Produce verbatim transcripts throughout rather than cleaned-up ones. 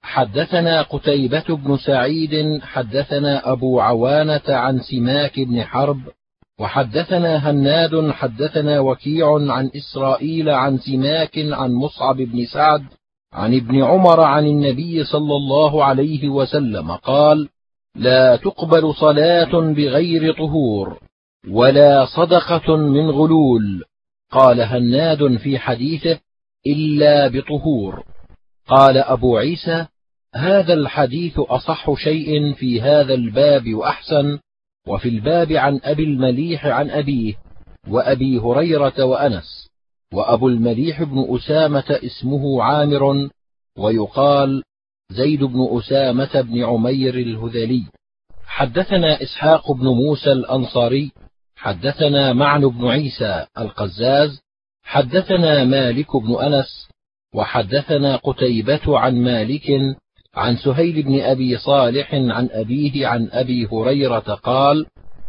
حدثنا قتيبة بن سعيد حدثنا أبو عوانة عن سماك بن حرب وحدثنا هناد حدثنا وكيع عن إسرائيل عن سماك عن مصعب بن سعد عن ابن عمر عن النبي صلى الله عليه وسلم قال: لا تقبل صلاة بغير طهور ولا صدقة من غلول. قال هناد في حديثه: إلا بطهور. قال أبو عيسى: هذا الحديث أصح شيء في هذا الباب وأحسن. وفي الباب عن أبي المليح عن أبيه وأبي هريرة وأنس. وأبو المليح بن أسامة اسمه عامر، ويقال زيد بن أسامة بن عمير الهذلي. حدثنا إسحاق بن موسى الأنصاري حدثنا معن بن عيسى القزاز حدثنا مالك بن أنس وحدثنا قتيبة عن مالك عن سهيل بن أبي صالح عن أبيه عن أبي هريرة قال: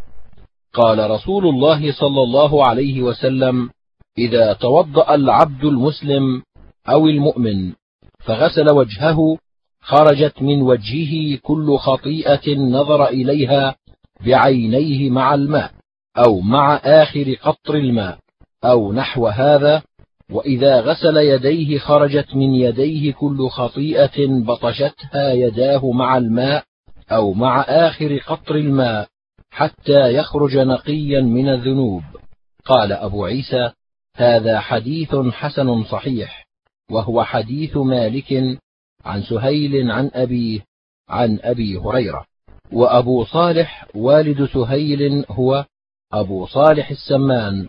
قال رسول الله صلى الله عليه وسلم: إذا توضأ العبد المسلم أو المؤمن فغسل وجهه خرجت من وجهه كل خطيئة نظر إليها بعينيه مع الماء أو مع آخر قطر الماء أو نحو هذا. وإذا غسل يديه خرجت من يديه كل خطيئة بطشتها يداه مع الماء أو مع آخر قطر الماء حتى يخرج نقيا من الذنوب. قال أبو عيسى: هذا حديث حسن صحيح، وهو حديث مالك عن سهيل عن أبيه عن أبي هريرة. وأبو صالح والد سهيل هو أبو صالح السمان،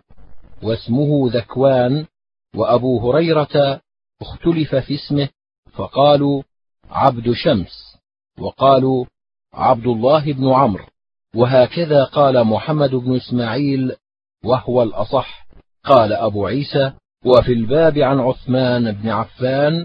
واسمه ذكوان. وأبو هريرة اختلف في اسمه، فقالوا عبد شمس وقالوا عبد الله بن عمرو، وهكذا قال محمد بن إسماعيل وهو الأصح. قال أبو عيسى: وفي الباب عن عثمان بن عفان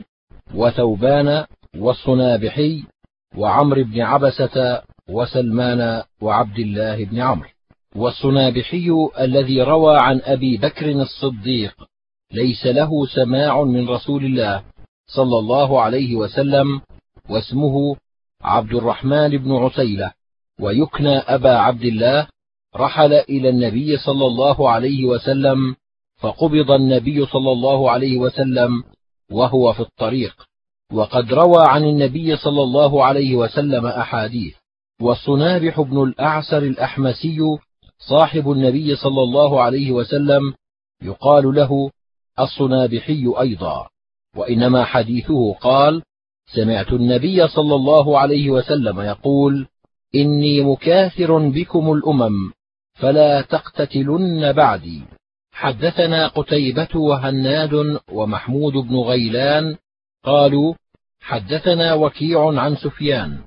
وثوبان والصنابحي وعمرو بن عبسة وسلمان وعبد الله بن عمرو. والصنابحي الذي روى عن أبي بكر الصديق ليس له سماع من رسول الله صلى الله عليه وسلم، واسمه عبد الرحمن بن عسيلة، ويكنى أبا عبد الله. رحل إلى النبي صلى الله عليه وسلم، فقبض النبي صلى الله عليه وسلم وهو في الطريق، وقد روى عن النبي صلى الله عليه وسلم أحاديث. والصنابح بن الأعسر الأحمسي صاحب النبي صلى الله عليه وسلم يقال له الصنابحي أيضا، وإنما حديثه قال: سمعت النبي صلى الله عليه وسلم يقول: إني مكاثر بكم الأمم فلا تقتتلن بعدي. حدثنا قتيبة وهناد ومحمود بن غيلان قالوا: حدثنا وكيع عن سفيان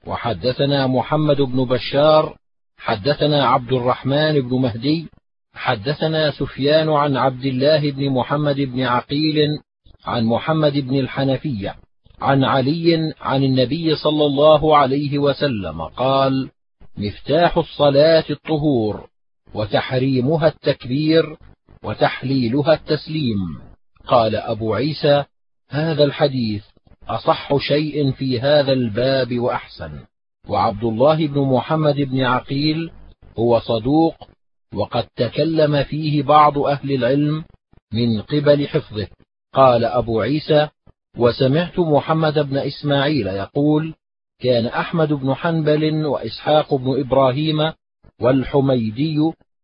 وحدثنا محمد بن بشار حدثنا عبد الرحمن بن مهدي حدثنا سفيان عن عبد الله بن محمد بن عقيل عن محمد بن الحنفية عن علي عن النبي صلى الله عليه وسلم قال: مفتاح الصلاة الطهور، وتحريمها التكبير، وتحليلها التسليم. قال أبو عيسى: هذا الحديث أصح شيء في هذا الباب وأحسن. وعبد الله بن محمد بن عقيل هو صدوق، وقد تكلم فيه بعض أهل العلم من قبل حفظه. قال أبو عيسى: وسمعت محمد بن إسماعيل يقول: كان أحمد بن حنبل وإسحاق بن إبراهيم والحميدي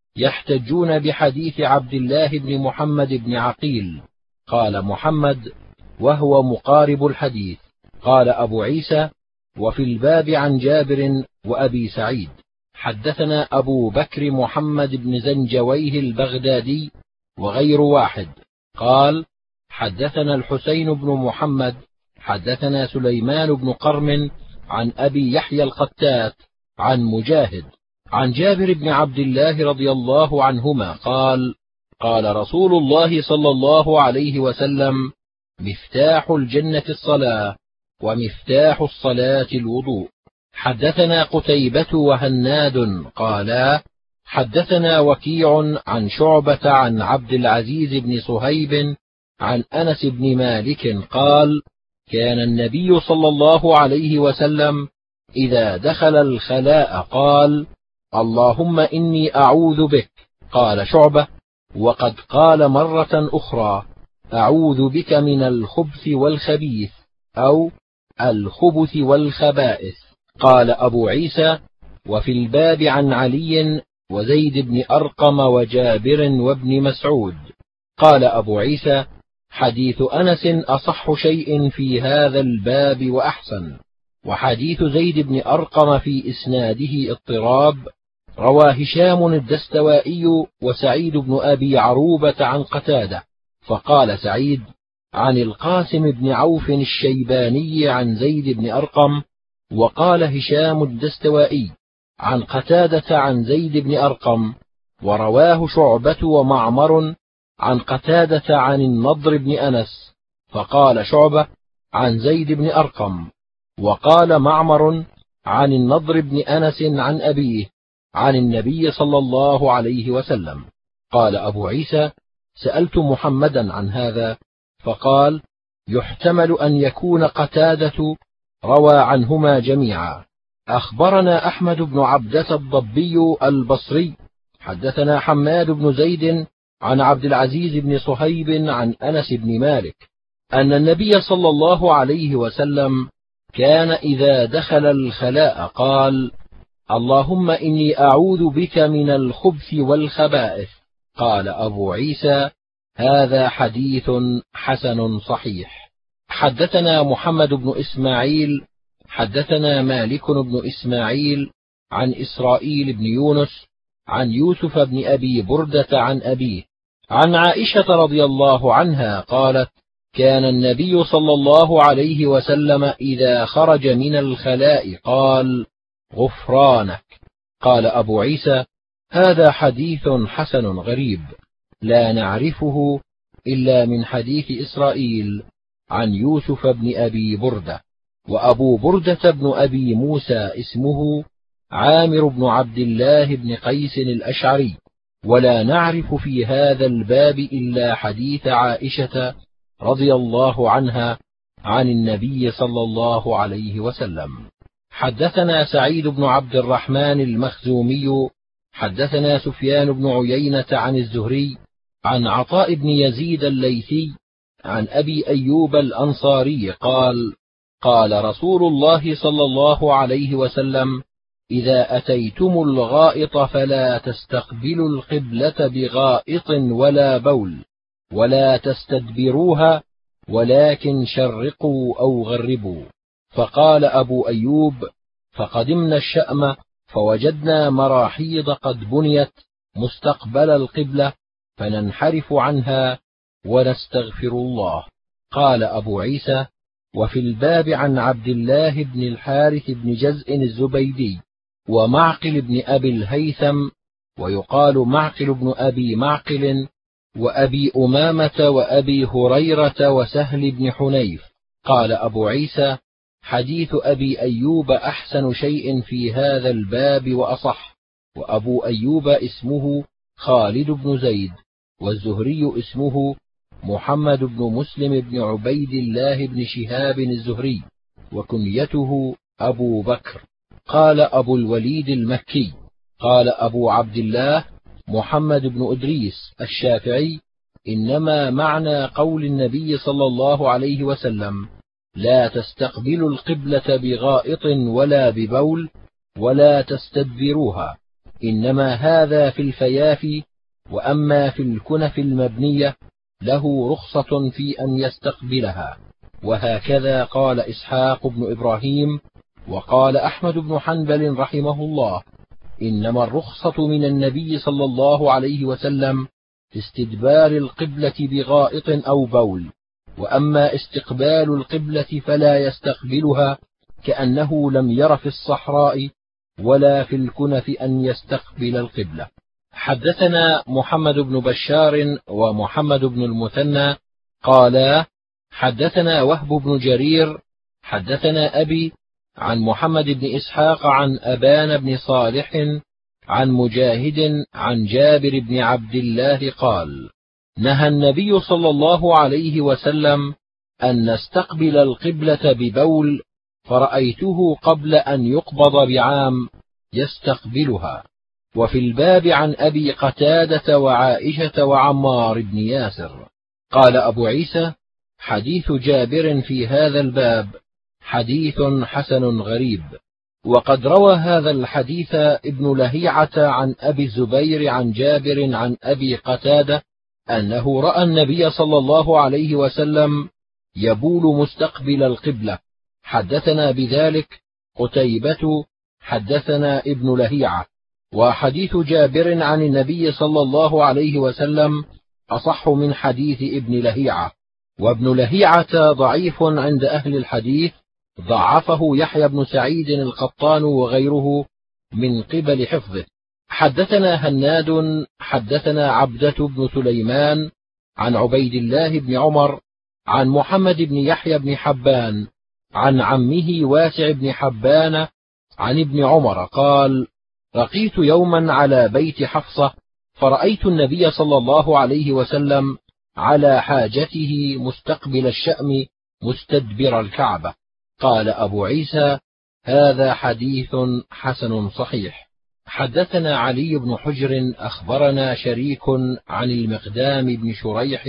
يحتجون بحديث عبد الله بن محمد بن عقيل. قال محمد: وهو مقارب الحديث. قال أبو عيسى: وفي الباب عن جابر وأبي سعيد. حدثنا أبو بكر محمد بن زنجويه البغدادي وغير واحد قال: حدثنا الحسين بن محمد حدثنا سليمان بن قرم عن أبي يحيى القتات عن مجاهد عن جابر بن عبد الله رضي الله عنهما قال: قال رسول الله صلى الله عليه وسلم: مفتاح الجنة الصلاة، ومفتاح الصلاة الوضوء. حدثنا قتيبة وهناد قالا: حدثنا وكيع عن شعبة عن عبد العزيز بن صهيب عن أنس بن مالك قال: كان النبي صلى الله عليه وسلم إذا دخل الخلاء قال: اللهم إني أعوذ بك. قال شعبة: وقد قال مرة أخرى: أعوذ بك من الخبث والخبيث، أو الخبث والخبائث. قال أبو عيسى: وفي الباب عن علي وزيد بن أرقم وجابر وابن مسعود. قال أبو عيسى: حديث أنس أصح شيء في هذا الباب وأحسن، وحديث زيد بن أرقم في إسناده اضطراب. روى هشام الدستوائي وسعيد بن أبي عروبة عن قتادة، فقال سعيد: عن القاسم بن عوف الشيباني عن زيد بن أرقم. وقال هشام الدستوائي: عن قتادة عن زيد بن أرقم. ورواه شعبة ومعمر عن قتادة عن النضر بن أنس، فقال شعبة: عن زيد بن أرقم. وقال معمر عن النضر بن أنس عن أبيه عن النبي صلى الله عليه وسلم. قال أبو عيسى: سألت محمدا عن هذا، فقال: يحتمل أن يكون قتادة روى عنهما جميعا. أخبرنا أحمد بن عبدة الضبي البصري حدثنا حماد بن زيد عن عبد العزيز بن صهيب عن أنس بن مالك أن النبي صلى الله عليه وسلم كان إذا دخل الخلاء قال: اللهم إني أعوذ بك من الخبث والخبائث. قال أبو عيسى: هذا حديث حسن صحيح. حدثنا محمد بن إسماعيل حدثنا مالك بن إسماعيل عن إسرائيل بن يونس عن يوسف بن أبي بردة عن أبيه عن عائشة رضي الله عنها قالت: كان النبي صلى الله عليه وسلم إذا خرج من الخلاء قال: غفرانك. قال أبو عيسى: هذا حديث حسن غريب، لا نعرفه إلا من حديث إسرائيل عن يوسف بن أبي بردة. وأبو بردة بن أبي موسى اسمه عامر بن عبد الله بن قيس الأشعري، ولا نعرف في هذا الباب إلا حديث عائشة رضي الله عنها عن النبي صلى الله عليه وسلم. حدثنا سعيد بن عبد الرحمن المخزومي حدثنا سفيان بن عيينة عن الزهري عن عطاء بن يزيد الليثي عن أبي أيوب الأنصاري قال: قال رسول الله صلى الله عليه وسلم: إذا أتيتم الغائط فلا تستقبلوا القبلة بغائط ولا بول، ولا تستدبروها، ولكن شرقوا أو غربوا. فقال أبو أيوب: فقدمنا الشأم فوجدنا مراحيض قد بنيت مستقبل القبلة، فننحرف عنها ونستغفر الله. قال أبو عيسى: وفي الباب عن عبد الله بن الحارث بن جزء الزبيدي ومعقل بن أبي الهيثم، ويقال معقل بن أبي معقل، وأبي أمامة وأبي هريرة وسهل بن حنيف. قال أبو عيسى: حديث أبي أيوب أحسن شيء في هذا الباب وأصح. وأبو أيوب اسمه خالد بن زيد، والزهري اسمه محمد بن مسلم بن عبيد الله بن شهاب الزهري، وكنيته أبو بكر. قال أبو الوليد المكي: قال أبو عبد الله محمد بن إدريس الشافعي: إنما معنى قول النبي صلى الله عليه وسلم: لا تستقبلوا القبلة بغائط ولا ببول، ولا تستدبروها، إنما هذا في الفيافي، وأما في الكنف المبنية له رخصة في أن يستقبلها. وهكذا قال إسحاق بن إبراهيم. وقال أحمد بن حنبل رحمه الله: إنما الرخصة من النبي صلى الله عليه وسلم في استدبار القبلة بغائط أو بول، وأما استقبال القبلة فلا يستقبلها، كأنه لم ير في الصحراء ولا في الكنف أن يستقبل القبلة. حدثنا محمد بن بشار ومحمد بن المثنى قالا: حدثنا وهب بن جرير حدثنا أبي عن محمد بن إسحاق عن أبان بن صالح عن مجاهد عن جابر بن عبد الله قال: نهى النبي صلى الله عليه وسلم أن نستقبل القبلة ببول، فرأيته قبل أن يقبض بعام يستقبلها. وفي الباب عن أبي قتادة وعائشة وعمار بن ياسر. قال أبو عيسى: حديث جابر في هذا الباب حديث حسن غريب. وقد روى هذا الحديث ابن لهيعة عن أبي الزبير عن جابر عن أبي قتادة أنه رأى النبي صلى الله عليه وسلم يبول مستقبل القبلة. حدثنا بذلك قتيبة حدثنا ابن لهيعة. وحديث جابر عن النبي صلى الله عليه وسلم أصح من حديث ابن لهيعة. وابن لهيعة ضعيف عند أهل الحديث، ضعفه يحيى بن سعيد القطان وغيره من قبل حفظه. حدثنا هناد حدثنا عبدة بن سليمان عن عبيد الله بن عمر عن محمد بن يحيى بن حبان عن عمه واسع بن حبان عن ابن عمر قال: رقيت يوما على بيت حفصة، فرأيت النبي صلى الله عليه وسلم على حاجته مستقبل الشأم مستدبر الكعبة. قال أبو عيسى: هذا حديث حسن صحيح. حدثنا علي بن حجر أخبرنا شريك عن المقدام بن شريح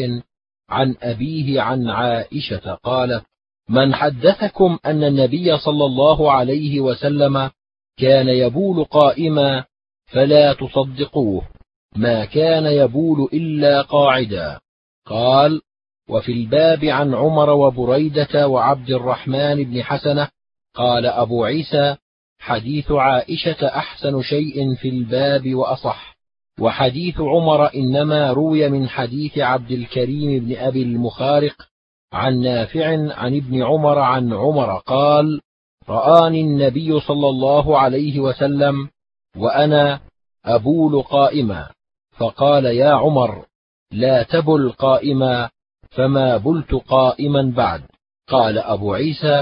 عن أبيه عن عائشة قالت: من حدثكم أن النبي صلى الله عليه وسلم كان يبول قائما فلا تصدقوه، ما كان يبول إلا قاعدا. قال: وفي الباب عن عمر وبريدة وعبد الرحمن بن حسنة. قال أبو عيسى: حديث عائشة أحسن شيء في الباب وأصح. وحديث عمر إنما روي من حديث عبد الكريم بن أبي المخارق عن نافع عن ابن عمر عن عمر قال: رآني النبي صلى الله عليه وسلم وأنا أبول قائما، فقال: يا عمر لا تبل قائما، فما بلت قائما بعد. قال أبو عيسى: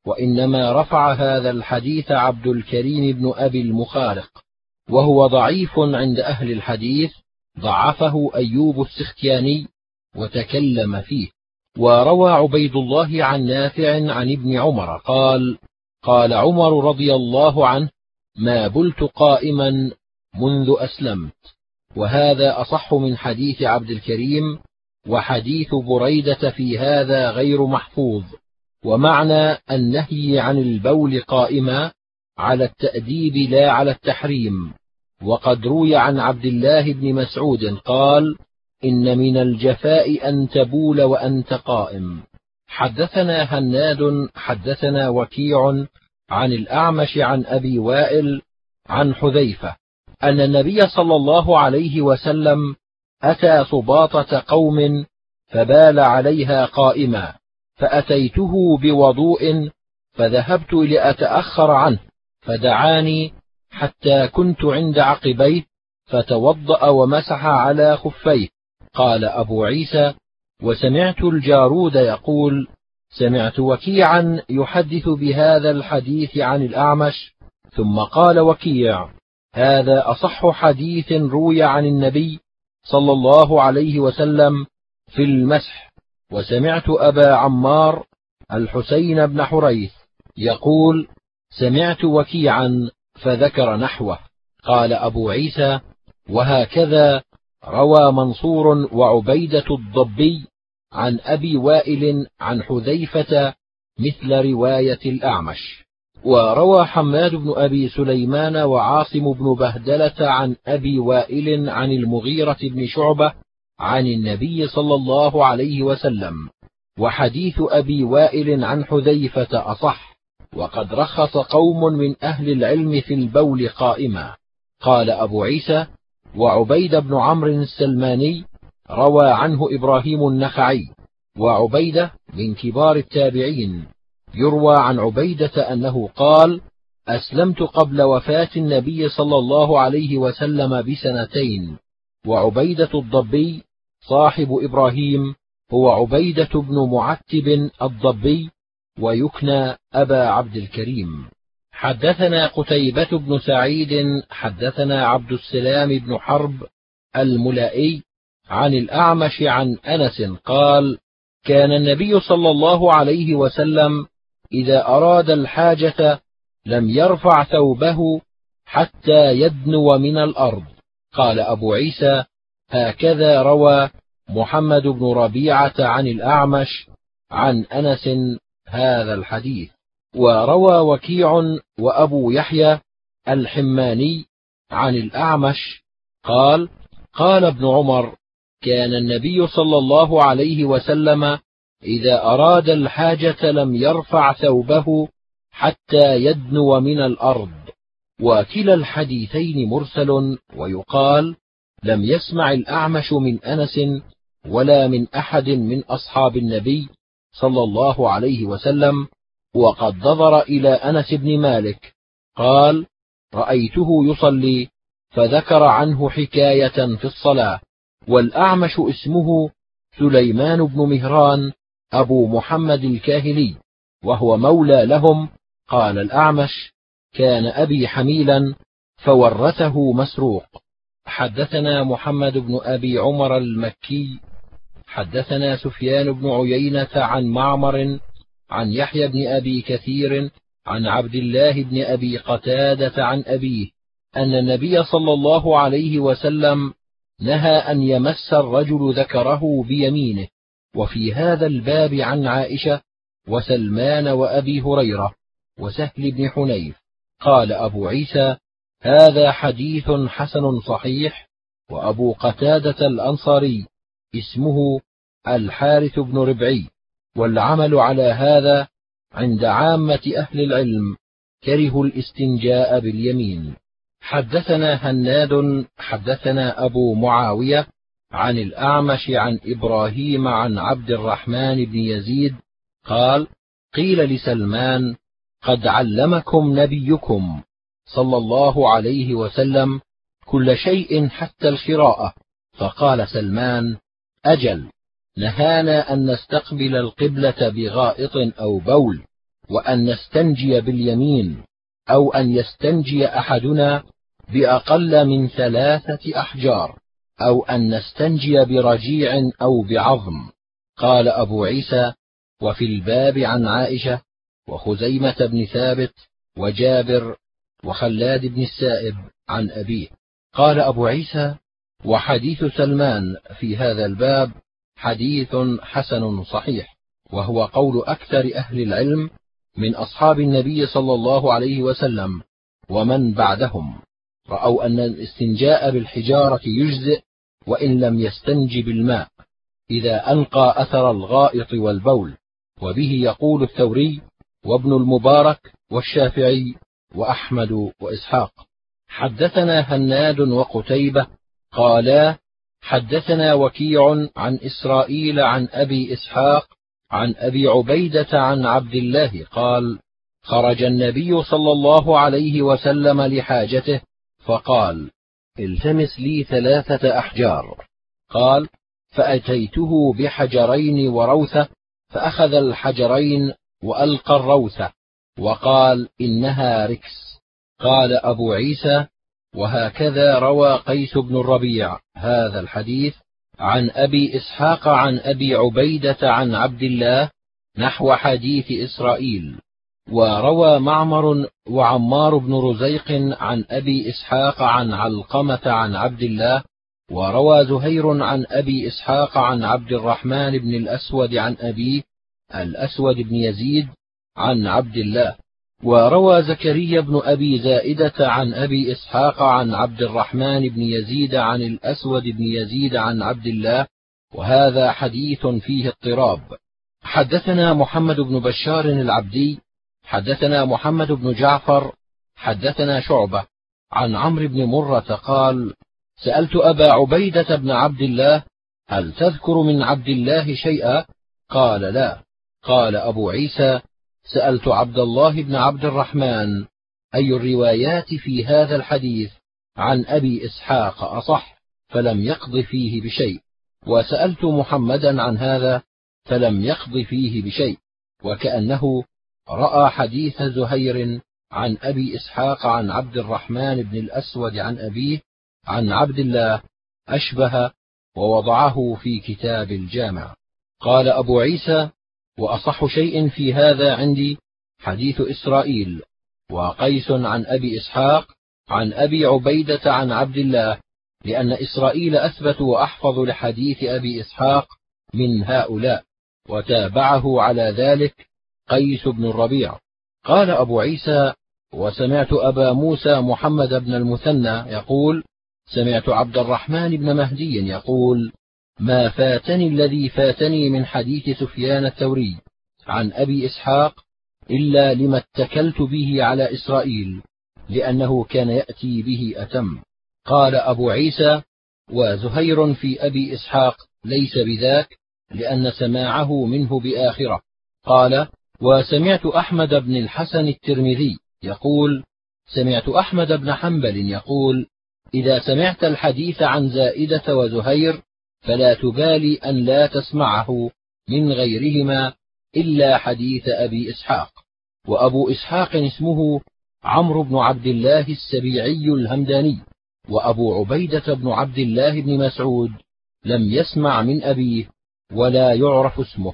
وإنما رفع هذا الحديث عبد الكريم بن أبي المخارق، وهو ضعيف عند أهل الحديث، ضعفه أيوب السختياني وتكلم فيه. وروى عبيد الله عن نافع عن ابن عمر قال: قال عمر رضي الله عنه: ما بلت قائما منذ أسلمت. وهذا أصح من حديث عبد الكريم. وحديث بريدة في هذا غير محفوظ. ومعنى النهي عن البول قائما على التأديب لا على التحريم. وقد روي عن عبد الله بن مسعود قال: إن من الجفاء أن تبول وأنت قائم. حدثنا هناد حدثنا وكيع عن الأعمش عن أبي وائل عن حذيفة أن النبي صلى الله عليه وسلم أتى سباطة قوم فبال عليها قائما، فأتيته بوضوء فذهبت لأتأخر عنه، فدعاني حتى كنت عند عقبيه فتوضأ ومسح على خفيه. قال أبو عيسى: وسمعت الجارود يقول: سمعت وكيعا يحدث بهذا الحديث عن الأعمش. ثم قال وكيع: هذا أصح حديث روي عن النبي صلى الله عليه وسلم في المسح. وسمعت أبا عمار الحسين بن حريث يقول: سمعت وكيعا فذكر نحوه. قال أبو عيسى: وهكذا روى منصور وعبيدة الضبي عن أبي وائل عن حذيفة مثل رواية الأعمش. وروى حماد بن أبي سليمان وعاصم بن بهدلة عن أبي وائل عن المغيرة بن شعبة عن النبي صلى الله عليه وسلم. وحديث أبي وائل عن حذيفة أصح. وقد رخص قوم من أهل العلم في البول قائما. قال أبو عيسى: وعبيد بن عمرو السلماني روى عنه إبراهيم النخعي، وعبيدة من كبار التابعين. يروى عن عبيدة أنه قال: أسلمت قبل وفاة النبي صلى الله عليه وسلم بسنتين. وعبيدة الضبي صاحب إبراهيم هو عبيدة بن معتب الضبي، ويكنى أبا عبد الكريم. حدثنا قتيبة بن سعيد حدثنا عبد السلام بن حرب الملائي عن الأعمش عن أنس قال: كان النبي صلى الله عليه وسلم إذا أراد الحاجة لم يرفع ثوبه حتى يدنو من الأرض. قال أبو عيسى: هكذا روى محمد بن ربيعة عن الأعمش عن أنس هذا الحديث. وروى وكيع وأبو يحيى الحماني عن الأعمش قال: قال ابن عمر: كان النبي صلى الله عليه وسلم إذا أراد الحاجة لم يرفع ثوبه حتى يدنو من الأرض. وكلا الحديثين مرسل، ويقال: لم يسمع الأعمش من أنس ولا من أحد من أصحاب النبي صلى الله عليه وسلم. وقد نظر إلى أنس بن مالك قال: رأيته يصلي، فذكر عنه حكاية في الصلاة. والأعمش اسمه سليمان بن مهران أبو محمد الكاهلي، وهو مولى لهم. قال الأعمش: كان أبي حميلا فورثه مسروق. حدثنا محمد بن أبي عمر المكي حدثنا سفيان بن عيينة عن معمر عن يحيى بن أبي كثير عن عبد الله بن أبي قتادة عن أبيه أن النبي صلى الله عليه وسلم نهى أن يمس الرجل ذكره بيمينه. وفي هذا الباب عن عائشة وسلمان وأبي هريرة وسهل بن حنيف. قال أبو عيسى: هذا حديث حسن صحيح. وأبو قتادة الأنصاري اسمه الحارث بن ربعي. والعمل على هذا عند عامة أهل العلم، كرهوا الاستنجاء باليمين. حدثنا هناد حدثنا أبو معاوية عن الأعمش عن إبراهيم عن عبد الرحمن بن يزيد قال: قيل لسلمان: قد علمكم نبيكم صلى الله عليه وسلم كل شيء حتى القراءة. فقال سلمان: أجل، نهانا أن نستقبل القبلة بغائط أو بول، وأن نستنجي باليمين، أو أن يستنجي أحدنا بأقل من ثلاثة أحجار، أو أن نستنجي برجيع أو بعظم. قال أبو عيسى: وفي الباب عن عائشة وخزيمة بن ثابت وجابر وخلاد بن السائب عن أبيه. قال أبو عيسى: وحديث سلمان في هذا الباب حديث حسن صحيح، وهو قول أكثر أهل العلم من أصحاب النبي صلى الله عليه وسلم ومن بعدهم، رأوا أن الاستنجاء بالحجارة يجزئ وإن لم يستنج بالماء إذا أنقى أثر الغائط والبول. وبه يقول الثوري وابن المبارك والشافعي وأحمد وإسحاق. حدثنا هناد وقتيبة قالا: حدثنا وكيع عن إسرائيل عن أبي إسحاق عن أبي عبيدة عن عبد الله قال: خرج النبي صلى الله عليه وسلم لحاجته فقال: التمس لي ثلاثة أحجار. قال: فأتيته بحجرين وروثة، فأخذ الحجرين وألقى الروثة وقال: إنها ركس. قال أبو عيسى: وهكذا روى قيس بن الربيع هذا الحديث عن أبي إسحاق عن أبي عبيدة عن عبد الله نحو حديث إسرائيل. وروى معمر وعمار بن رزيق عن أبي إسحاق عن علقمة عن عبد الله. وروى زهير عن أبي إسحاق عن عبد الرحمن بن الأسود عن أبيه الأسود بن يزيد عن عبد الله. وروى زكريا بن أبي زائدة عن أبي إسحاق عن عبد الرحمن بن يزيد عن الأسود بن يزيد عن عبد الله، وهذا حديث فيه اضطراب. حدثنا محمد بن بشار العبدي حدثنا محمد بن جعفر حدثنا شعبة عن عمرو بن مرة قال: سألت أبا عبيدة بن عبد الله: هل تذكر من عبد الله شيئا؟ قال: لا. قال أبو عيسى: سألت عبد الله بن عبد الرحمن: أي الروايات في هذا الحديث عن أبي إسحاق أصح؟ فلم يقض فيه بشيء. وسألت محمدا عن هذا فلم يقض فيه بشيء، وكأنه رأى حديث زهير عن أبي إسحاق عن عبد الرحمن بن الأسود عن أبيه عن عبد الله أشبه، ووضعه في كتاب الجامع. قال أبو عيسى: وأصح شيء في هذا عندي حديث إسرائيل وقيس عن أبي إسحاق عن أبي عبيدة عن عبد الله، لأن إسرائيل أثبت وأحفظ لحديث أبي إسحاق من هؤلاء، وتابعه على ذلك قيس بن الربيع. قال أبو عيسى: وسمعت أبا موسى محمد بن المثنى يقول: سمعت عبد الرحمن بن مهدي يقول: ما فاتني الذي فاتني من حديث سفيان الثوري عن أبي إسحاق إلا لما اتكلت به على إسرائيل، لأنه كان يأتي به أتم. قال أبو عيسى: وزهير في أبي إسحاق ليس بذاك، لأن سماعه منه بآخرة. قال: وسمعت أحمد بن الحسن الترمذي يقول: سمعت أحمد بن حنبل يقول: إذا سمعت الحديث عن زائدة وزهير فلا تبالي أن لا تسمعه من غيرهما إلا حديث أبي إسحاق. وأبو إسحاق اسمه عمرو بن عبد الله السبيعي الهمداني. وأبو عبيدة بن عبد الله بن مسعود لم يسمع من أبيه ولا يعرف اسمه.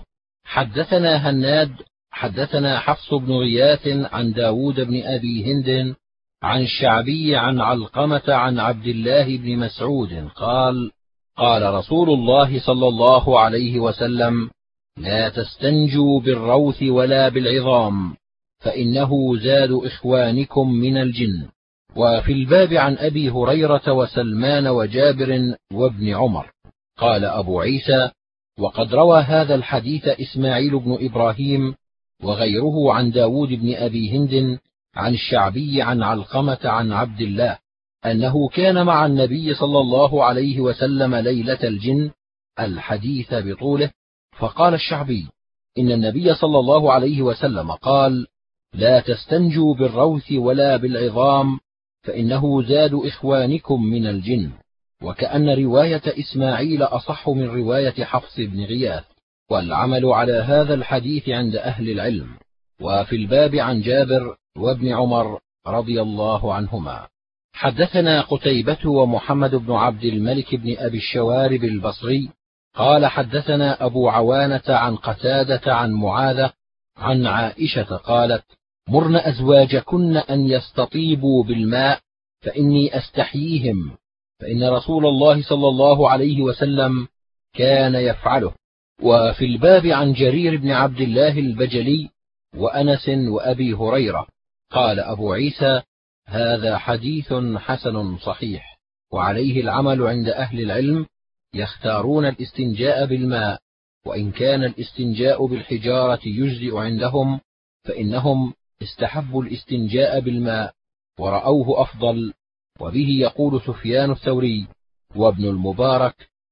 حدثنا هناد حدثنا حفص بن غياث عن داود بن أبي هند عن الشعبي عن علقمة عن عبد الله بن مسعود قال: قال رسول الله صلى الله عليه وسلم: لا تستنجوا بالروث ولا بالعظام، فإنه زاد إخوانكم من الجن. وفي الباب عن أبي هريرة وسلمان وجابر وابن عمر. قال أبو عيسى: وقد روى هذا الحديث إسماعيل بن إبراهيم وغيره عن داود بن أبي هند عن الشعبي عن علقمة عن عبد الله أنه كان مع النبي صلى الله عليه وسلم ليلة الجن، الحديث بطوله. فقال الشعبي: إن النبي صلى الله عليه وسلم قال: لا تستنجوا بالروث ولا بالعظام، فإنه زاد إخوانكم من الجن. وكأن رواية إسماعيل أصح من رواية حفص بن غياث، والعمل على هذا الحديث عند أهل العلم. وفي الباب عن جابر وابن عمر رضي الله عنهما. حدثنا قتيبة ومحمد بن عبد الملك بن أبي الشوارب البصري قال: حدثنا أبو عوانة عن قتادة عن معاذة عن عائشة قالت: مرن أزواجكن أن يستطيبوا بالماء فإني أستحييهم، فإن رسول الله صلى الله عليه وسلم كان يفعله. وفي الباب عن جرير بن عبد الله البجلي وأنس وأبي هريرة. قال أبو عيسى: هذا حديث حسن صحيح، وعليه العمل عند أهل العلم، يختارون الاستنجاء بالماء، وإن كان الاستنجاء بالحجارة يجزئ عندهم فإنهم استحبوا الاستنجاء بالماء ورأوه أفضل. وبه يقول سفيان الثوري وابن المبارك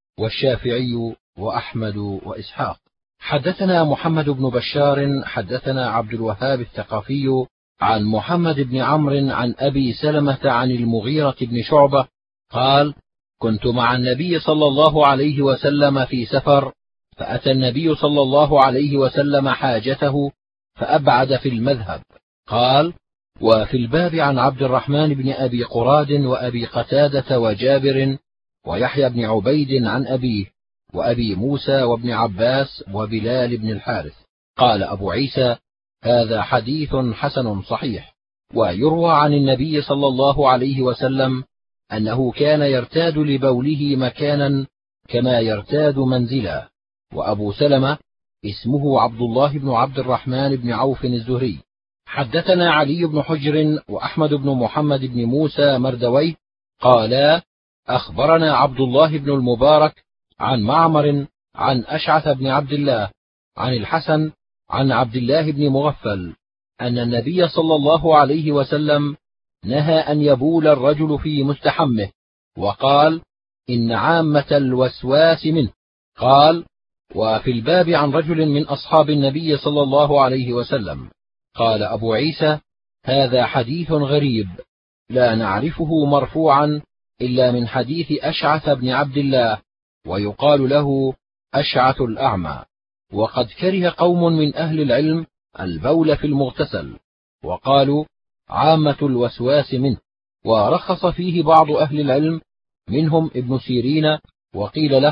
والشافعي وأحمد وإسحاق. حدثنا محمد بن بشار حدثنا عبد الوهاب الثقفي عن محمد بن عمرو عن أبي سلمة عن المغيرة بن شعبة قال: كنت مع النبي صلى الله عليه وسلم في سفر، فأتى النبي صلى الله عليه وسلم حاجته فأبعد في المذهب. قال: وفي الباب عن عبد الرحمن بن أبي قراد وأبي قتادة وجابر ويحيى بن عبيد عن أبيه وأبي موسى وابن عباس وبلال بن الحارث. قال أبو عيسى: هذا حديث حسن صحيح. ويروى عن النبي صلى الله عليه وسلم أنه كان يرتاد لبوله مكانا كما يرتاد منزلا. وأبو سلمة اسمه عبد الله بن عبد الرحمن بن عوف الزهري. حدثنا علي بن حجر وأحمد بن محمد بن موسى مردوي قالا: أخبرنا عبد الله بن المبارك عن معمر عن أشعث بن عبد الله عن الحسن عن عبد الله بن مغفل أن النبي صلى الله عليه وسلم نهى أن يبول الرجل في مستحمه، وقال: إن عامة الوسواس منه. قال: وفي الباب عن رجل من أصحاب النبي صلى الله عليه وسلم. قال أبو عيسى: هذا حديث غريب لا نعرفه مرفوعا إلا من حديث أشعث بن عبد الله، ويقال له أشعث الأعمى. وقد كره قوم من أهل العلم البول في المغتسل، وقالوا عامة الوسواس منه، ورخص فيه بعض أهل العلم منهم ابن سيرين، وقيل له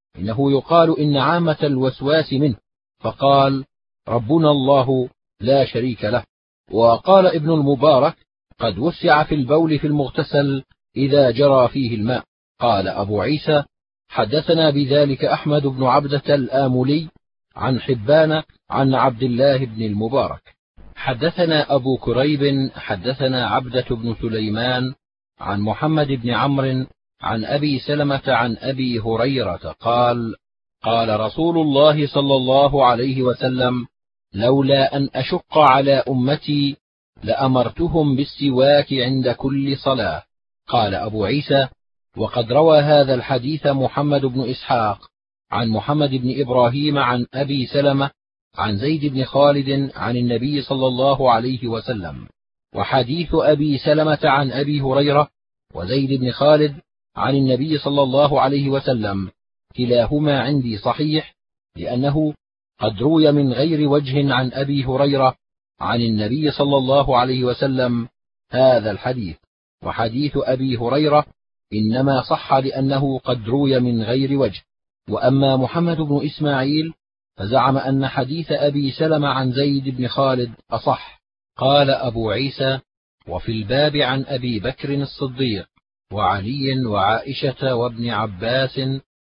إنه يقال إن عامة الوسواس منه، فقال: ربنا الله لا شريك له. وقال ابن المبارك: قد وسع في البول في المغتسل إذا جرى فيه الماء. قال أبو عيسى: حدثنا بذلك أحمد بن عبدة الآملي عن حبان عن عبد الله بن المبارك. حدثنا أبو كريب حدثنا عبدة بن سليمان عن محمد بن عمرو عن أبي سلمة عن أبي هريرة قال: قال رسول الله صلى الله عليه وسلم: لولا أن أشق على أمتي لأمرتهم بالسواك عند كل صلاة. قال أبو عيسى: وقد روى هذا الحديث محمد بن إسحاق عن محمد بن إبراهيم عن أبي سلمة عن زيد بن خالد عن النبي صلى الله عليه وسلم. وحديث أبي سلمة عن أبي هريرة وزيد بن خالد عن النبي صلى الله عليه وسلم كلاهما عندي صحيح، لأنه قد روي من غير وجه عن أبي هريرة عن النبي صلى الله عليه وسلم هذا الحديث. وحديث أبي هريرة إنما صح لأنه قد روي من غير وجه. وأما محمد بن إسماعيل فزعم أن حديث أبي سلمة عن زيد بن خالد أصح. قال أبو عيسى: وفي الباب عن أبي بكر الصديق وعلي وعائشة وابن عباس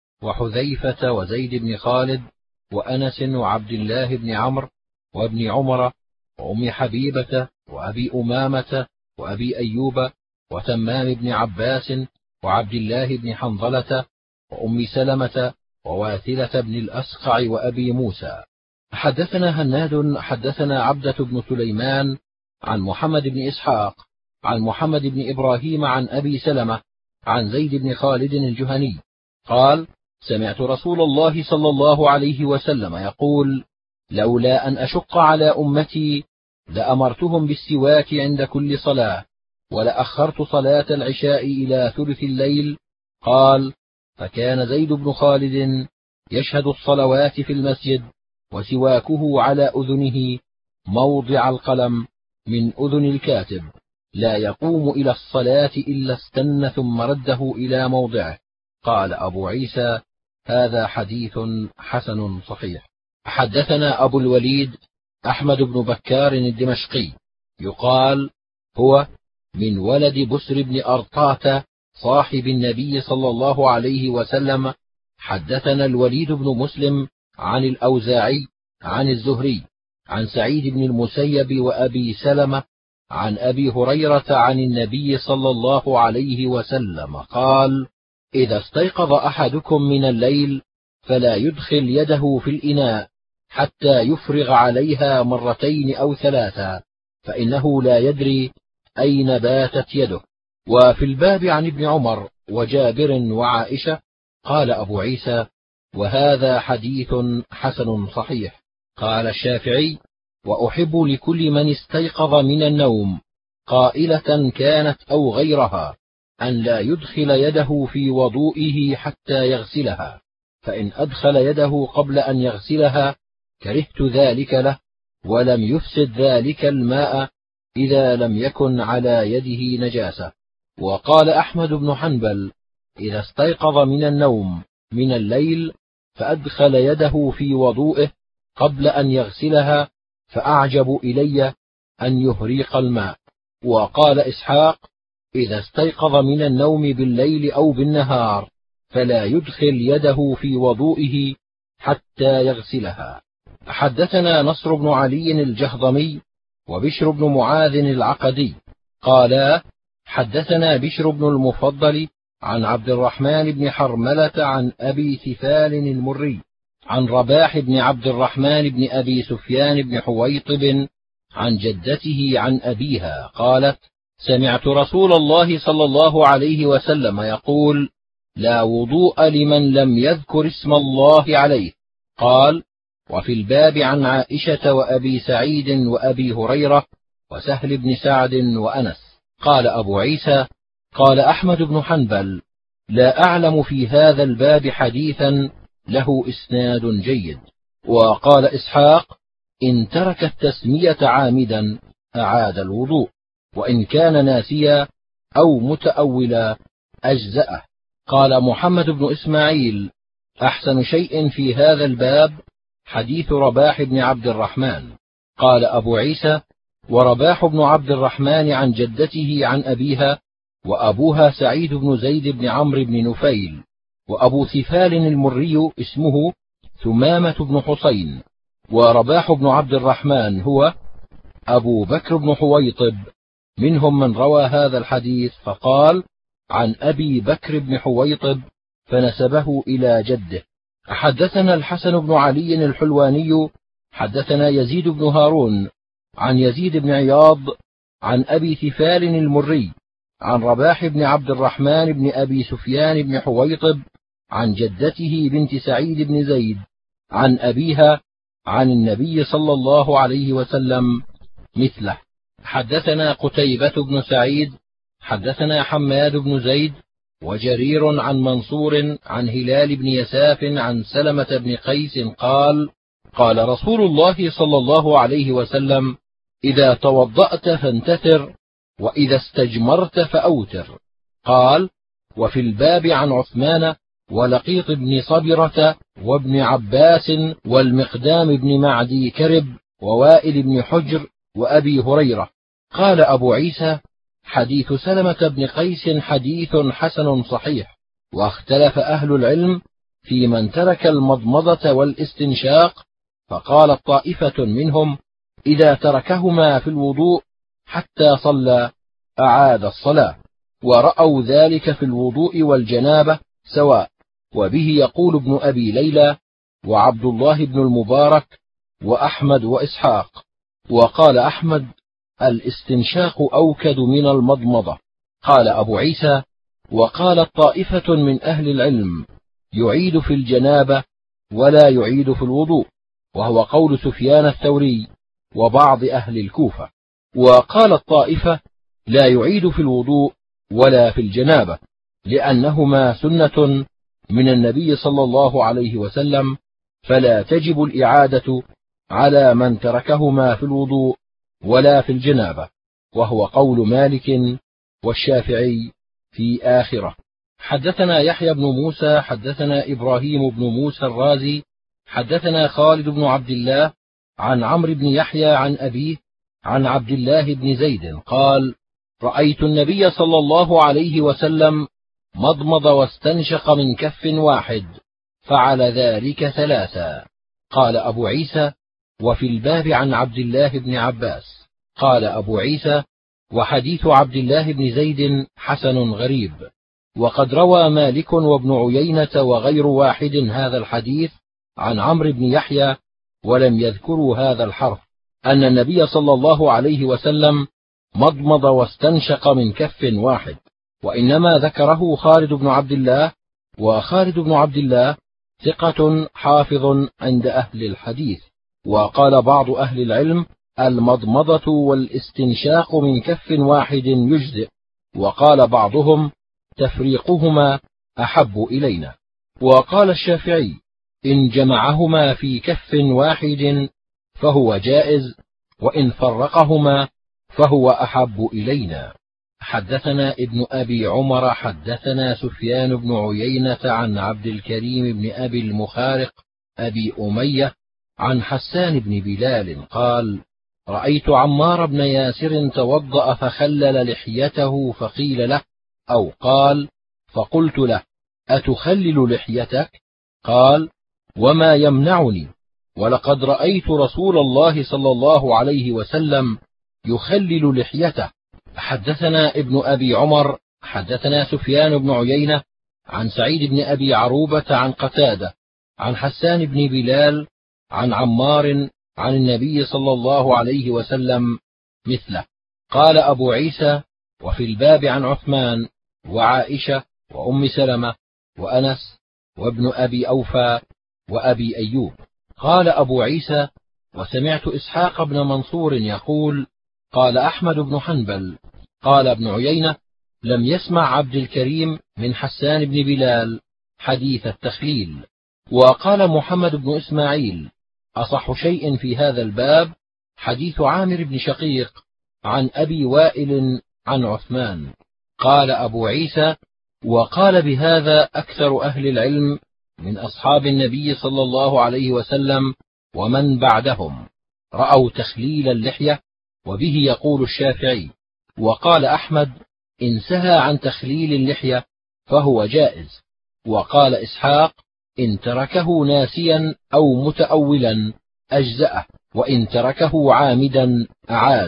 وحذيفة وزيد بن خالد وأنس وعبد الله بن عمرو وابن عمر وأم حبيبة وأبي أمامة وأبي أيوب وتمام بن عباس وعبد الله بن حنظلة وأم سلمة وواثلة بن الأسقع وأبي موسى. حدثنا هناد حدثنا عبدة بن سليمان عن محمد بن إسحاق عن محمد بن إبراهيم عن أبي سلمة عن زيد بن خالد الجهني قال: سمعت رسول الله صلى الله عليه وسلم يقول: لولا أن أشق على أمتي لأمرتهم بالسواك عند كل صلاة، ولأخرت صلاة العشاء إلى ثلث الليل. قال: فكان زيد بن خالد يشهد الصلوات في المسجد وسواكه على أذنه موضع القلم من أذن الكاتب، لا يقوم إلى الصلاة إلا استن ثم رده إلى موضعه. قال أبو عيسى: هذا حديث حسن صحيح. حدثنا أبو الوليد أحمد بن بكار الدمشقي يقال هو من ولد بسر بن أرطاة صاحب النبي صلى الله عليه وسلم. حدثنا الوليد بن مسلم عن الأوزاعي عن الزهري عن سعيد بن المسيب وأبي سلمة عن أبي هريرة عن النبي صلى الله عليه وسلم قال: إذا استيقظ أحدكم من الليل فلا يدخل يده في الإناء حتى يفرغ عليها مرتين أو ثلاثا، فإنه لا يدري أين باتت يده. وفي الباب عن ابن عمر وجابر وعائشة. قال أبو عيسى: وهذا حديث حسن صحيح. قال الشافعي: وأحب لكل من استيقظ من النوم قائلة كانت أو غيرها أن لا يدخل يده في وضوئه حتى يغسلها، فإن أدخل يده قبل أن يغسلها كرهت ذلك له، ولم يفسد ذلك الماء إذا لم يكن على يده نجاسة. وقال أحمد بن حنبل: إذا استيقظ من النوم من الليل فأدخل يده في وضوئه قبل أن يغسلها فأعجب إلي أن يهريق الماء. وقال إسحاق: إذا استيقظ من النوم بالليل أو بالنهار فلا يدخل يده في وضوئه حتى يغسلها. حدثنا نصر بن علي الجهضمي وبشر بن معاذ العقدي قالا: حدثنا بشر بن المفضل عن عبد الرحمن بن حرملة عن أبي ثفال المري عن رباح بن عبد الرحمن بن أبي سفيان بن حويطب عن جدته عن أبيها قالت: سمعت رسول الله صلى الله عليه وسلم يقول: لا وضوء لمن لم يذكر اسم الله عليه. قال: وفي الباب عن عائشة وأبي سعيد وأبي هريرة وسهل بن سعد وأنس. قال أبو عيسى: قال أحمد بن حنبل: لا أعلم في هذا الباب حديثا له إسناد جيد. وقال إسحاق: إن ترك التسمية عامدا أعاد الوضوء، وإن كان ناسيا أو متأولا أجزأه. قال محمد بن إسماعيل: أحسن شيء في هذا الباب حديث رباح بن عبد الرحمن. قال أبو عيسى: ورباح بن عبد الرحمن عن جدته عن أبيها، وأبوها سعيد بن زيد بن عمرو بن نفيل، وأبو ثفال المري اسمه ثمامة بن حسين، ورباح بن عبد الرحمن هو أبو بكر بن حويطب. منهم من روى هذا الحديث فقال عن أبي بكر بن حويطب فنسبه إلى جده. حدثنا الحسن بن علي الحلواني حدثنا يزيد بن هارون عن يزيد بن عياض عن أبي ثفال المري عن رباح بن عبد الرحمن بن أبي سفيان بن حويطب عن جدته بنت سعيد بن زيد عن أبيها عن النبي صلى الله عليه وسلم مثله. حدثنا قتيبة بن سعيد حدثنا حماد بن زيد وجرير عن منصور عن هلال بن يساف عن سلمة بن قيس قال: قال رسول الله صلى الله عليه وسلم: إذا توضأت فانتثر، وإذا استجمرت فأوتر. قال: وفي الباب عن عثمان ولقيط بن صبرة وابن عباس والمقدام بن معدي كرب ووائل بن حجر وأبي هريرة. قال أبو عيسى: حديث سلمة بن قيس حديث حسن صحيح. واختلف أهل العلم في من ترك المضمضة والاستنشاق، فقالت طائفة منهم: إذا تركهما في الوضوء حتى صلى أعاد الصلاة، ورأوا ذلك في الوضوء والجنابة سواء. وبه يقول ابن أبي ليلى وعبد الله بن المبارك وأحمد وإسحاق. وقال أحمد: الاستنشاق أوكد من المضمضة. قال أبو عيسى: وقالت طائفة من أهل العلم: يعيد في الجنابة ولا يعيد في الوضوء، وهو قول سفيان الثوري وبعض أهل الكوفة. وقالت طائفة: لا يعيد في الوضوء ولا في الجنابة، لأنهما سنة من النبي صلى الله عليه وسلم، فلا تجب الإعادة على من تركهما في الوضوء ولا في الجنابة، وهو قول مالك والشافعي في آخره. حدثنا يحيى بن موسى حدثنا إبراهيم بن موسى الرازي حدثنا خالد بن عبد الله عن عمرو بن يحيى عن أبيه عن عبد الله بن زيد قال: رأيت النبي صلى الله عليه وسلم مضمض واستنشق من كف واحد، فعل ذلك ثلاثا. قال أبو عيسى: وفي الباب عن عبد الله بن عباس. قال أبو عيسى: وحديث عبد الله بن زيد حسن غريب. وقد روى مالك وابن عيينة وغير واحد هذا الحديث عن عمرو بن يحيى، ولم يذكروا هذا الحرف، أن النبي صلى الله عليه وسلم مضمض واستنشق من كف واحد، وإنما ذكره خالد بن عبد الله، وخالد بن عبد الله ثقة حافظ عند أهل الحديث. وقال بعض أهل العلم: المضمضة والاستنشاق من كف واحد يجزئ، وقال بعضهم: تفريقهما أحب إلينا. وقال الشافعي: إن جمعهما في كف واحد فهو جائز، وإن فرقهما فهو أحب إلينا. حدثنا ابن أبي عمر حدثنا سفيان بن عيينة عن عبد الكريم بن أبي المخارق أبي أمية عن حسان بن بلال قال: رأيت عمار بن ياسر توضأ فخلل لحيته، فقيل له أو قال فقلت له: أتخلل لحيتك؟ قال: وما يمنعني، ولقد رأيت رسول الله صلى الله عليه وسلم يخلل لحيته. حدثنا ابن أبي عمر حدثنا سفيان بن عيينة عن سعيد بن أبي عروبة عن قتادة عن حسان بن بلال عن عمار عن النبي صلى الله عليه وسلم مثله. قال أبو عيسى: وفي الباب عن عثمان وعائشة وأم سلمة وأنس وابن أبي أوفى وأبي أيوب. قال أبو عيسى: وسمعت إسحاق بن منصور يقول: قال أحمد بن حنبل قال ابن عيينة: لم يسمع عبد الكريم من حسان بن بلال حديث التخليل. وقال محمد بن إسماعيل: أصح شيء في هذا الباب حديث عامر بن شقيق عن أبي وائل عن عثمان. قال أبو عيسى: وقال بهذا أكثر أهل العلم من أصحاب النبي صلى الله عليه وسلم ومن بعدهم رأوا تخليل اللحية، وبه يقول الشافعي. وقال أحمد: إن سهى عن تخليل اللحية فهو جائز. وقال إسحاق: إن تركه ناسيا أو متأولا أجزأه، وإن تركه عامدا أعاد.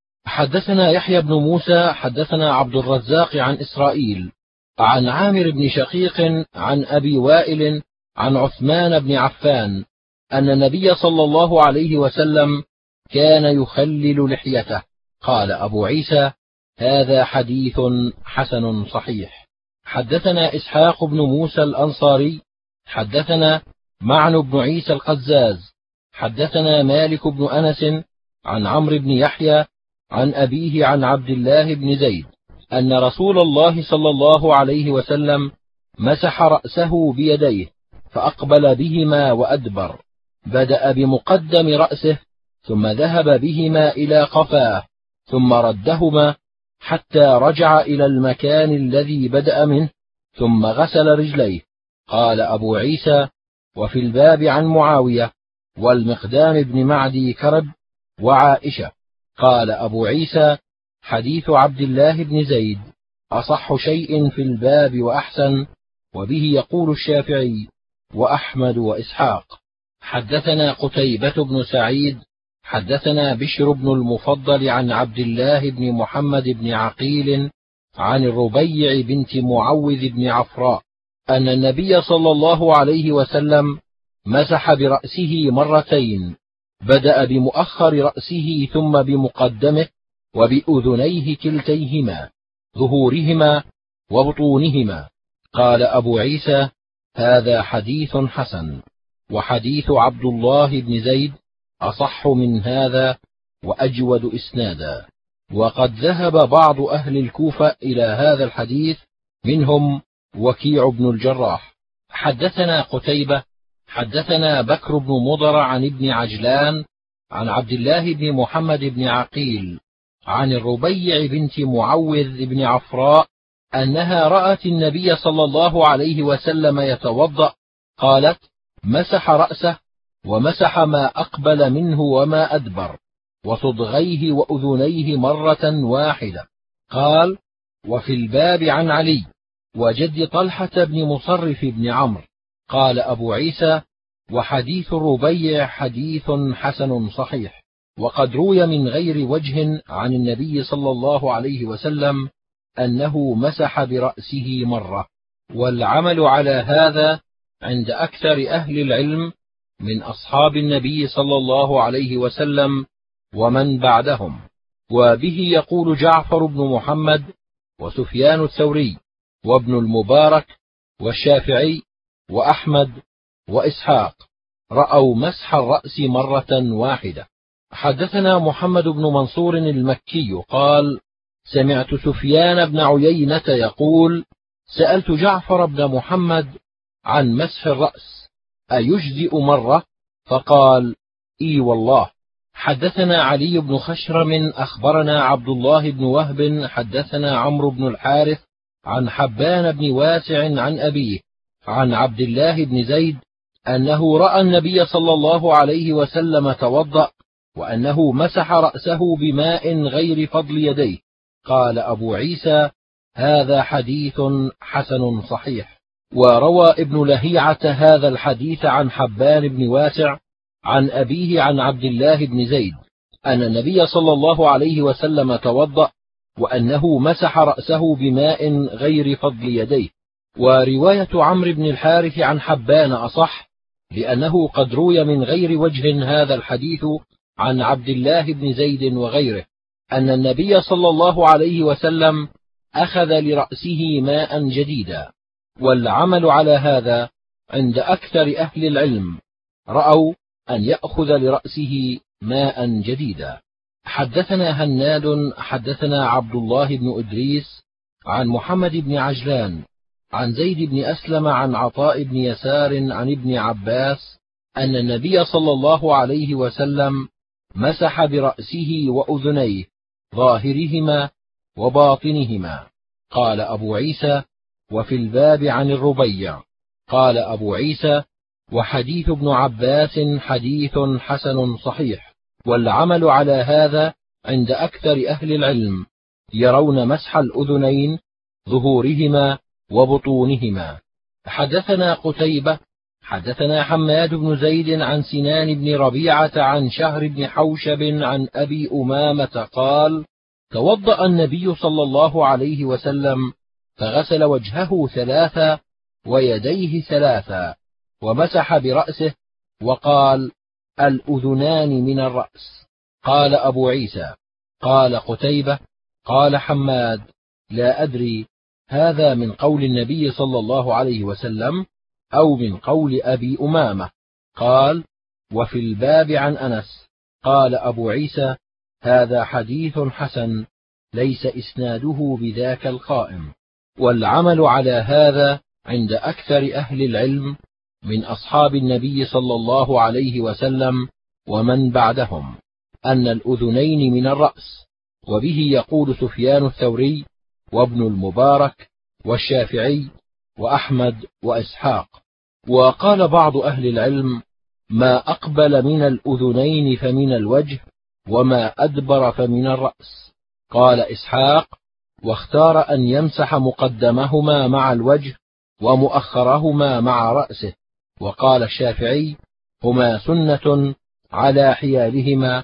حدثنا يحيى بن موسى حدثنا عبد الرزاق عن إسرائيل عن عامر بن شقيق عن أبي وائل عن عثمان بن عفان أن النبي صلى الله عليه وسلم كان يخلل لحيته. قال أبو عيسى: هذا حديث حسن صحيح. حدثنا إسحاق بن موسى الأنصاري حدثنا معن بن عيسى القزاز حدثنا مالك بن أنس عن عمرو بن يحيى عن أبيه عن عبد الله بن زيد أن رسول الله صلى الله عليه وسلم مسح رأسه بيديه فأقبل بهما وأدبر، بدأ بمقدم رأسه ثم ذهب بهما إلى قفاه ثم ردهما حتى رجع إلى المكان الذي بدأ منه ثم غسل رجليه. قال أبو عيسى: وفي الباب عن معاوية والمقدام بن معدي كرب وعائشة. قال أبو عيسى: حديث عبد الله بن زيد أصح شيء في الباب وأحسن، وبه يقول الشافعي وأحمد وإسحاق. حدثنا قتيبة بن سعيد حدثنا بشر بن المفضل عن عبد الله بن محمد بن عقيل عن الربيع بنت معوذ بن عفراء أن النبي صلى الله عليه وسلم مسح برأسه مرتين، بدأ بمؤخر رأسه ثم بمقدمه وبأذنيه كلتيهما ظهورهما وبطونهما. قال أبو عيسى: هذا حديث حسن. وحديث عبد الله بن زيد أصح من هذا وأجود إسنادا. وقد ذهب بعض أهل الكوفة إلى هذا الحديث، منهم وكيع بن الجراح. حدثنا قتيبة حدثنا بكر بن مضر عن ابن عجلان عن عبد الله بن محمد بن عقيل عن الربيع بنت معوذ بن عفراء أنها رأت النبي صلى الله عليه وسلم يتوضأ، قالت: مسح رأسه ومسح ما أقبل منه وما أدبر وصدغيه وأذنيه مرة واحدة. قال: وفي الباب عن علي وجد طلحة بن مصرف بن عمرو. قال أبو عيسى: وحديث الربيع حديث حسن صحيح. وقد روي من غير وجه عن النبي صلى الله عليه وسلم أنه مسح برأسه مرة، والعمل على هذا عند أكثر أهل العلم من أصحاب النبي صلى الله عليه وسلم ومن بعدهم. وبه يقول جعفر بن محمد وسفيان الثوري وابن المبارك والشافعي وأحمد وإسحاق رأوا مسح الرأس مرة واحدة. حدثنا محمد بن منصور المكي قال: سمعت سفيان بن عيينة يقول: سألت جعفر بن محمد عن مسح الرأس أيجزئ مرة؟ فقال: إي والله. حدثنا علي بن خشرم أخبرنا عبد الله بن وهب حدثنا عمرو بن الحارث عن حبان بن واسع عن أبيه عن عبد الله بن زيد أنه رأى النبي صلى الله عليه وسلم توضأ وأنه مسح رأسه بماء غير فضل يديه. قال أبو عيسى: هذا حديث حسن صحيح. وروى ابن لهيعة هذا الحديث عن حبان بن واسع عن أبيه عن عبد الله بن زيد أن النبي صلى الله عليه وسلم توضأ وأنه مسح رأسه بماء غير فضل يديه. ورواية عمرو بن الحارث عن حبان أصح، لأنه قد روي من غير وجه هذا الحديث عن عبد الله بن زيد وغيره أن النبي صلى الله عليه وسلم أخذ لرأسه ماء جديدا. والعمل على هذا عند أكثر أهل العلم، رأوا أن يأخذ لرأسه ماء جديدا. حدثنا هناد حدثنا عبد الله بن إدريس عن محمد بن عجلان عن زيد بن أسلم عن عطاء بن يسار عن ابن عباس أن النبي صلى الله عليه وسلم مسح برأسه وأذنيه ظاهرهما وباطنهما. قال أبو عيسى: وفي الباب عن الربيع قال أبو عيسى: وحديث ابن عباس حديث حسن صحيح، والعمل على هذا عند أكثر أهل العلم، يرون مسح الأذنين ظهورهما وبطونهما. حدثنا قتيبة حدثنا حماد بن زيد عن سنان بن ربيعة عن شهر بن حوشب عن أبي أمامة قال: توضأ النبي صلى الله عليه وسلم فغسل وجهه ثلاثا ويديه ثلاثا ومسح برأسه وقال: الأذنان من الرأس. قال أبو عيسى: قال قتيبة: قال حماد: لا أدري هذا من قول النبي صلى الله عليه وسلم أو من قول أبي أمامة. قال: وفي الباب عن أنس. قال أبو عيسى: هذا حديث حسن ليس إسناده بذاك القائم. والعمل على هذا عند أكثر أهل العلم من أصحاب النبي صلى الله عليه وسلم ومن بعدهم أن الأذنين من الرأس، وبه يقول سفيان الثوري وابن المبارك والشافعي وأحمد وإسحاق. وقال بعض أهل العلم: ما أقبل من الأذنين فمن الوجه، وما أدبر فمن الرأس. قال إسحاق: واختار أن يمسح مقدمهما مع الوجه ومؤخرهما مع رأسه. وقال الشافعي: هما سنة على حيالهما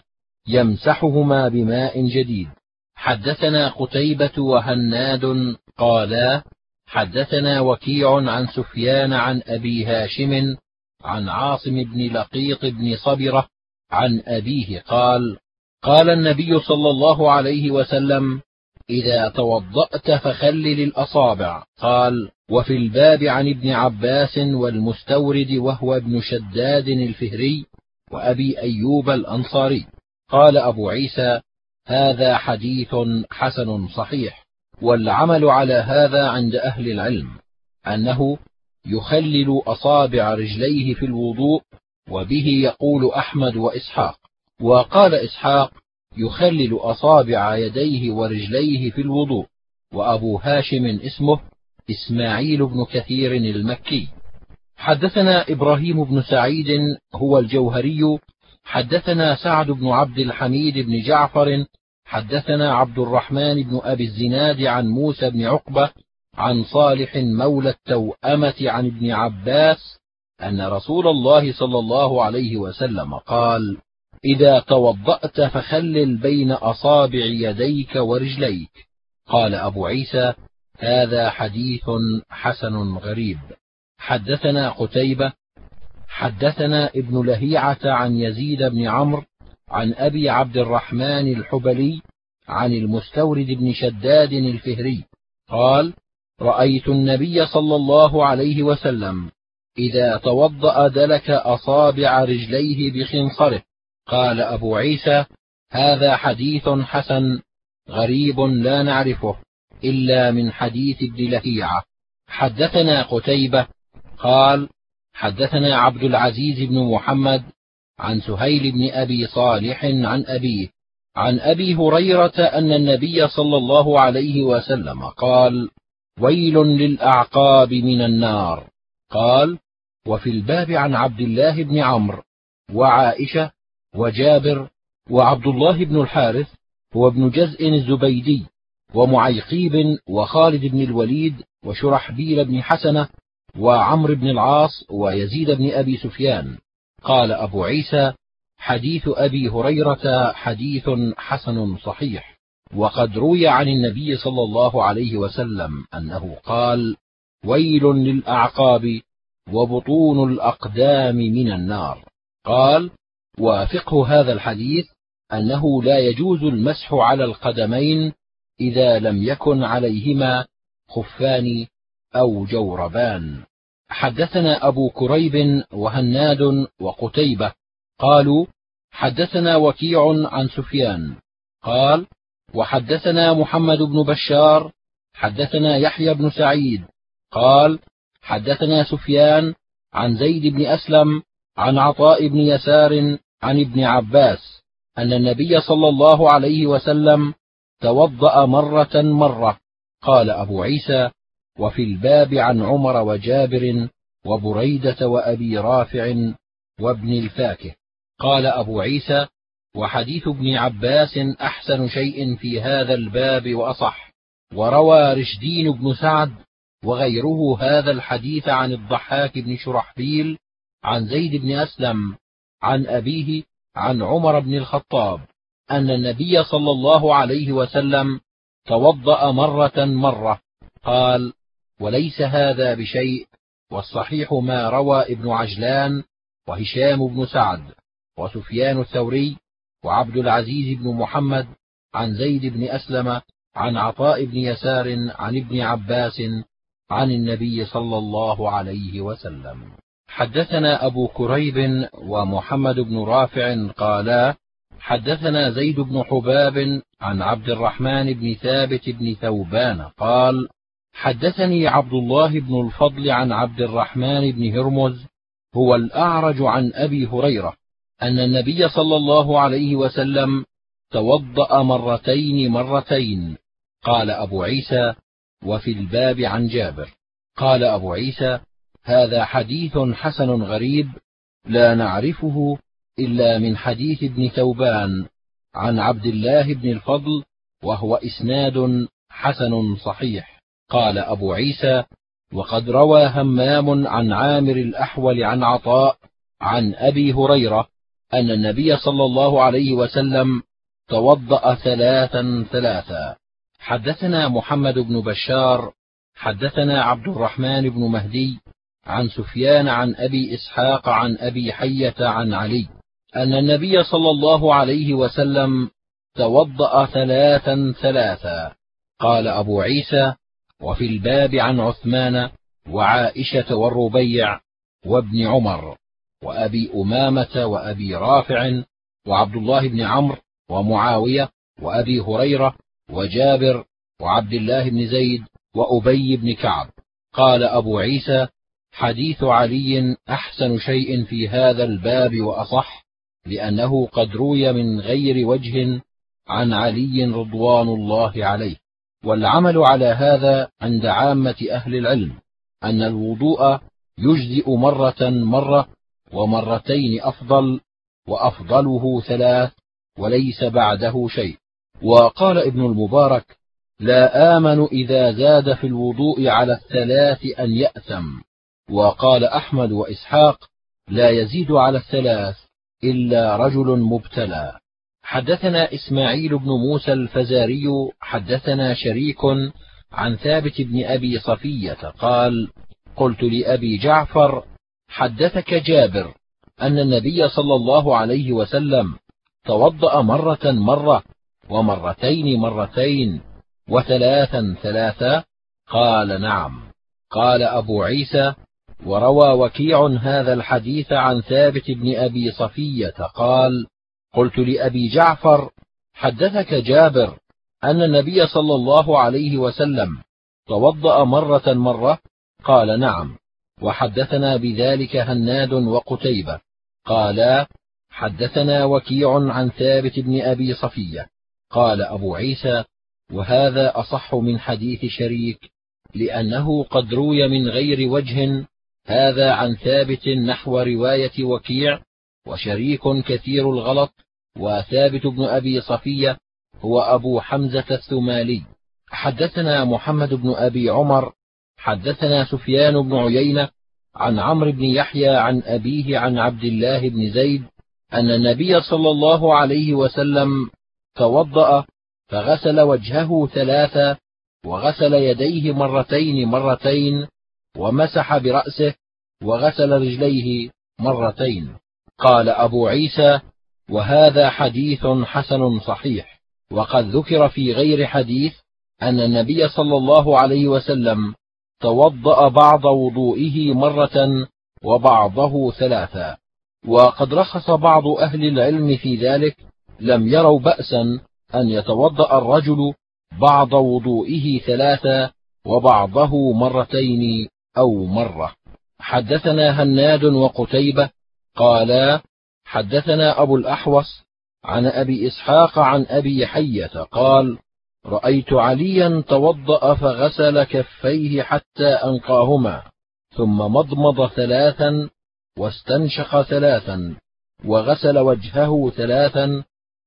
يمسحهما بماء جديد. حدثنا قتيبة وهناد قالا: حدثنا وكيع عن سفيان عن أبي هاشم عن عاصم بن لقيط بن صبرة عن أبيه قال: قال النبي صلى الله عليه وسلم: إذا توضأت فخلل الأصابع. قال: وفي الباب عن ابن عباس والمستورد وهو ابن شداد الفهري وأبي أيوب الأنصاري. قال أبو عيسى: هذا حديث حسن صحيح. والعمل على هذا عند أهل العلم أنه يخلل أصابع رجليه في الوضوء، وبه يقول أحمد وإسحاق. وقال إسحاق: يخلل أصابع يديه ورجليه في الوضوء. وأبو هاشم اسمه إسماعيل بن كثير المكي. حدثنا إبراهيم بن سعيد هو الجوهري حدثنا سعد بن عبد الحميد بن جعفر حدثنا عبد الرحمن بن أبي الزناد عن موسى بن عقبة عن صالح مولى التوأمة عن ابن عباس أن رسول الله صلى الله عليه وسلم قال: إذا توضأت فخلل بين أصابع يديك ورجليك. قال أبو عيسى: هذا حديث حسن غريب. حدثنا قتيبة حدثنا ابن لهيعة عن يزيد بن عمرو عن أبي عبد الرحمن الحبلي عن المستورد بن شداد الفهري قال: رأيت النبي صلى الله عليه وسلم إذا توضأ دلك أصابع رجليه بخنصره. قال أبو عيسى: هذا حديث حسن غريب لا نعرفه إلا من حديث ابن لهيعة. حدثنا قتيبة قال: حدثنا عبد العزيز بن محمد عن سهيل بن أبي صالح عن أبيه عن أبي هريرة أن النبي صلى الله عليه وسلم قال: ويل للأعقاب من النار. قال: وفي الباب عن عبد الله بن عمرو وعائشة وجابر وعبد الله بن الحارث وابن جزء الزبيدي ومعيقيب وخالد بن الوليد وشرحبيل بن حسنة وعمرو بن العاص ويزيد بن أبي سفيان. قال أبو عيسى: حديث أبي هريرة حديث حسن صحيح. وقد روي عن النبي صلى الله عليه وسلم أنه قال: ويل للأعقاب وبطون الأقدام من النار. قال: وفقه هذا الحديث أنه لا يجوز المسح على القدمين إذا لم يكن عليهما خفان أو جوربان. حدثنا أبو كريب وهناد وقتيبة قالوا: حدثنا وكيع عن سفيان قال: وحدثنا محمد بن بشار حدثنا يحيى بن سعيد قال: حدثنا سفيان عن زيد بن أسلم عن عطاء بن يسار عن ابن عباس أن النبي صلى الله عليه وسلم توضأ مرة مرة. قال أبو عيسى: وفي الباب عن عمر وجابر وبريدة وأبي رافع وابن الفاكه. قال أبو عيسى: وحديث ابن عباس أحسن شيء في هذا الباب وأصح. وروى رشدين بن سعد وغيره هذا الحديث عن الضحاك بن شرحبيل عن زيد بن أسلم عن أبيه عن عمر بن الخطاب أن النبي صلى الله عليه وسلم توضأ مرة مرة. قال: وليس هذا بشيء، والصحيح ما روى ابن عجلان وهشام بن سعد وسفيان الثوري وعبد العزيز بن محمد عن زيد بن أسلم عن عطاء بن يسار عن ابن عباس عن النبي صلى الله عليه وسلم. حدثنا أبو كريب ومحمد بن رافع قالا: حدثنا زيد بن حباب عن عبد الرحمن بن ثابت بن ثوبان قال: حدثني عبد الله بن الفضل عن عبد الرحمن بن هرمز هو الأعرج عن أبي هريرة أن النبي صلى الله عليه وسلم توضأ مرتين مرتين. قال أبو عيسى: وفي الباب عن جابر. قال أبو عيسى: هذا حديث حسن غريب لا نعرفه إلا من حديث ابن ثوبان عن عبد الله بن الفضل، وهو إسناد حسن صحيح. قال أبو عيسى: وقد روى همام عن عامر الأحول عن عطاء عن أبي هريرة أن النبي صلى الله عليه وسلم توضأ ثلاثا ثلاثا. حدثنا محمد بن بشار حدثنا عبد الرحمن بن مهدي عن سفيان عن أبي إسحاق عن أبي حية عن علي أن النبي صلى الله عليه وسلم توضأ ثلاثا ثلاثا. قال أبو عيسى: وفي الباب عن عثمان وعائشة والربيع وابن عمر وأبي أمامة وأبي رافع وعبد الله بن عمرو ومعاوية وأبي هريرة وجابر وعبد الله بن زيد وأبي بن كعب. قال أبو عيسى: حديث علي أحسن شيء في هذا الباب وأصح، لأنه قد روي من غير وجه عن علي رضوان الله عليه. والعمل على هذا عند عامة أهل العلم أن الوضوء يجزئ مرة مرة، ومرتين أفضل، وأفضله ثلاث، وليس بعده شيء. وقال ابن المبارك: لا آمن إذا زاد في الوضوء على الثلاث أن يأثم. وقال أحمد وإسحاق: لا يزيد على الثلاث إلا رجل مبتلى. حدثنا إسماعيل بن موسى الفزاري حدثنا شريك عن ثابت بن أبي صفية قال: قلت لأبي جعفر: حدثك جابر أن النبي صلى الله عليه وسلم توضأ مرة مرة، ومرتين مرتين، وثلاثا ثلاثا؟ قال: نعم. قال أبو عيسى: وروى وكيع هذا الحديث عن ثابت بن أبي صفية قال: قلت لأبي جعفر: حدثك جابر أن النبي صلى الله عليه وسلم توضأ مرة مرة؟ قال: نعم. وحدثنا بذلك هناد وقتيبة قالا: حدثنا وكيع عن ثابت بن أبي صفية. قال أبو عيسى: وهذا أصح من حديث شريك، لأنه قد روي من غير وجه هذا عن ثابت نحو رواية وكيع، وشريك كثير الغلط، وثابت بن أبي صفية هو أبو حمزة الثمالي. حدثنا محمد بن أبي عمر حدثنا سفيان بن عيينة عن عمرو بن يحيى عن أبيه عن عبد الله بن زيد أن النبي صلى الله عليه وسلم توضأ فغسل وجهه ثلاثا، وغسل يديه مرتين مرتين، ومسح برأسه، وغسل رجليه مرتين. قال أبو عيسى: وهذا حديث حسن صحيح. وقد ذكر في غير حديث أن النبي صلى الله عليه وسلم توضأ بعض وضوئه مرة وبعضه ثلاثا. وقد رخص بعض أهل العلم في ذلك، لم يروا بأسا أن يتوضأ الرجل بعض وضوئه ثلاثا وبعضه مرتين أو مرة. حدثنا هناد وقتيبة قالا: حدثنا أبو الأحوص عن أبي إسحاق عن أبي حية قال: رأيت عليا توضأ فغسل كفيه حتى أنقاهما، ثم مضمض ثلاثا واستنشق ثلاثا، وغسل وجهه ثلاثا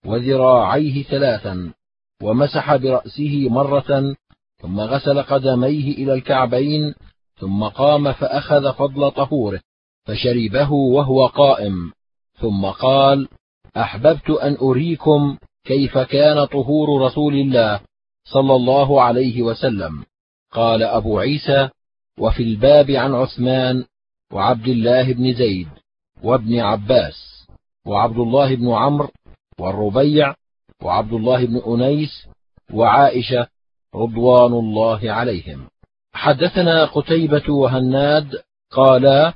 وذراعيه ثلاثا، ومسح برأسه مرة، ثم غسل قدميه إلى الكعبين، ثم قام فأخذ فضل طهوره فشربه وهو قائم، ثم قال: أحببت أن أريكم كيف كان طهور رسول الله صلى الله عليه وسلم. قال أبو عيسى: وفي الباب عن عثمان وعبد الله بن زيد وابن عباس وعبد الله بن عمرو والربيع وعبد الله بن أنيس وعائشة رضوان الله عليهم. حدثنا قتيبة وهناد قالا: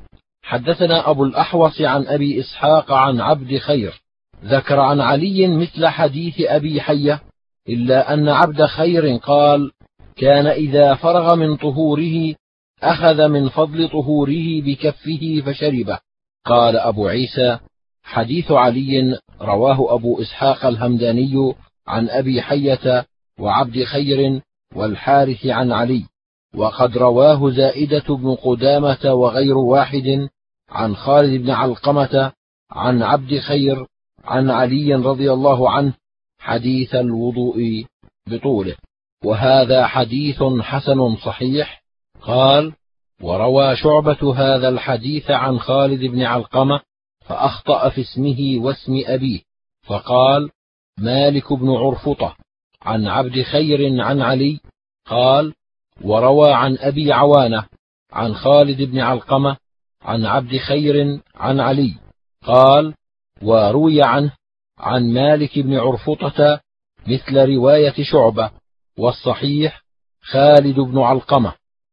حدثنا أبو الأحوص عن أبي إسحاق عن عبد خير، ذكر عن علي مثل حديث أبي حية، إلا أن عبد خير قال: كان إذا فرغ من طهوره أخذ من فضل طهوره بكفه فشربه. قال أبو عيسى: حديث علي رواه أبو إسحاق الهمداني عن أبي حية وعبد خير والحارث عن علي، وقد رواه زائدة بن قدامة وغير واحد عن خالد بن علقمة عن عبد خير عن علي رضي الله عنه حديث الوضوء بطوله، وهذا حديث حسن صحيح. قال: وروى شعبة هذا الحديث عن خالد بن علقمة فأخطأ في اسمه واسم أبيه، فقال: مالك بن عرفطة عن عبد خير عن علي. قال: وروى عن أبي عوانة عن خالد بن علقمة عن عبد خير عن علي. قال: وروي عنه عن مالك بن عرفطة مثل رواية شعبة، والصحيح خالد بن علقمة.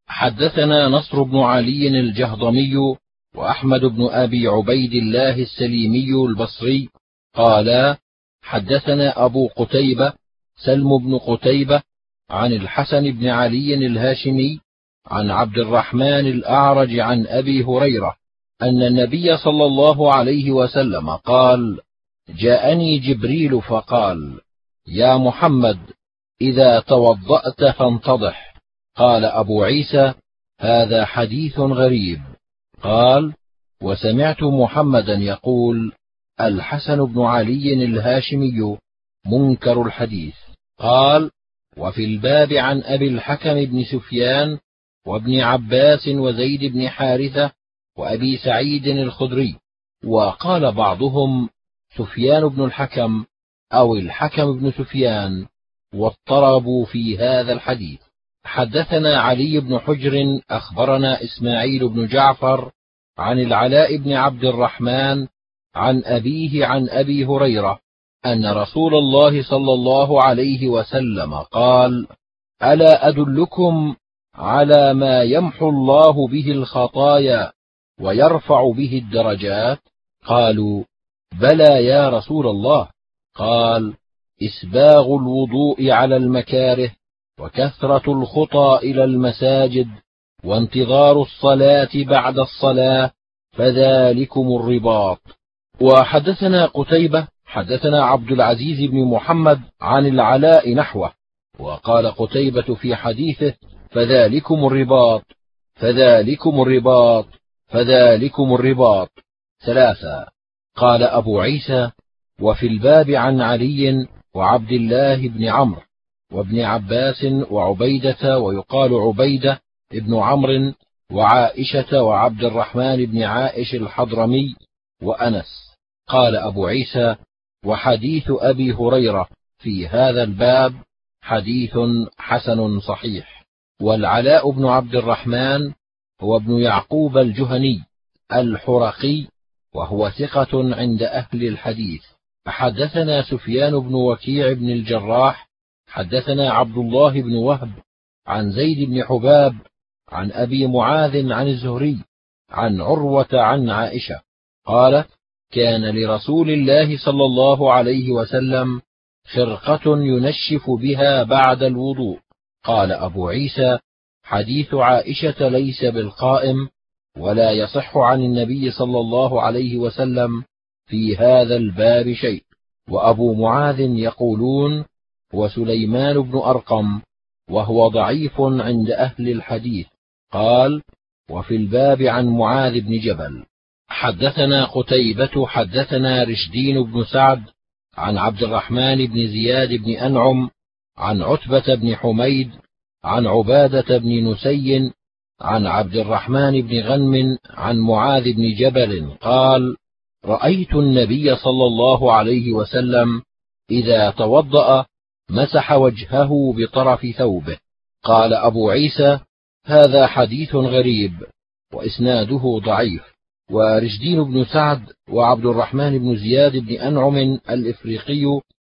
حدثنا نصر بن علي الجهضمي وأحمد بن أبي عبيد الله السليمي البصري قالا: حدثنا أبو قتيبة سلم بن قتيبة عن الحسن بن علي الهاشمي عن عبد الرحمن الأعرج عن أبي هريرة أن النبي صلى الله عليه وسلم قال: جاءني جبريل فقال: يا محمد، إذا توضأت فانتضح. قال أبو عيسى: هذا حديث غريب. قال: وسمعت محمدا يقول: الحسن بن علي الهاشمي منكر الحديث. قال: وفي الباب عن أبي الحكم بن سفيان وابن عباس وزيد بن حارثة وأبي سعيد الخدري. وقال بعضهم سفيان بن الحكم أو الحكم بن سفيان، واضطربوا في هذا الحديث. حدثنا علي بن حجر أخبرنا إسماعيل بن جعفر عن العلاء بن عبد الرحمن عن أبيه عن أبي هريرة أن رسول الله صلى الله عليه وسلم قال: ألا أدلكم على ما يمحو الله به الخطايا ويرفع به الدرجات؟ قالوا: بلى يا رسول الله. قال: إسباغ الوضوء على المكاره، وكثرة الخطى إلى المساجد، وانتظار الصلاة بعد الصلاة، فذلكم الرباط. وحدثنا قتيبة حدثنا عبد العزيز بن محمد عن العلاء نحوه، وقال قتيبة في حديثه: فذلكم الرباط، فذلكم الرباط، فذلكم الرباط ثلاثة. قال أبو عيسى: وفي الباب عن علي وعبد الله بن عمرو وابن عباس وعبيدة، ويقال عبيدة ابن عمرو، وعائشة وعبد الرحمن بن عائش الحضرمي وأنس. قال أبو عيسى: وحديث أبي هريرة في هذا الباب حديث حسن صحيح. والعلاء بن عبد الرحمن هو ابن يعقوب الجهني الحرقي، وهو ثقة عند أهل الحديث. حدثنا سفيان بن وكيع بن الجراح حدثنا عبد الله بن وهب عن زيد بن حباب عن أبي معاذ عن الزهري عن عروة عن عائشة قالت: كان لرسول الله صلى الله عليه وسلم خرقة ينشف بها بعد الوضوء. قال أبو عيسى: حديث عائشة ليس بالقائم، ولا يصح عن النبي صلى الله عليه وسلم في هذا الباب شيء. وأبو معاذ يقولون وسليمان بن أرقم، وهو ضعيف عند أهل الحديث. قال: وفي الباب عن معاذ بن جبل. حدثنا قتيبة حدثنا رشدين بن سعد عن عبد الرحمن بن زياد بن أنعم عن عتبة بن حميد عن عبادة بن نسي عن عبد الرحمن بن غنم عن معاذ بن جبل قال: رأيت النبي صلى الله عليه وسلم إذا توضأ مسح وجهه بطرف ثوبه. قال أبو عيسى: هذا حديث غريب وإسناده ضعيف. ورشدين بن سعد وعبد الرحمن بن زياد بن أنعم الإفريقي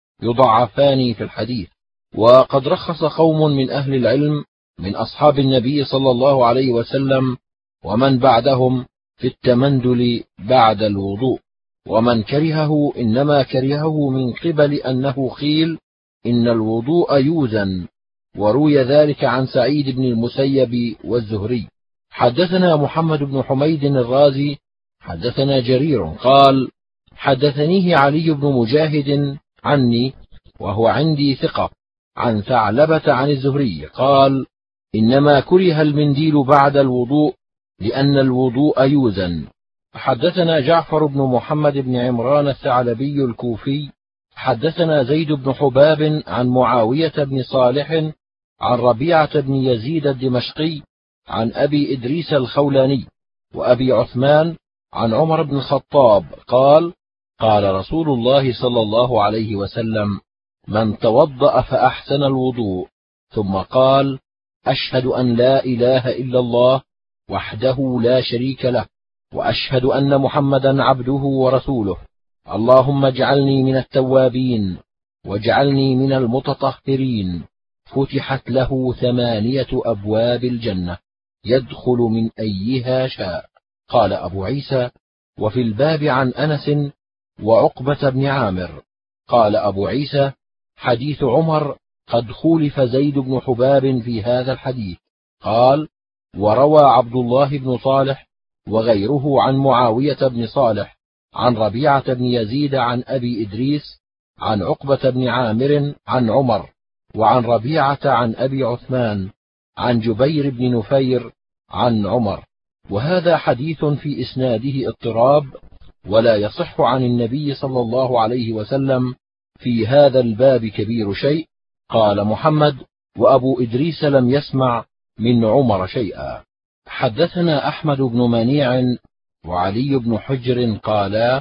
يضعفان في الحديث. وقد رخص قوم من أهل العلم من أصحاب النبي صلى الله عليه وسلم ومن بعدهم في التمندل بعد الوضوء، ومن كرهه إنما كرهه من قبل أنه قيل إن الوضوء يوزن، وروي ذلك عن سعيد بن المسيب والزهري. حدثنا محمد بن حميد الرازي حدثنا جرير قال: حدثنيه علي بن مجاهد عني وهو عندي ثقة عن ثعلبة عن الزهري قال: إنما كره المنديل بعد الوضوء لأن الوضوء يوزن. حدثنا جعفر بن محمد بن عمران الثعلبي الكوفي حدثنا زيد بن حباب عن معاوية بن صالح عن ربيعة بن يزيد الدمشقي عن أبي إدريس الخولاني وأبي عثمان عن عمر بن الخطاب قال: قال رسول الله صلى الله عليه وسلم: من توضأ فأحسن الوضوء ثم قال: أشهد أن لا إله إلا الله وحده لا شريك له وأشهد أن محمدا عبده ورسوله، اللهم اجعلني من التوابين واجعلني من المتطهرين، فتحت له ثمانية أبواب الجنة يدخل من أيها شاء. قال أبو عيسى: وفي الباب عن أنس وعقبة بن عامر. قال أبو عيسى: حديث عمر قد خولف زيد بن حباب في هذا الحديث. قال: وروى عبد الله بن صالح وغيره عن معاوية بن صالح عن ربيعة بن يزيد عن أبي إدريس عن عقبة بن عامر عن عمر، وعن ربيعة عن أبي عثمان عن جبير بن نفير عن عمر، وهذا حديث في إسناده اضطراب ولا يصح عن النبي صلى الله عليه وسلم في هذا الباب كبير شيء. قال محمد: وأبو إدريس لم يسمع من عمر شيئا. حدثنا أحمد بن منيع وعلي بن حجر قالا: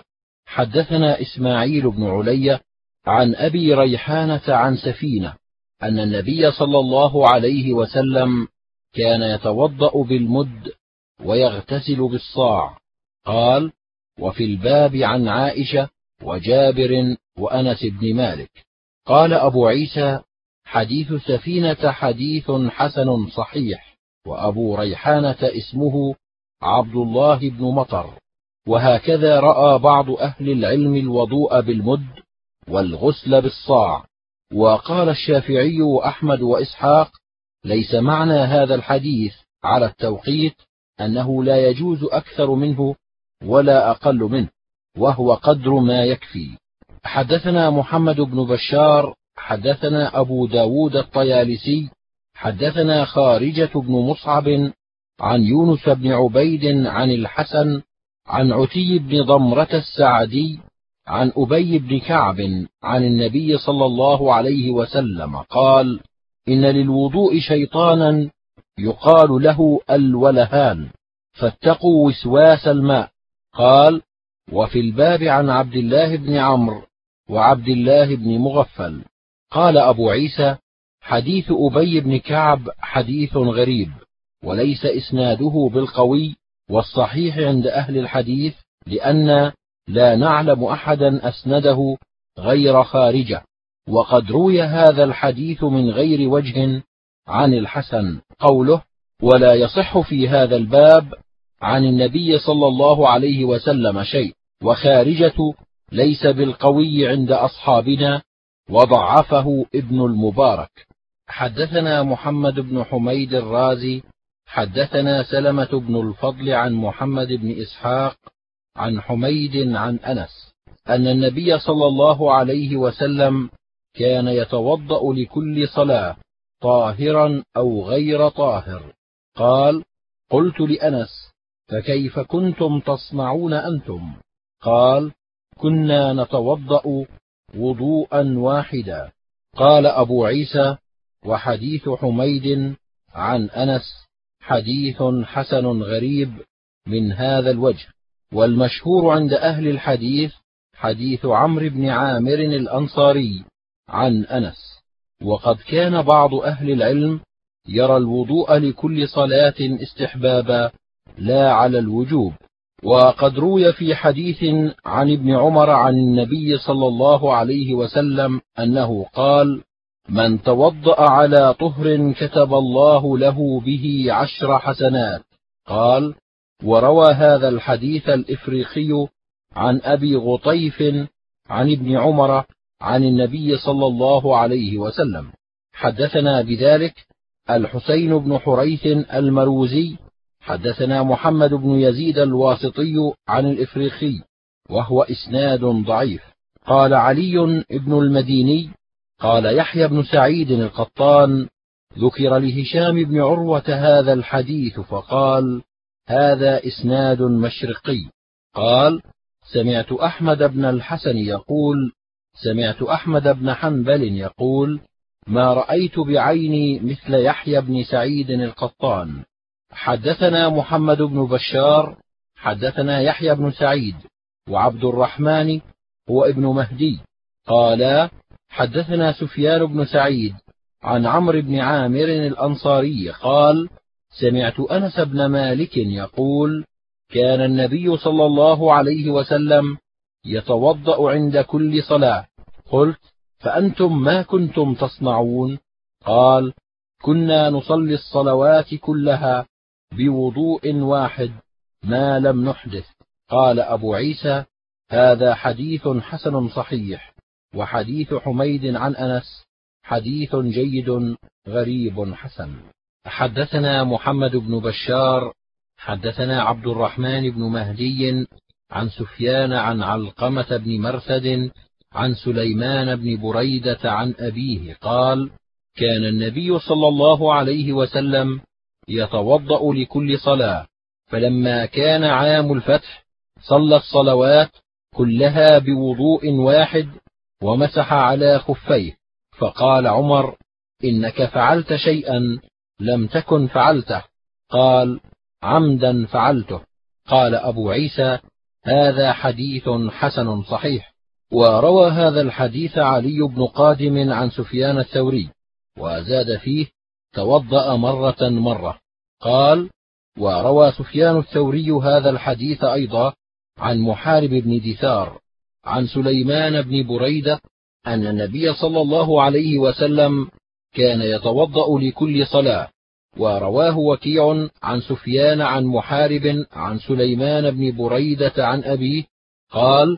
حدثنا إسماعيل بن علي عن أبي ريحانة عن سفينة أن النبي صلى الله عليه وسلم كان يتوضأ بالمد ويغتسل بالصاع. قال: وفي الباب عن عائشة وجابر وأنس بن مالك. قال أبو عيسى: حديث سفينة حديث حسن صحيح، وأبو ريحانة اسمه عبد الله بن مطر. وهكذا رأى بعض أهل العلم الوضوء بالمد والغسل بالصاع. وقال الشافعي وأحمد وإسحاق: ليس معنى هذا الحديث على التوقيت أنه لا يجوز أكثر منه ولا أقل منه، وهو قدر ما يكفي. حدثنا محمد بن بشار حدثنا أبو داود الطيالسي حدثنا خارجة بن مصعب عن يونس بن عبيد عن الحسن عن عتي بن ضمرة السعدي عن أبي بن كعب عن النبي صلى الله عليه وسلم قال: إن للوضوء شيطانا يقال له الولهان، فاتقوا وسواس الماء. قال: وفي الباب عن عبد الله بن عمرو وعبد الله بن مغفل. قال أبو عيسى: حديث أبي بن كعب حديث غريب وليس إسناده بالقوي، والصحيح عند أهل الحديث لأن لا نعلم أحدا أسنده غير خارجة، وقد روي هذا الحديث من غير وجه عن الحسن. قوله: ولا يصح في هذا الباب عن النبي صلى الله عليه وسلم شيء، وخارجة ليس بالقوي عند أصحابنا، وضعفه ابن المبارك. حدثنا محمد بن حميد الرازي حدثنا سلمة بن الفضل عن محمد بن إسحاق عن حميد عن أنس أن النبي صلى الله عليه وسلم كان يتوضأ لكل صلاة طاهرا أو غير طاهر. قال: قلت لأنس: فكيف كنتم تصنعون أنتم؟ قال: كنا نتوضأ وضوءا واحدا. قال أبو عيسى: وحديث حميد عن أنس حديث حسن غريب من هذا الوجه. والمشهور عند أهل الحديث حديث عمرو بن عامر الأنصاري عن أنس. وقد كان بعض أهل العلم يرى الوضوء لكل صلاة استحبابا لا على الوجوب. وقد روي في حديث عن ابن عمر عن النبي صلى الله عليه وسلم أنه قال: من توضأ على طهر كتب الله له به عشر حسنات. قال: وروى هذا الحديث الإفريقي عن أبي غطيف عن ابن عمر عن النبي صلى الله عليه وسلم. حدثنا بذلك الحسين بن حريث المروزي حدثنا محمد بن يزيد الواسطي عن الإفريقي وهو إسناد ضعيف. قال علي بن المديني قال يحيى بن سعيد القطان: ذكر لهشام بن عروة هذا الحديث فقال: هذا إسناد مشرقي. قال: سمعت أحمد بن الحسن يقول: سمعت أحمد بن حنبل يقول: ما رأيت بعيني مثل يحيى بن سعيد القطان. حدثنا محمد بن بشار حدثنا يحيى بن سعيد وعبد الرحمن هو ابن مهدي قالا: حدثنا سفيان بن سعيد عن عمرو بن عامر الأنصاري قال: سمعت أنس بن مالك يقول: كان النبي صلى الله عليه وسلم يتوضأ عند كل صلاة. قلت: فأنتم ما كنتم تصنعون؟ قال: كنا نصلي الصلوات كلها بوضوء واحد ما لم نحدث. قال أبو عيسى: هذا حديث حسن صحيح. وحديث حميد عن أنس حديث جيد غريب حسن. حدثنا محمد بن بشار حدثنا عبد الرحمن بن مهدي عن سفيان عن علقمة بن مرثد عن سليمان بن بريدة عن أبيه قال: كان النبي صلى الله عليه وسلم يتوضأ لكل صلاة، فلما كان عام الفتح صلى الصلوات كلها بوضوء واحد ومسح على خفيه. فقال عمر: إنك فعلت شيئا لم تكن فعلته. قال: عمدا فعلته. قال أبو عيسى: هذا حديث حسن صحيح. وروى هذا الحديث علي بن قادم عن سفيان الثوري وزاد فيه: توضأ مرة مرة. قال: وروى سفيان الثوري هذا الحديث أيضا عن محارب بن دثار عن سليمان بن بريدة أن النبي صلى الله عليه وسلم كان يتوضأ لكل صلاة. ورواه وكيع عن سفيان عن محارب عن سليمان بن بريدة عن أبيه قال: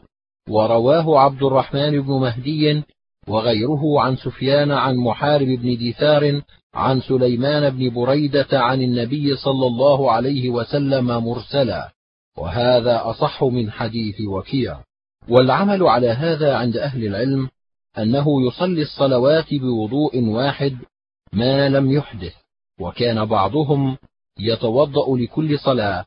ورواه عبد الرحمن بن مهدي وغيره عن سفيان عن محارب بن دثار عن سليمان بن بريدة عن النبي صلى الله عليه وسلم مرسلا، وهذا أصح من حديث وكيع. والعمل على هذا عند أهل العلم أنه يصلي الصلوات بوضوء واحد ما لم يحدث. وكان بعضهم يتوضأ لكل صلاة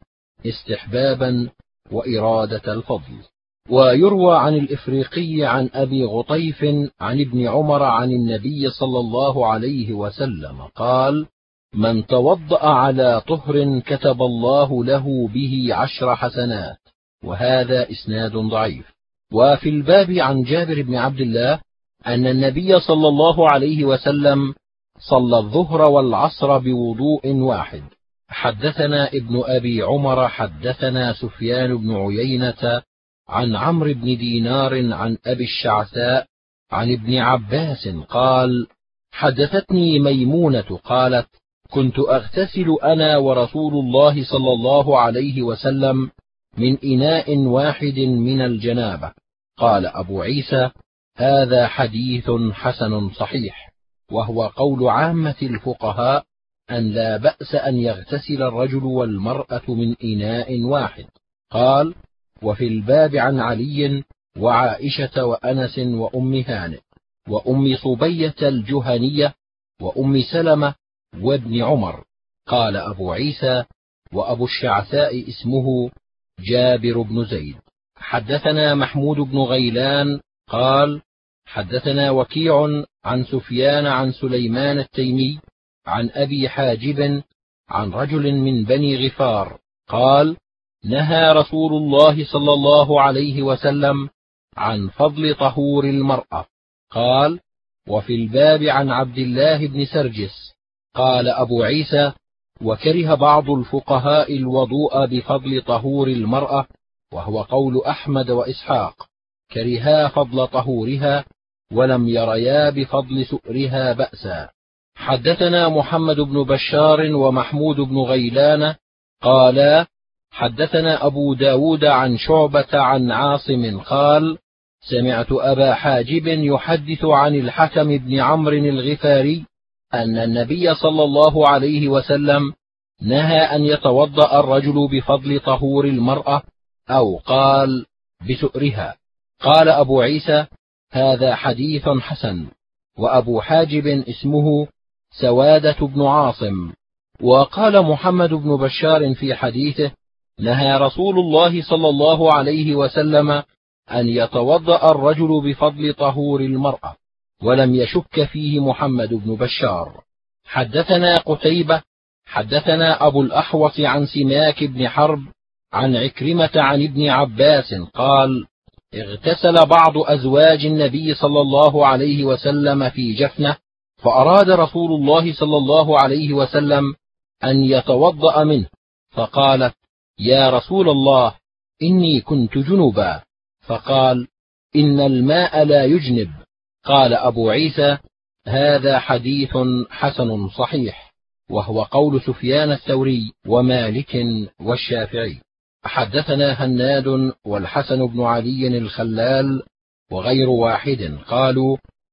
استحبابا وإرادة الفضل. ويروى عن الإفريقي عن أبي غطيف عن ابن عمر عن النبي صلى الله عليه وسلم قال: من توضأ على طهر كتب الله له به عشر حسنات. وهذا إسناد ضعيف. وفي الباب عن جابر بن عبد الله أن النبي صلى الله عليه وسلم صلى الظهر والعصر بوضوء واحد. حدثنا ابن أبي عمر حدثنا سفيان بن عيينة عن عمرو بن دينار عن أبي الشعثاء عن ابن عباس قال: حدثتني ميمونة قالت: كنت أغتسل أنا ورسول الله صلى الله عليه وسلم من إناء واحد من الجنابة. قال أبو عيسى: هذا حديث حسن صحيح. وهو قول عامة الفقهاء أن لا بأس أن يغتسل الرجل والمرأة من إناء واحد. قال: وفي الباب عن علي وعائشة وأنس وأم هانئ وأم صبية الجهنية وأم سلمة وابن عمر. قال أبو عيسى: وأبو الشعثاء اسمه جابر بن زيد. حدثنا محمود بن غيلان قال حدثنا وكيع عن سفيان عن سليمان التيمي عن أبي حاجب عن رجل من بني غفار قال نهى رسول الله صلى الله عليه وسلم عن فضل طهور المرأة. قال وفي الباب عن عبد الله بن سرجس قال أبو عيسى وكره بعض الفقهاء الوضوء بفضل طهور المرأة، وهو قول أحمد وإسحاق، كرها فضل طهورها ولم يريا بفضل سؤرها بأسا. حدثنا محمد بن بشار ومحمود بن غيلان قالا حدثنا أبو داود عن شعبة عن عاصم قال سمعت أبا حاجب يحدث عن الحكم بن عمرو الغفاري أن النبي صلى الله عليه وسلم نهى أن يتوضأ الرجل بفضل طهور المرأة، أو قال بسؤرها. قال أبو عيسى هذا حديث حسن. وأبو حاجب اسمه سوادة بن عاصم. وقال محمد بن بشار في حديثه نهى رسول الله صلى الله عليه وسلم أن يتوضأ الرجل بفضل طهور المرأة، ولم يشك فيه محمد بن بشار. حدثنا قتيبة حدثنا أبو الأحوص عن سماك بن حرب عن عكرمة عن ابن عباس قال اغتسل بعض أزواج النبي صلى الله عليه وسلم في جفنة، فأراد رسول الله صلى الله عليه وسلم أن يتوضأ منه، فقالت يا رسول الله إني كنت جنبا، فقال إن الماء لا يجنب. قال أبو عيسى هذا حديث حسن صحيح، وهو قول سفيان الثوري ومالك والشافعي. حدثنا هناد والحسن بن علي الخلال وغير واحد قالوا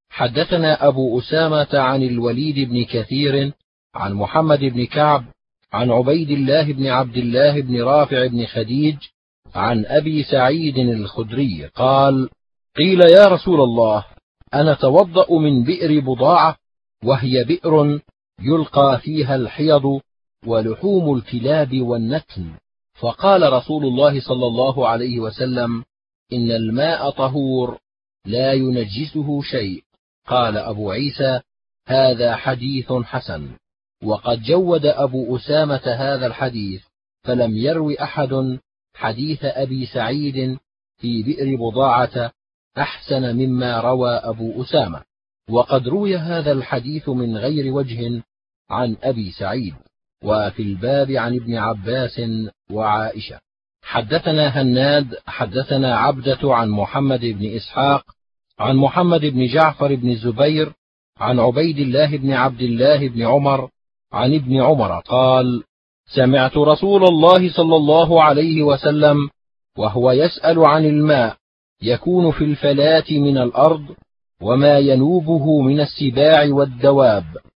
حدثنا أبو أسامة عن الوليد بن كثير عن محمد بن كعب عن عبيد الله بن عبد الله بن رافع بن خديج عن أبي سعيد الخدري قال قيل يا رسول الله أنا توضأ من بئر بضاعة، وهي بئر يلقى فيها الحيض ولحوم الكلاب والنتن، فقال رسول الله صلى الله عليه وسلم إن الماء طهور لا ينجسه شيء. قال أبو عيسى هذا حديث حسن. وقد جود أبو أسامة هذا الحديث، فلم يروي أحد حديث أبي سعيد في بئر بضاعة أحسن مما روى أبو أسامة، وقد روي هذا الحديث من غير وجه عن أبي سعيد. وفي الباب عن ابن عباس وعائشة. حدثنا هناد حدثنا عبدة عن محمد بن إسحاق عن محمد بن جعفر بن الزبير عن عبيد الله بن عبد الله بن عمر عن ابن عمر قال سمعت رسول الله صلى الله عليه وسلم وهو يسأل عن الماء يكون في الفلاة من الأرض وما ينوبه من السباع والدواب.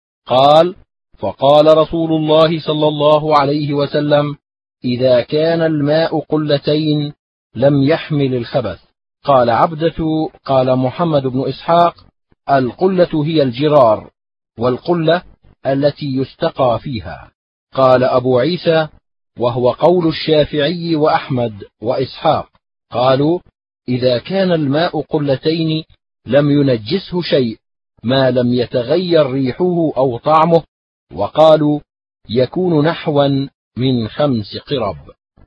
قال فقال رسول الله صلى الله عليه وسلم إذا كان الماء قلتين لم يحمل الخبث. قال عبدة قال محمد بن إسحاق القلة هي الجرار، والقلة التي يستقى فيها. قال أبو عيسى وهو قول الشافعي وأحمد وإسحاق، قالوا إذا كان الماء قلتين لم ينجسه شيء ما لم يتغير ريحه أو طعمه، وقالوا يكون نحوا من خمس قرب.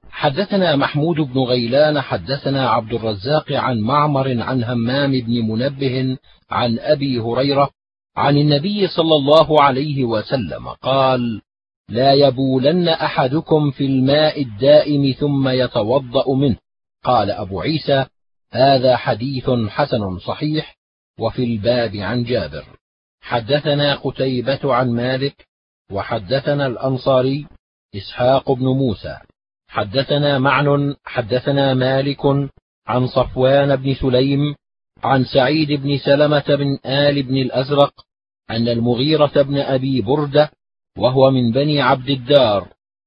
حدثنا محمود بن غيلان حدثنا عبد الرزاق عن معمر عن همام بن منبه عن أبي هريرة عن النبي صلى الله عليه وسلم قال لا يبولن أحدكم في الماء الدائم ثم يتوضأ منه. قال أبو عيسى هذا حديث حسن صحيح. وفي الباب عن جابر. حدثنا قتيبة عن مالك وحدثنا الأنصاري إسحاق بن موسى حدثنا معن حدثنا مالك عن صفوان بن سليم عن سعيد بن سلمة بن آل بن الأزرق أن المغيرة بن أبي بردة وهو من بني عبد الدار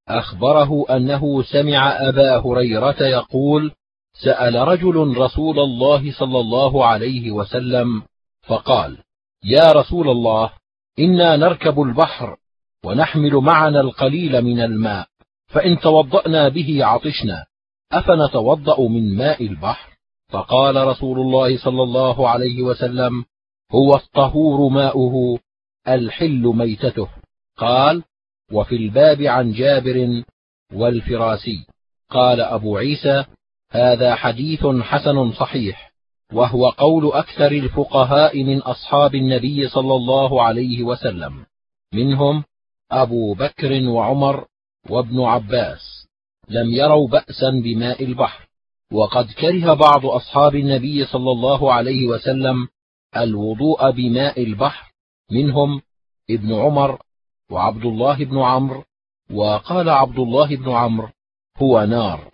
أخبره أنه سمع أبا هريرة يقول سأل رجل رسول الله صلى الله عليه وسلم فقال يا رسول الله إنا نركب البحر ونحمل معنا القليل من الماء، فإن توضأنا به عطشنا أفنتوضأ من ماء البحر؟ فقال رسول الله صلى الله عليه وسلم: هو الطهور ماؤه الحل ميتته. قال: وفي الباب عن جابر والفراسي. قال أبو عيسى: هذا حديث حسن صحيح، وهو قول أكثر الفقهاء من أصحاب النبي صلى الله عليه وسلم، منهم أبو بكر وعمر وابن عباس، لم يروا بأسا بماء البحر. وقد كره بعض أصحاب النبي صلى الله عليه وسلم الوضوء بماء البحر، منهم ابن عمر وعبد الله بن عمرو، وقال عبد الله بن عمرو: هو نار.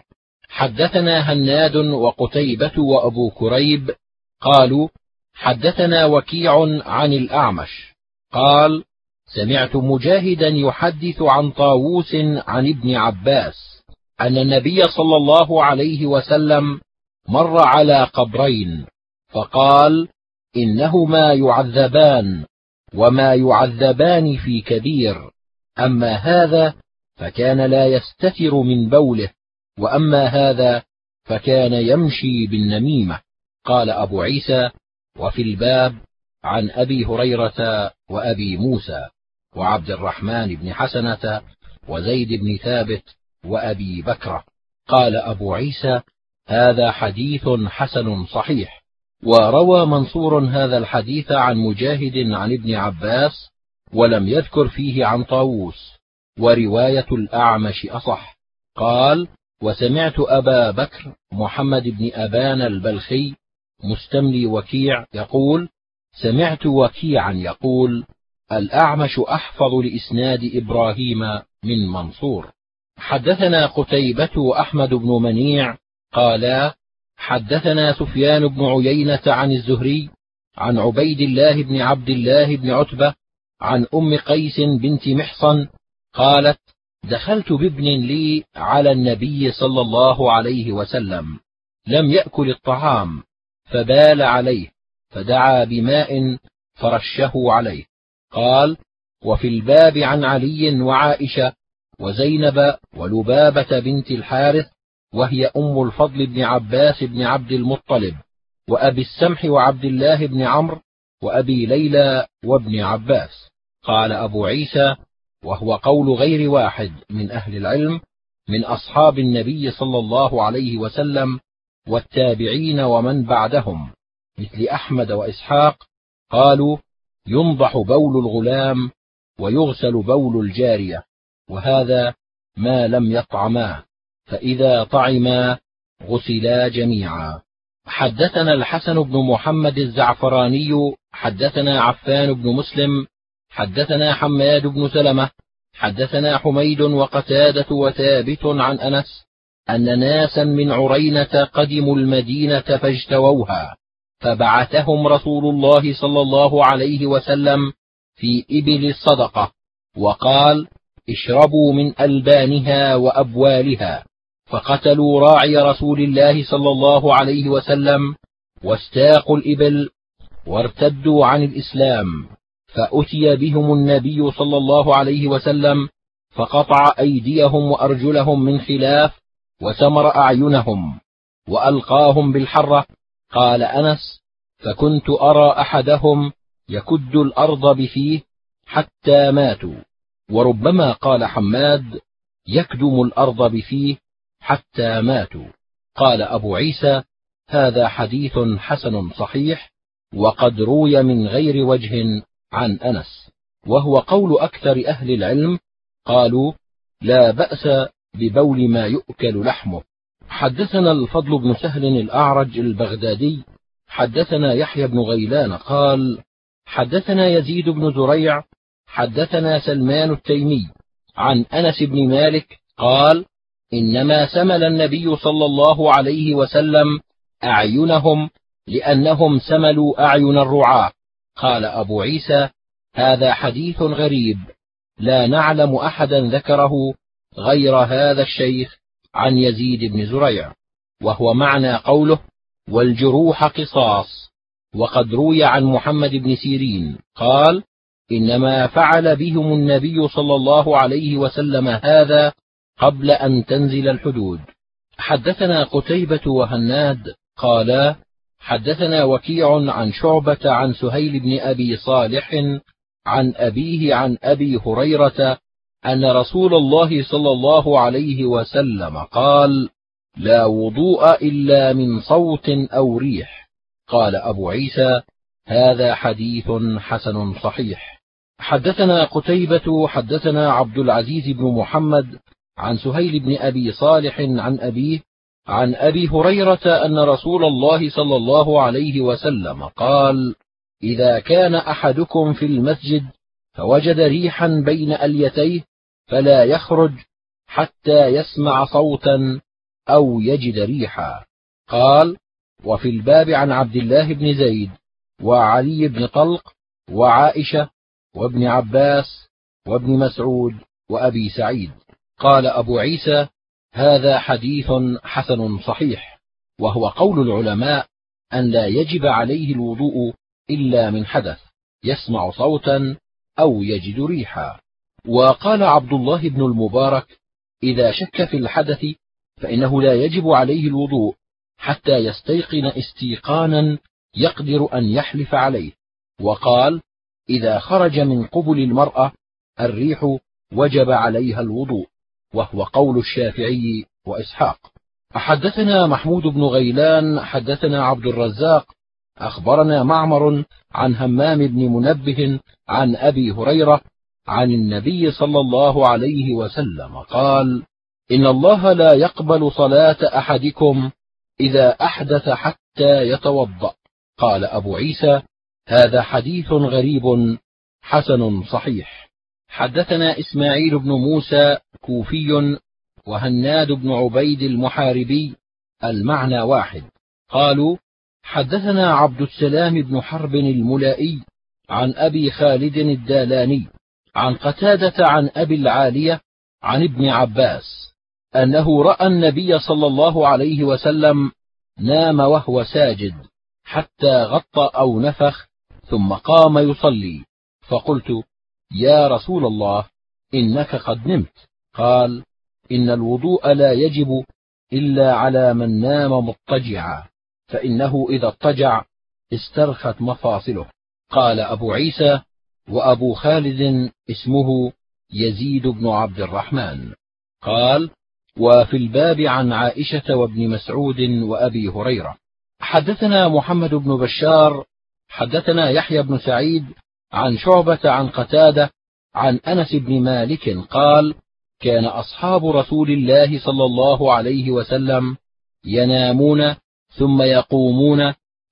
حدثنا هناد وقتيبة وأبو كريب قالوا: حدثنا وكيع عن الأعمش قال: سمعت مجاهدا يحدث عن طاووس عن ابن عباس أن النبي صلى الله عليه وسلم مر على قبرين فقال: إنهما يعذبان وما يعذبان في كبير، أما هذا فكان لا يستتر من بوله، وأما هذا فكان يمشي بالنميمة. قال أبو عيسى: وفي الباب عن أبي هريرة وأبي موسى وعبد الرحمن بن حسنة وزيد بن ثابت وأبي بكرة. قال أبو عيسى: هذا حديث حسن صحيح. وروى منصور هذا الحديث عن مجاهد عن ابن عباس ولم يذكر فيه عن طاووس، ورواية الأعمش أصح. قال: وسمعت أبا بكر محمد بن أبان البلخي مستملي وكيع يقول: سمعت وكيعا يقول: الأعمش أحفظ لإسناد إبراهيم من منصور. حدثنا قتيبة وأحمد بن منيع قالا: حدثنا سفيان بن عيينة عن الزهري عن عبيد الله بن عبد الله بن عتبة عن أم قيس بنت محصن قالت: دخلت بابن لي على النبي صلى الله عليه وسلم، لم يأكل الطعام، فبال عليه، فدعا بماء فرشه عليه. قال: وفي الباب عن علي وعائشة وزينب ولبابة بنت الحارث وهي أم الفضل بن عباس بن عبد المطلب، وأبي السمح وعبد الله بن عمرو وأبي ليلى وابن عباس. قال أبو عيسى: وهو قول غير واحد من أهل العلم من أصحاب النبي صلى الله عليه وسلم والتابعين ومن بعدهم، مثل أحمد وإسحاق، قالوا: ينضح بول الغلام ويغسل بول الجارية، وهذا ما لم يطعما، فإذا طعما غسلا جميعا. حدثنا الحسن بن محمد الزعفراني حدثنا عفان بن مسلم حدثنا حماد بن سلمة حدثنا حميد وقتادة وثابت عن أنس أن ناسا من عرينة قدموا المدينة فاجتووها، فبعثهم رسول الله صلى الله عليه وسلم في إبل الصدقة، وقال: اشربوا من ألبانها وأبوالها، فقتلوا راعي رسول الله صلى الله عليه وسلم واستاقوا الإبل وارتدوا عن الإسلام، فأتي بهم النبي صلى الله عليه وسلم فقطع أيديهم وأرجلهم من خلاف وسمر أعينهم وألقاهم بالحرة. قال أنس: فكنت أرى أحدهم يكد الأرض بفيه حتى ماتوا، وربما قال حماد: يكدم الأرض بفيه حتى ماتوا. قال أبو عيسى: هذا حديث حسن صحيح، وقد روي من غير وجه عن أنس، وهو قول أكثر أهل العلم، قالوا: لا بأس ببول ما يؤكل لحمه. حدثنا الفضل بن سهل الأعرج البغدادي حدثنا يحيى بن غيلان قال: حدثنا يزيد بن زريع حدثنا سلمان التيمي عن أنس بن مالك قال: إنما سمل النبي صلى الله عليه وسلم أعينهم لأنهم سملوا أعين الرعاة. قال أبو عيسى: هذا حديث غريب، لا نعلم أحدا ذكره غير هذا الشيخ عن يزيد بن زريع، وهو معنى قوله: والجروح قصاص. وقد روي عن محمد بن سيرين قال: إنما فعل بهم النبي صلى الله عليه وسلم هذا قبل أن تنزل الحدود. حدثنا قتيبة وهناد قالا حدثنا وكيع عن شعبة عن سهيل بن أبي صالح عن أبيه عن أبي هريرة أن رسول الله صلى الله عليه وسلم قال: لا وضوء إلا من صوت أو ريح. قال أبو عيسى: هذا حديث حسن صحيح. حدثنا قتيبة حدثنا عبد العزيز بن محمد عن سهيل بن أبي صالح عن أبيه عن أبي هريرة أن رسول الله صلى الله عليه وسلم قال: إذا كان أحدكم في المسجد فوجد ريحا بين أليتيه فلا يخرج حتى يسمع صوتا أو يجد ريحا. قال: وفي الباب عن عبد الله بن زيد وعلي بن طلق وعائشة وابن عباس وابن مسعود وأبي سعيد. قال أبو عيسى: هذا حديث حسن صحيح. وهو قول العلماء أن لا يجب عليه الوضوء إلا من حدث يسمع صوتا أو يجد ريحا. وقال عبد الله بن المبارك: إذا شك في الحدث فإنه لا يجب عليه الوضوء حتى يستيقن استيقانا يقدر أن يحلف عليه. وقال: إذا خرج من قبل المرأة الريح وجب عليها الوضوء، وهو قول الشافعي وإسحاق. حدثنا محمود بن غيلان حدثنا عبد الرزاق أخبرنا معمر عن همام بن منبه عن أبي هريرة عن النبي صلى الله عليه وسلم قال: إن الله لا يقبل صلاة أحدكم إذا أحدث حتى يتوضأ. قال أبو عيسى: هذا حديث غريب حسن صحيح. حدثنا إسماعيل بن موسى كوفي وهناد بن عبيد المحاربي المعنى واحد. قالوا: حدثنا عبد السلام بن حرب الملائي عن أبي خالد الدالاني عن قتادة عن أبي العالية عن ابن عباس أنه رأى النبي صلى الله عليه وسلم نام وهو ساجد حتى غطى أو نفخ ثم قام يصلي، فقلت: يا رسول الله، إنك قد نمت. قال: إن الوضوء لا يجب إلا على من نام مضطجعا، فإنه إذا اضطجع استرخت مفاصله. قال أبو عيسى: وأبو خالد اسمه يزيد بن عبد الرحمن. قال: وفي الباب عن عائشة وابن مسعود وأبي هريرة. حدثنا محمد بن بشار حدثنا يحيى بن سعيد عن شعبة عن قتادة عن أنس بن مالك قال: كان أصحاب رسول الله صلى الله عليه وسلم ينامون ثم يقومون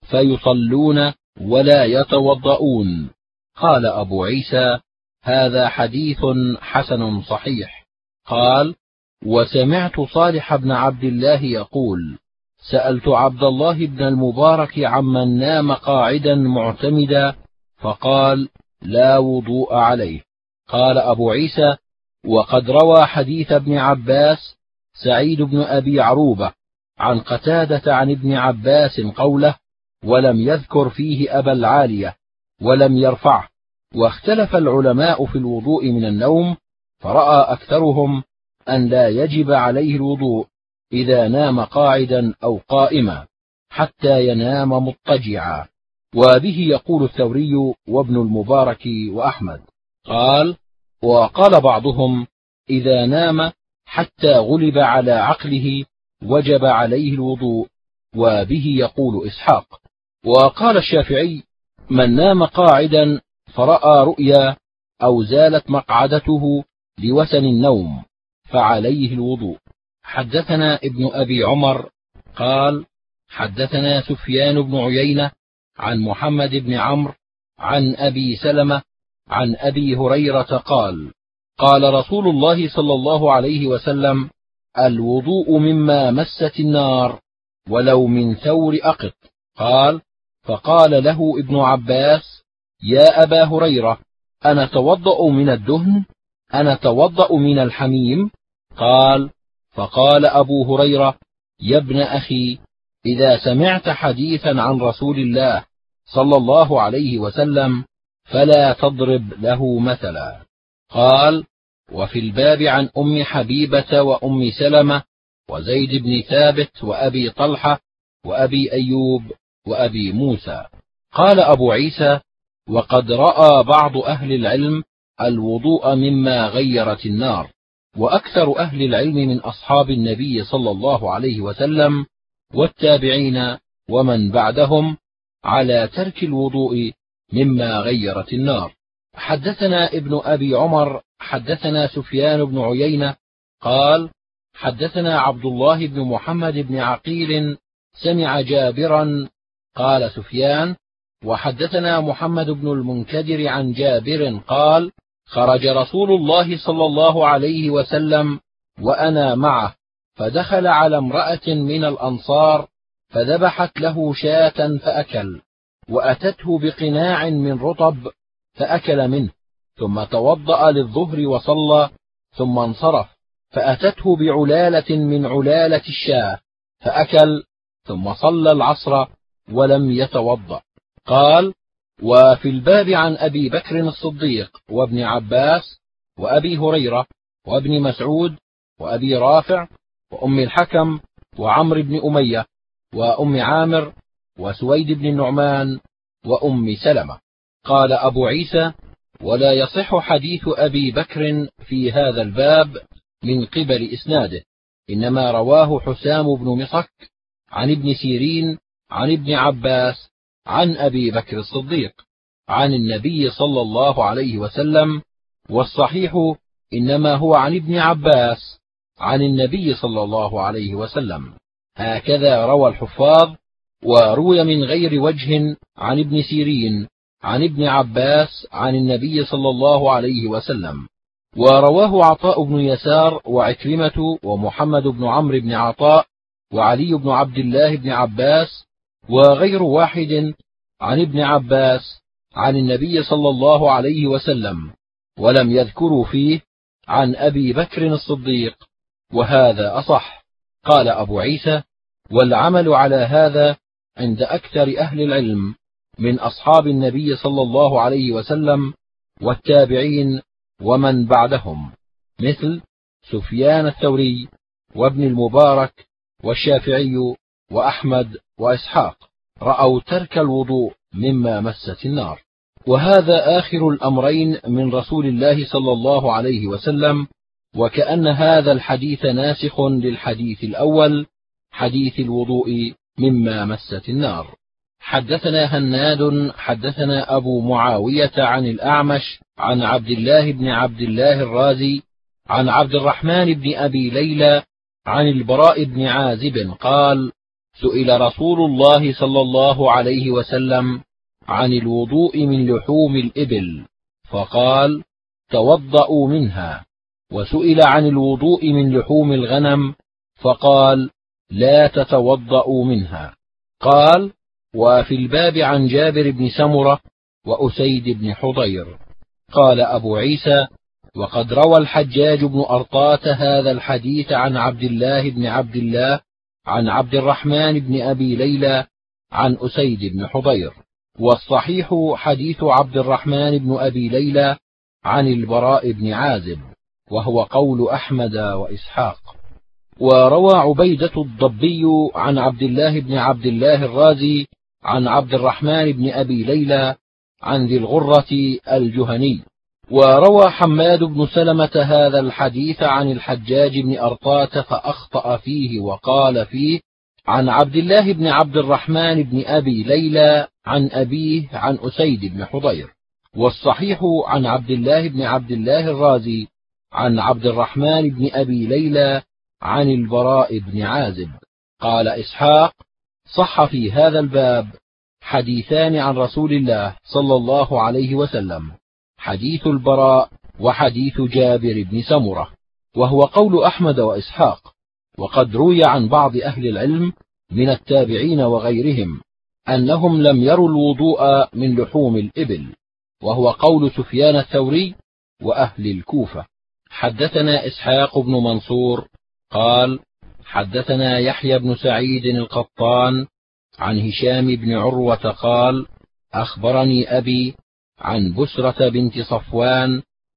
فيصلون ولا يتوضؤون. قال أبو عيسى: هذا حديث حسن صحيح. قال: وسمعت صالح بن عبد الله يقول: سألت عبد الله بن المبارك عمن نام قاعدا معتمدا فقال: لا وضوء عليه. قال أبو عيسى: وقد روى حديث ابن عباس سعيد بن أبي عروبة عن قتادة عن ابن عباس قوله، ولم يذكر فيه أبا العالية ولم يرفعه. واختلف العلماء في الوضوء من النوم، فرأى أكثرهم أن لا يجب عليه الوضوء إذا نام قاعدا أو قائما حتى ينام مضطجعا، وبه يقول الثوري وابن المبارك وأحمد. قال: وقال بعضهم: إذا نام حتى غلب على عقله وجب عليه الوضوء، وبه يقول إسحاق. وقال الشافعي: من نام قاعدا فرأى رؤيا أو زالت مقعدته لوسن النوم فعليه الوضوء. حدثنا ابن أبي عمر قال: حدثنا سفيان بن عيينة عن محمد بن عمرو عن أبي سلمة عن أبي هريرة قال: قال رسول الله صلى الله عليه وسلم: الوضوء مما مست النار ولو من ثور أقط. قال: فقال له ابن عباس: يا أبا هريرة، أنا توضأ من الدهن؟ أنا توضأ من الحميم؟ قال: فقال أبو هريرة: يا ابن أخي، إذا سمعت حديثا عن رسول الله صلى الله عليه وسلم فلا تضرب له مثلا. قال: وفي الباب عن أم حبيبة وأم سلمة وزيد بن ثابت وأبي طلحة وأبي أيوب وأبي موسى. قال أبو عيسى: وقد رأى بعض أهل العلم الوضوء مما غيرت النار، وأكثر أهل العلم من أصحاب النبي صلى الله عليه وسلم والتابعين ومن بعدهم على ترك الوضوء مما غيرت النار. حدثنا ابن أبي عمر حدثنا سفيان بن عيينة قال: حدثنا عبد الله بن محمد بن عقيل سمع جابرا. قال سفيان: وحدثنا محمد بن المنكدر عن جابر قال: خرج رسول الله صلى الله عليه وسلم وأنا معه، فدخل على امرأة من الأنصار فذبحت له شاة فأكل، وأتته بقناع من رطب فأكل منه، ثم توضأ للظهر وصلى، ثم انصرف، فأتته بعلالة من علالة الشاة فأكل، ثم صلى العصر ولم يتوضأ. قال: وفي الباب عن أبي بكر الصديق وابن عباس وأبي هريرة وابن مسعود وأبي رافع وأم الحكم وعمر بن أمية وأم عامر وسويد بن النعمان وأم سلمة. قال أبو عيسى: ولا يصح حديث أبي بكر في هذا الباب من قبل إسناده، إنما رواه حسام بن مصك عن ابن سيرين عن ابن عباس عن أبي بكر الصديق عن النبي صلى الله عليه وسلم، والصحيح إنما هو عن ابن عباس عن النبي صلى الله عليه وسلم. هكذا روى الحفاظ، وروي من غير وجه عن ابن سيرين عن ابن عباس عن النبي صلى الله عليه وسلم. ورواه عطاء بن يسار وعكرمة ومحمد بن عمرو بن عطاء وعلي بن عبد الله بن عباس وغير واحد عن ابن عباس عن النبي صلى الله عليه وسلم، ولم يذكروا فيه عن أبي بكر الصديق، وهذا أصح. قال أبو عيسى: والعمل على هذا عند أكثر أهل العلم من أصحاب النبي صلى الله عليه وسلم والتابعين ومن بعدهم، مثل سفيان الثوري وابن المبارك والشافعي وأحمد وإسحاق، رأوا ترك الوضوء مما مست النار. وهذا آخر الأمرين من رسول الله صلى الله عليه وسلم، وكأن هذا الحديث ناسخ للحديث الأول، حديث الوضوء مما مست النار. حدثنا هناد حدثنا أبو معاوية عن الأعمش عن عبد الله بن عبد الله الرازي عن عبد الرحمن بن أبي ليلى عن البراء بن عازب قال: سئل رسول الله صلى الله عليه وسلم عن الوضوء من لحوم الإبل فقال: توضؤوا منها. وسئل عن الوضوء من لحوم الغنم فقال: لا تتوضؤوا منها. قال: وفي الباب عن جابر بن سمرة وأسيد بن حضير. قال أبو عيسى: وقد روى الحجاج بن أرطاة هذا الحديث عن عبد الله بن عبد الله عن عبد الرحمن بن أبي ليلى عن أسيد بن حضير، والصحيح حديث عبد الرحمن بن أبي ليلى عن البراء بن عازب، وهو قول أحمد وإسحاق. وروى عبيدة الضبي عن عبد الله بن عبد الله الرازي عن عبد الرحمن بن أبي ليلى عن ذي الغرة الجهني. وروى حماد بن سلمة هذا الحديث عن الحجاج بن أرطاة فأخطأ فيه وقال فيه عن عبد الله بن عبد الرحمن بن أبي ليلى عن أبيه عن أسيد بن حضير، والصحيح عن عبد الله بن عبد الله الرازي عن عبد الرحمن بن أبي ليلى عن البراء بن عازب. قال إسحاق: صح في هذا الباب حديثان عن رسول الله صلى الله عليه وسلم، حديث البراء وحديث جابر بن سمرة، وهو قول أحمد وإسحاق. وقد روي عن بعض أهل العلم من التابعين وغيرهم أنهم لم يروا الوضوء من لحوم الإبل، وهو قول سفيان الثوري وأهل الكوفة. حدثنا إسحاق بن منصور قال: حدثنا يحيى بن سعيد القطان عن هشام بن عروة قال: أخبرني أبي عن بسرة بنت صفوان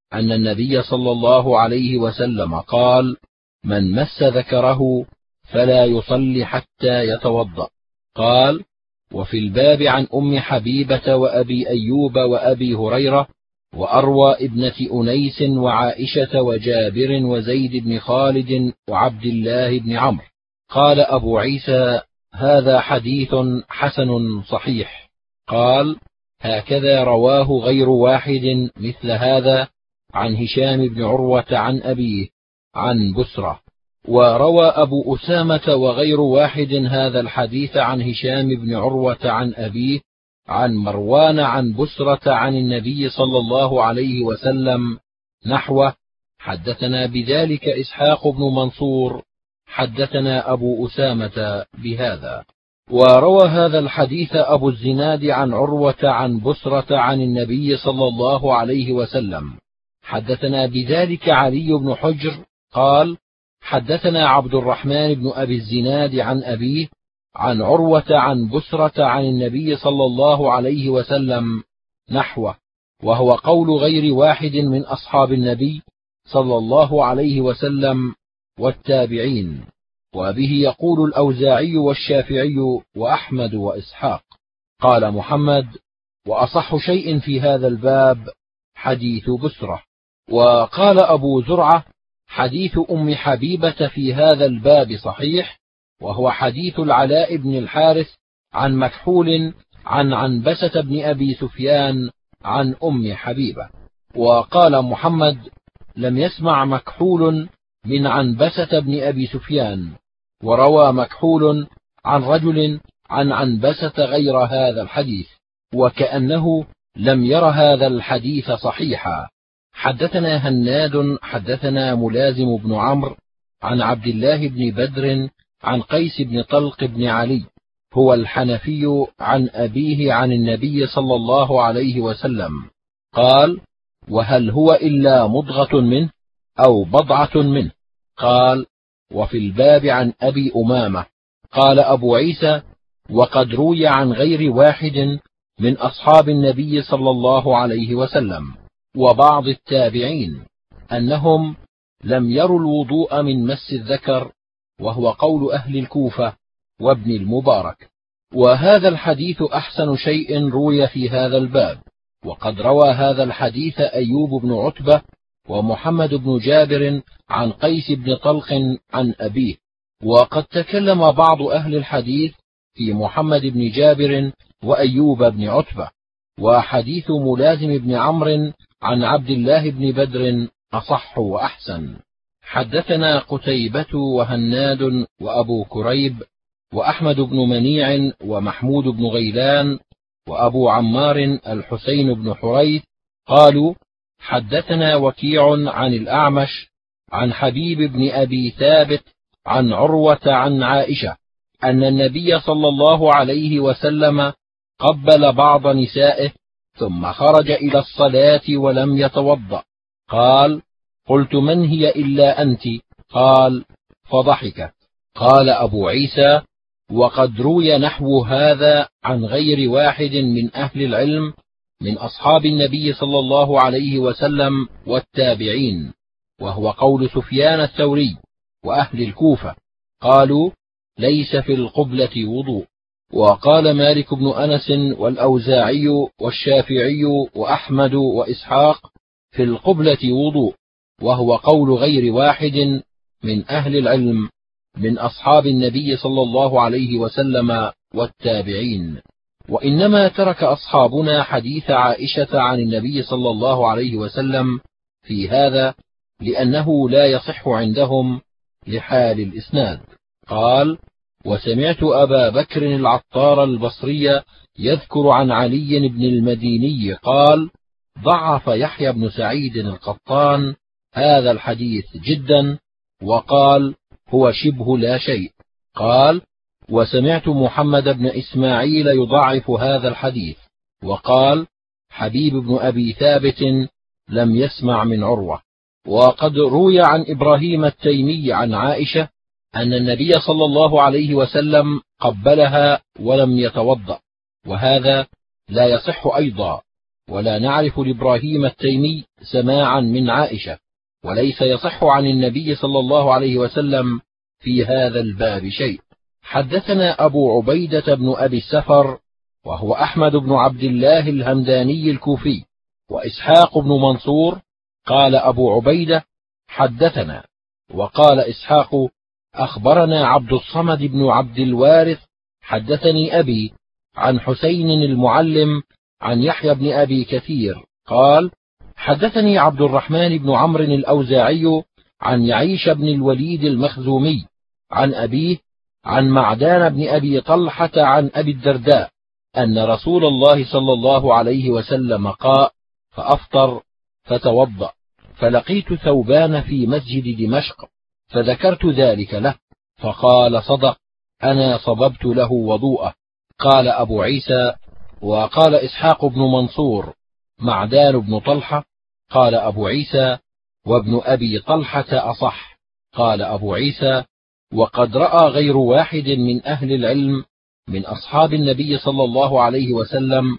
أن النبي صلى الله عليه وسلم قال: من مس ذكره فلا يصلي حتى يتوضأ. قال: وفي الباب عن أم حبيبة وأبي أيوب وأبي هريرة وأروى ابنة أنيس وعائشة وجابر وزيد بن خالد وعبد الله بن عمرو. قال أبو عيسى: هذا حديث حسن صحيح. قال: هكذا رواه غير واحد مثل هذا عن هشام بن عروة عن أبيه عن بسرة. وروى أبو أسامة وغير واحد هذا الحديث عن هشام بن عروة عن أبيه عن مروان عن بسرة عن النبي صلى الله عليه وسلم نحوه. حدثنا بذلك إسحاق بن منصور حدثنا أبو أسامة بهذا. وروى هذا الحديث أبو الزناد عن عروة عن بسرة عن النبي صلى الله عليه وسلم. حدثنا بذلك علي بن حجر قال: حدثنا عبد الرحمن بن أبي الزناد عن أبيه عن عروة عن بسرة عن النبي صلى الله عليه وسلم نحوه، وهو قول غير واحد من أصحاب النبي صلى الله عليه وسلم والتابعين، وبه يقول الأوزاعي والشافعي وأحمد وإسحاق. قال محمد: وأصح شيء في هذا الباب حديث بسرة. وقال أبو زرعة: حديث أم حبيبة في هذا الباب صحيح، وهو حديث العلاء بن الحارث عن مكحول عن عنبسة بن أبي سفيان عن أم حبيبة. وقال محمد: لم يسمع مكحول من عنبسة بن أبي سفيان، وروى مكحول عن رجل عن عنبسة غير هذا الحديث، وكأنه لم ير هذا الحديث صحيحا. حدثنا هناد حدثنا ملازم بن عمرو عن عبد الله بن بدر عن قيس بن طلق بن علي هو الحنفي عن أبيه عن النبي صلى الله عليه وسلم قال: وهل هو إلا مضغة منه أو بضعة منه؟ قال: وفي الباب عن أبي أمامة. قال أبو عيسى: وقد روي عن غير واحد من أصحاب النبي صلى الله عليه وسلم وبعض التابعين أنهم لم يروا الوضوء من مس الذكر، وهو قول أهل الكوفة وابن المبارك. وهذا الحديث أحسن شيء روي في هذا الباب. وقد روى هذا الحديث أيوب بن عتبة ومحمد بن جابر عن قيس بن طلق عن أبيه. وقد تكلم بعض أهل الحديث في محمد بن جابر وأيوب بن عتبة. وحديث ملازم بن عمرو عن عبد الله بن بدر أصح وأحسن. حدثنا قتيبة وهناد وأبو كريب وأحمد بن منيع ومحمود بن غيلان وأبو عمار الحسين بن حريث قالوا: حدثنا وكيع عن الأعمش عن حبيب بن أبي ثابت عن عروة عن عائشة أن النبي صلى الله عليه وسلم قبل بعض نسائه ثم خرج إلى الصلاة ولم يتوضأ. قال: قلت: من هي إلا أنت؟ قال: فضحك. قال أبو عيسى: وقد روي نحو هذا عن غير واحد من أهل العلم من أصحاب النبي صلى الله عليه وسلم والتابعين، وهو قول سفيان الثوري وأهل الكوفة، قالوا: ليس في القبلة وضوء. وقال مالك بن أنس والأوزاعي والشافعي وأحمد وإسحاق: في القبلة وضوء، وهو قول غير واحد من أهل العلم من أصحاب النبي صلى الله عليه وسلم والتابعين. وإنما ترك أصحابنا حديث عائشة عن النبي صلى الله عليه وسلم في هذا لأنه لا يصح عندهم لحال الإسناد. قال: وسمعت أبا بكر العطار البصري يذكر عن علي بن المديني قال: ضعف يحيى بن سعيد القطان هذا الحديث جدا، وقال: هو شبه لا شيء. قال: وسمعت محمد بن إسماعيل يضعف هذا الحديث، وقال: حبيب بن أبي ثابت لم يسمع من عروة. وقد روي عن إبراهيم التيمي عن عائشة أن النبي صلى الله عليه وسلم قبلها ولم يتوضأ، وهذا لا يصح أيضا، ولا نعرف لإبراهيم التيمي سماعا من عائشة، وليس يصح عن النبي صلى الله عليه وسلم في هذا الباب شيء. حدثنا أبو عبيدة بن أبي السفر وهو أحمد بن عبد الله الهمداني الكوفي، وإسحاق بن منصور. قال أبو عبيدة حدثنا، وقال إسحاق أخبرنا عبد الصمد بن عبد الوارث حدثني أبي عن حسين المعلم عن يحيى بن أبي كثير قال حدثني عبد الرحمن بن عمرو الأوزاعي عن يعيش بن الوليد المخزومي عن أبيه عن معدان بن أبي طلحة عن أبي الدرداء أن رسول الله صلى الله عليه وسلم قاء فأفطر فتوضأ، فلقيت ثوبان في مسجد دمشق فذكرت ذلك له، فقال صدق، أنا صببت له وضوءه. قال أبو عيسى: وقال إسحاق بن منصور معدان بن طلحة. قال أبو عيسى: وابن أبي طلحة أصح. قال أبو عيسى: وقد رأى غير واحد من أهل العلم من أصحاب النبي صلى الله عليه وسلم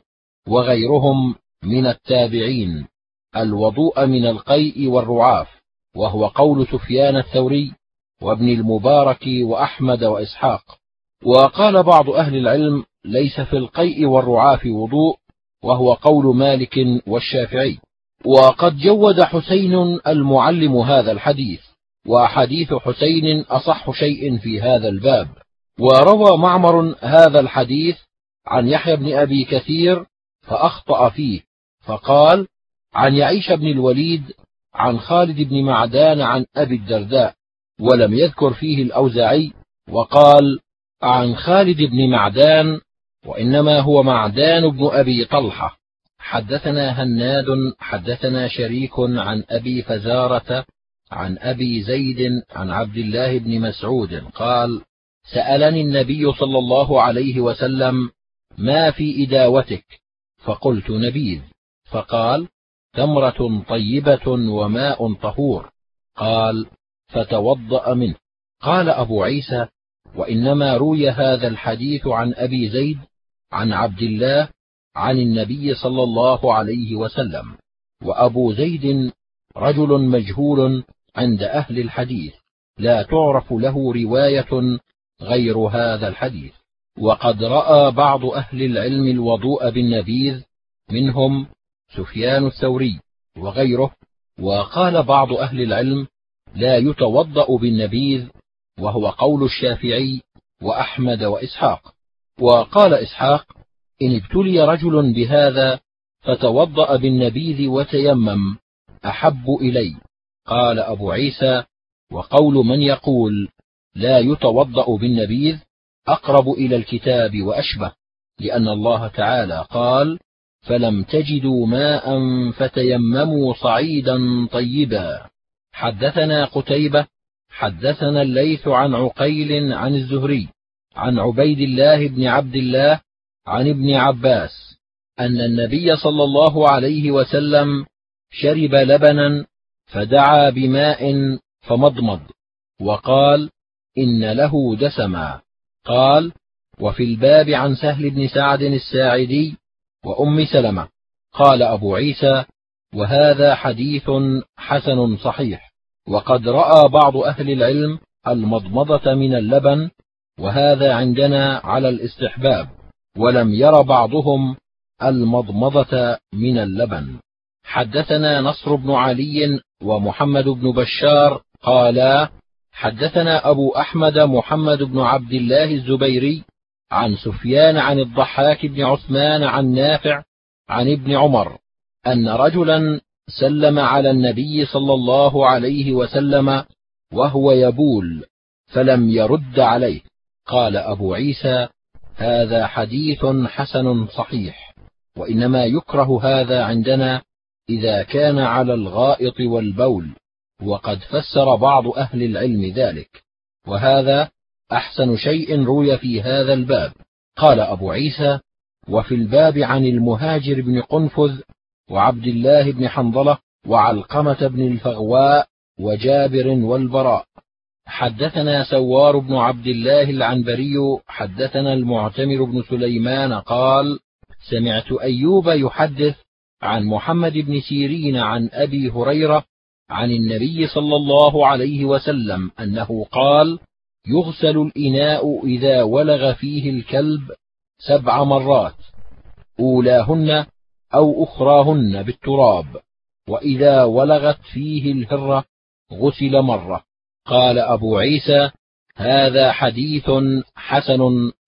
وغيرهم من التابعين الوضوء من القيء والرعاف، وهو قول سفيان الثوري وابن المبارك وأحمد وإسحاق. وقال بعض أهل العلم: ليس في القيء والرعاف وضوء، وهو قول مالك والشافعي. وقد جود حسين المعلم هذا الحديث، وحديث حسين أصح شيء في هذا الباب. وروى معمر هذا الحديث عن يحيى بن أبي كثير فأخطأ فيه، فقال عن يعيش بن الوليد عن خالد بن معدان عن أبي الدرداء، ولم يذكر فيه الأوزاعي، وقال عن خالد بن معدان، وإنما هو معدان بن أبي طلحة. حدثنا هناد حدثنا شريك عن أبي فزارة عن أبي زيد عن عبد الله بن مسعود قال: سألني النبي صلى الله عليه وسلم: ما في إداوتك؟ فقلت: نبيذ. فقال: تمرة طيبة وماء طهور. قال: فتوضأ منه. قال أبو عيسى: وإنما روي هذا الحديث عن أبي زيد عن عبد الله عن النبي صلى الله عليه وسلم، وأبو زيد رجل مجهول عند أهل الحديث، لا تعرف له رواية غير هذا الحديث. وقد رأى بعض أهل العلم الوضوء بالنبيذ، منهم سفيان الثوري وغيره، وقال بعض أهل العلم: لا يتوضأ بالنبيذ، وهو قول الشافعي وأحمد وإسحاق. وقال إسحاق: إن ابتلي رجل بهذا فتوضأ بالنبيذ وتيمم أحب إلي. قال أبو عيسى: وقول من يقول لا يتوضأ بالنبيذ أقرب إلى الكتاب وأشبه، لأن الله تعالى قال: فلم تجدوا ماء فتيمموا صعيدا طيبا. حدثنا قتيبة حدثنا الليث عن عقيل عن الزهري عن عبيد الله بن عبد الله عن ابن عباس أن النبي صلى الله عليه وسلم شرب لبنا فدعا بماء فمضمض، وقال: إن له دسما. قال: وفي الباب عن سهل بن سعد الساعدي وأم سلمة. قال أبو عيسى: وهذا حديث حسن صحيح. وقد رأى بعض أهل العلم المضمضة من اللبن، وهذا عندنا على الاستحباب، ولم ير بعضهم المضمضة من اللبن. حدثنا نصر بن علي ومحمد بن بشار قالا: حدثنا أبو أحمد محمد بن عبد الله الزبيري عن سفيان عن الضحاك بن عثمان عن نافع عن ابن عمر أن رجلا سلم على النبي صلى الله عليه وسلم وهو يبول فلم يرد عليه. قال أبو عيسى: هذا حديث حسن صحيح، وإنما يكره هذا عندنا إذا كان على الغائط والبول، وقد فسر بعض أهل العلم ذلك، وهذا أحسن شيء روي في هذا الباب. قال أبو عيسى: وفي الباب عن المهاجر بن قنفذ وعبد الله بن حنظلة وعلقمة بن الفغواء وجابر والبراء. حدثنا سوار بن عبد الله العنبري حدثنا المعتمر بن سليمان قال: سمعت أيوب يحدث عن محمد بن سيرين عن أبي هريرة عن النبي صلى الله عليه وسلم أنه قال: يغسل الإناء إذا ولغ فيه الكلب سبع مرات، أولاهن أو أخراهن بالتراب، وإذا ولغت فيه الهرة غسل مرة. قال أبو عيسى: هذا حديث حسن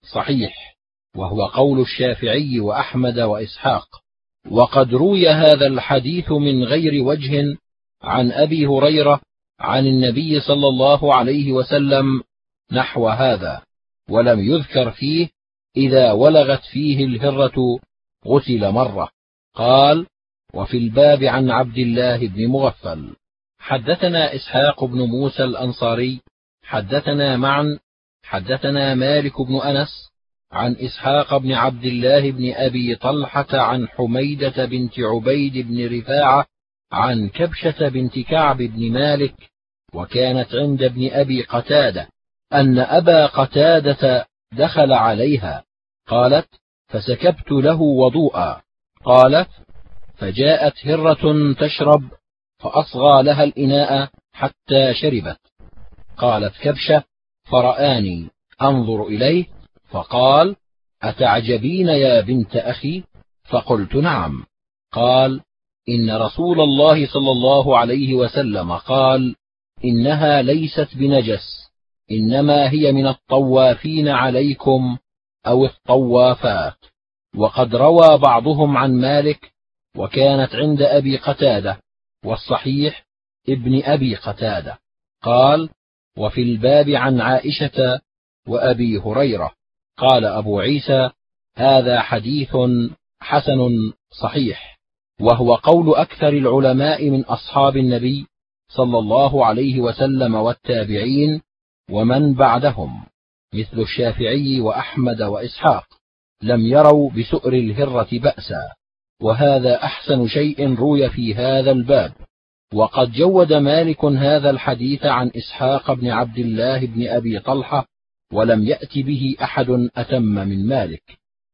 صحيح، وهو قول الشافعي وأحمد وإسحاق. وقد روي هذا الحديث من غير وجه عن أبي هريرة عن النبي صلى الله عليه وسلم نحو هذا، ولم يذكر فيه إذا ولغت فيه الهرة غسل مرة. قال: وفي الباب عن عبد الله بن مغفل. حدثنا إسحاق بن موسى الأنصاري حدثنا معا حدثنا مالك بن أنس عن إسحاق بن عبد الله بن أبي طلحة عن حميدة بنت عبيد بن رفاعة عن كبشة بنت كعب بن مالك، وكانت عند ابن أبي قتادة، أن أبا قتادة دخل عليها. قالت: فسكبت له وضوءا. قالت: فجاءت هرة تشرب فأصغى لها الإناء حتى شربت. قالت كبشة: فرآني أنظر إليه فقال: أتعجبين يا بنت أخي؟ فقلت: نعم. قال: إن رسول الله صلى الله عليه وسلم قال: إنها ليست بنجس، إنما هي من الطوافين عليكم أو الطوافات. وقد روى بعضهم عن مالك: وكانت عند أبي قتادة، والصحيح ابن أبي قتادة. قال: وفي الباب عن عائشة وأبي هريرة. قال أبو عيسى: هذا حديث حسن صحيح، وهو قول أكثر العلماء من أصحاب النبي صلى الله عليه وسلم والتابعين ومن بعدهم، مثل الشافعي وأحمد وإسحاق، لم يروا بسؤر الهرة بأسا، وهذا أحسن شيء روي في هذا الباب. وقد جود مالك هذا الحديث عن إسحاق بن عبد الله بن أبي طلحة، ولم يأت به أحد أتم من مالك.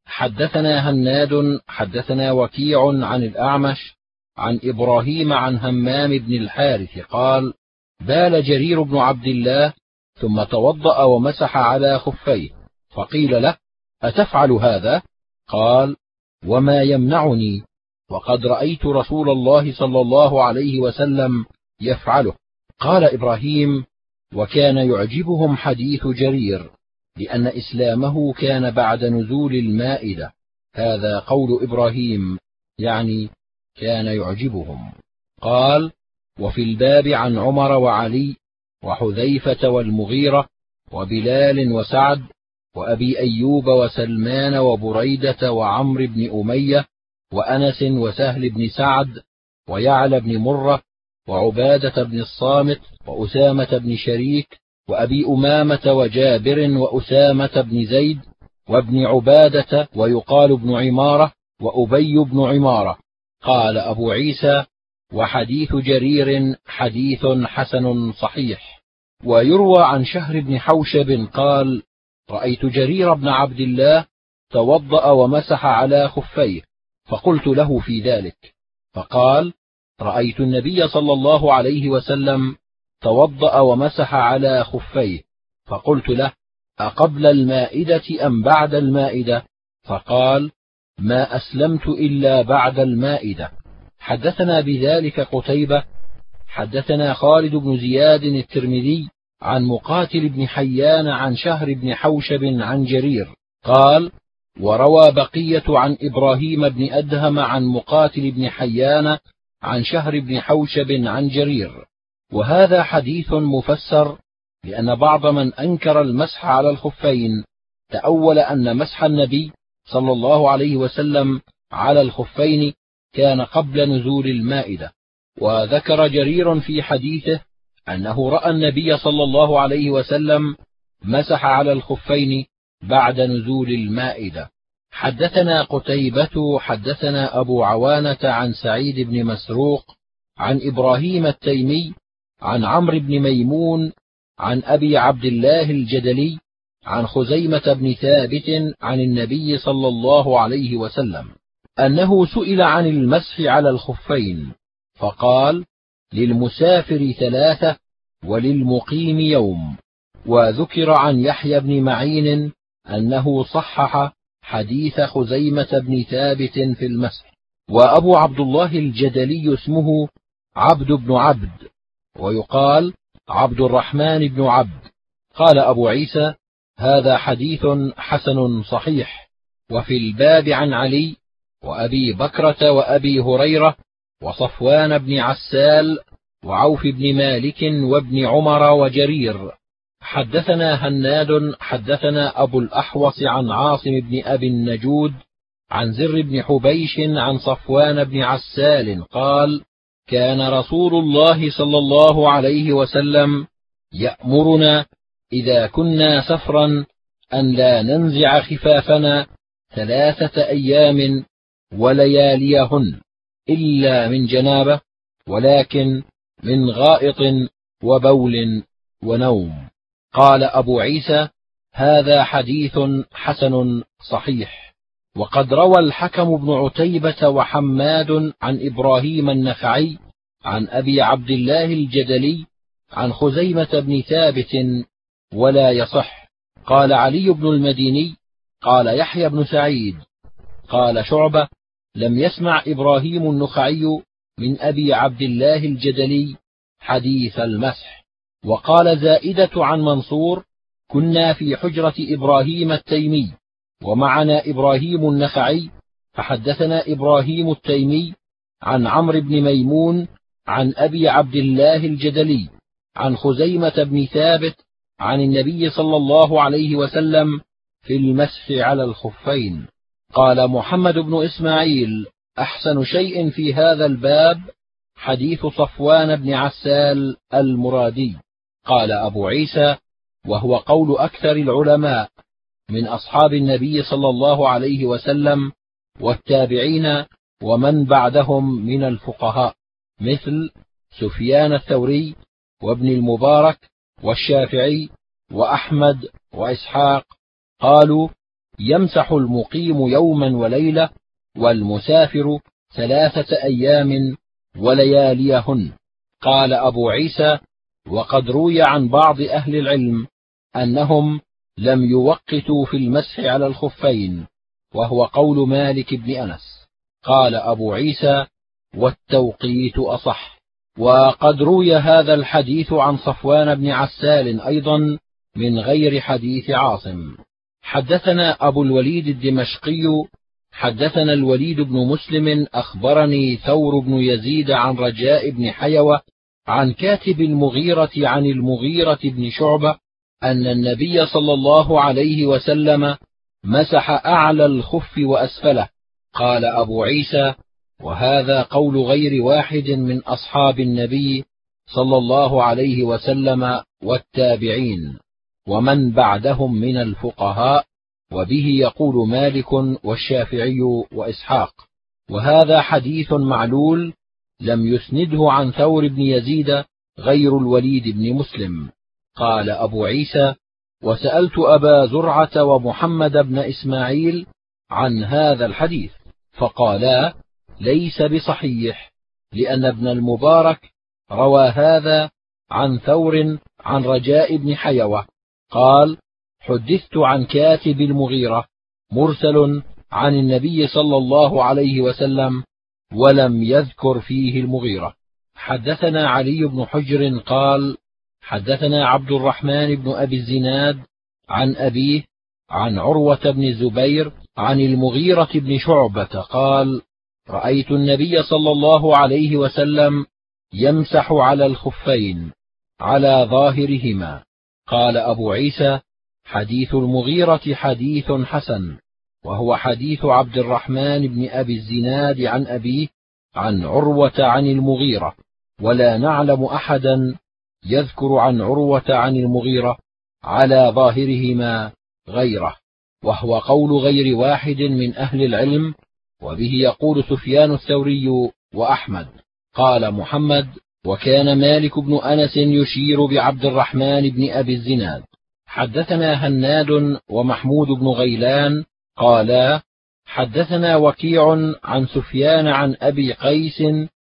حدثنا هناد حدثنا وكيع عن الأعمش عن إبراهيم عن همام بن الحارث قال: بال جرير بن عبد الله ثم توضأ ومسح على خفيه، فقيل له: أتفعل هذا؟ قال: وما يمنعني، وقد رأيت رسول الله صلى الله عليه وسلم يفعله. قال إبراهيم: وكان يعجبهم حديث جرير، لأن إسلامه كان بعد نزول المائدة. هذا قول إبراهيم، يعني كان يعجبهم. قال: وفي الباب عن عمر وعلي وحذيفة والمغيرة وبلال وسعد وأبي أيوب وسلمان وبريدة وعمرو بن أمية وأنس وسهل بن سعد ويعلى بن مرة وعبادة بن الصامت وأسامة بن شريك وأبي أمامة وجابر وأسامة بن زيد وابن عبادة ويقال بن عمارة وأبي بن عمارة. قال أبو عيسى: وحديث جرير حديث حسن صحيح. ويروى عن شهر بن حوشب قال: رأيت جرير بن عبد الله توضأ ومسح على خفيه، فقلت له في ذلك، فقال: رأيت النبي صلى الله عليه وسلم توضأ ومسح على خفيه، فقلت له: أقبل المائدة أم بعد المائدة؟ فقال: ما أسلمت إلا بعد المائدة. حدثنا بذلك قتيبة حدثنا خالد بن زياد الترمذي عن مقاتل بن حيان عن شهر بن حوشب عن جرير قال: وروى بقية عن إبراهيم بن أدهم عن مقاتل بن حيان عن شهر بن حوشب عن جرير. وهذا حديث مفسر، لأن بعض من أنكر المسح على الخفين تأول أن مسح النبي صلى الله عليه وسلم على الخفين كان قبل نزول المائدة. وذكر جرير في حديثه أنه رأى النبي صلى الله عليه وسلم مسح على الخفين بعد نزول المائدة. حدثنا قتيبة حدثنا أبو عوانة عن سعيد بن مسروق عن إبراهيم التيمي عن عمرو بن ميمون عن أبي عبد الله الجدلي عن خزيمة بن ثابت عن النبي صلى الله عليه وسلم أنه سئل عن المسح على الخفين فقال: للمسافر ثلاثة وللمقيم يوم. وذكر عن يحيى بن معين أنه صحح حديث خزيمة بن ثابت في المسح. وأبو عبد الله الجدلي اسمه عبد بن عبد، ويقال عبد الرحمن بن عبد. قال أبو عيسى: هذا حديث حسن صحيح. وفي الباب عن علي وأبي بكرة وأبي هريرة وصفوان بن عسال وعوف بن مالك وابن عمر وجرير. حدثنا هناد حدثنا أبو الأحوص عن عاصم بن أبي النجود عن زر بن حبيش عن صفوان بن عسال قال: كان رسول الله صلى الله عليه وسلم يأمرنا إذا كنا سفرا أن لا ننزع خفافنا ثلاثة أيام ولياليهن إلا من جنابة، ولكن من غائط وبول ونوم. قال أبو عيسى: هذا حديث حسن صحيح. وقد روى الحكم بن عتيبة وحماد عن إبراهيم النخعي عن أبي عبد الله الجدلي عن خزيمة بن ثابت ولا يصح. قال علي بن المديني: قال يحيى بن سعيد قال شعبة: لم يسمع إبراهيم النخعي من أبي عبد الله الجدلي حديث المسح. وقال زائدة عن منصور: كنا في حجرة إبراهيم التيمي ومعنا إبراهيم النخعي، فحدثنا إبراهيم التيمي عن عمرو بن ميمون عن أبي عبد الله الجدلي عن خزيمة بن ثابت عن النبي صلى الله عليه وسلم في المسح على الخفين. قال محمد بن إسماعيل: أحسن شيء في هذا الباب حديث صفوان بن عسال المرادي. قال أبو عيسى: وهو قول أكثر العلماء من أصحاب النبي صلى الله عليه وسلم والتابعين ومن بعدهم من الفقهاء، مثل سفيان الثوري وابن المبارك والشافعي وأحمد وإسحاق. قالوا: يمسح المقيم يوما وليلة والمسافر ثلاثة أيام ولياليهن. قال أبو عيسى: وقد روي عن بعض أهل العلم أنهم لم يوقتوا في المسح على الخفين، وهو قول مالك بن أنس. قال أبو عيسى: والتوقيت أصح. وقد روي هذا الحديث عن صفوان بن عسال أيضا من غير حديث عاصم. حدثنا أبو الوليد الدمشقي حدثنا الوليد بن مسلم أخبرني ثور بن يزيد عن رجاء بن حيوة عن كاتب المغيرة عن المغيرة بن شعبة أن النبي صلى الله عليه وسلم مسح أعلى الخف وأسفله. قال أبو عيسى: وهذا قول غير واحد من أصحاب النبي صلى الله عليه وسلم والتابعين ومن بعدهم من الفقهاء، وبه يقول مالك والشافعي وإسحاق. وهذا حديث معلول لم يسنده عن ثور بن يزيد غير الوليد بن مسلم. قال أبو عيسى: وسألت أبا زرعة ومحمد بن إسماعيل عن هذا الحديث فقالا: ليس بصحيح، لأن ابن المبارك روى هذا عن ثور عن رجاء بن حيوة قال: حدثت عن كاتب المغيرة مرسل عن النبي صلى الله عليه وسلم ولم يذكر فيه المغيرة. حدثنا علي بن حجر قال: حدثنا عبد الرحمن بن أبي الزناد عن أبيه عن عروة بن الزبير عن المغيرة بن شعبة قال: رأيت النبي صلى الله عليه وسلم يمسح على الخفين على ظاهرهما. قال أبو عيسى: حديث المغيرة حديث حسن، وهو حديث عبد الرحمن بن أبي الزناد عن أبيه عن عروة عن المغيرة، ولا نعلم أحدا يذكر عن عروة عن المغيرة على ظاهرهما غيره، وهو قول غير واحد من أهل العلم، وبه يقول سفيان الثوري وأحمد. قال محمد: وكان مالك بن أنس يشير بعبد الرحمن بن أبي الزناد. حدثنا هناد ومحمود بن غيلان قالا: حدثنا وكيع عن سفيان عن أبي قيس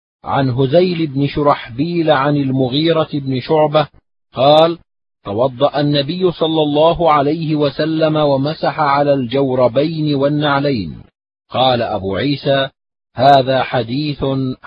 عن هذيل بن شرحبيل عن المغيرة بن شعبة قال: توضأ النبي صلى الله عليه وسلم ومسح على الجوربين والنعلين. قال أبو عيسى: هذا حديث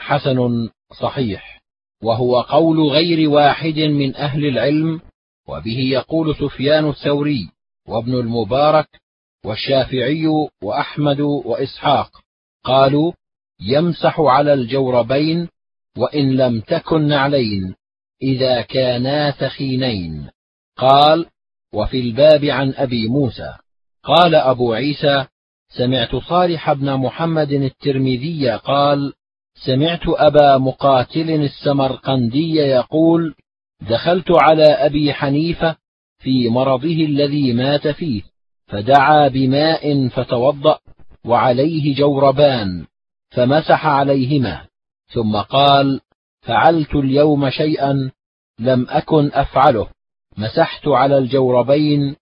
حسن صحيح، وهو قول غير واحد من أهل العلم، وبه يقول سفيان الثوري وابن المبارك والشافعي وأحمد وإسحاق، قالوا: يمسح على الجوربين وإن لم تكن نعلين إذا كانا ثخينين. قال: وفي الباب عن أبي موسى. قال أبو عيسى: سمعت صالح بن محمد الترمذي قال: سمعت أبا مقاتل السمرقندي يقول: دخلت على أبي حنيفة في مرضه الذي مات فيه، فدعا بماء فتوضأ وعليه جوربان، فمسح عليهما، ثم قال: فعلت اليوم شيئا لم أكن أفعله، مسحت على الجوربين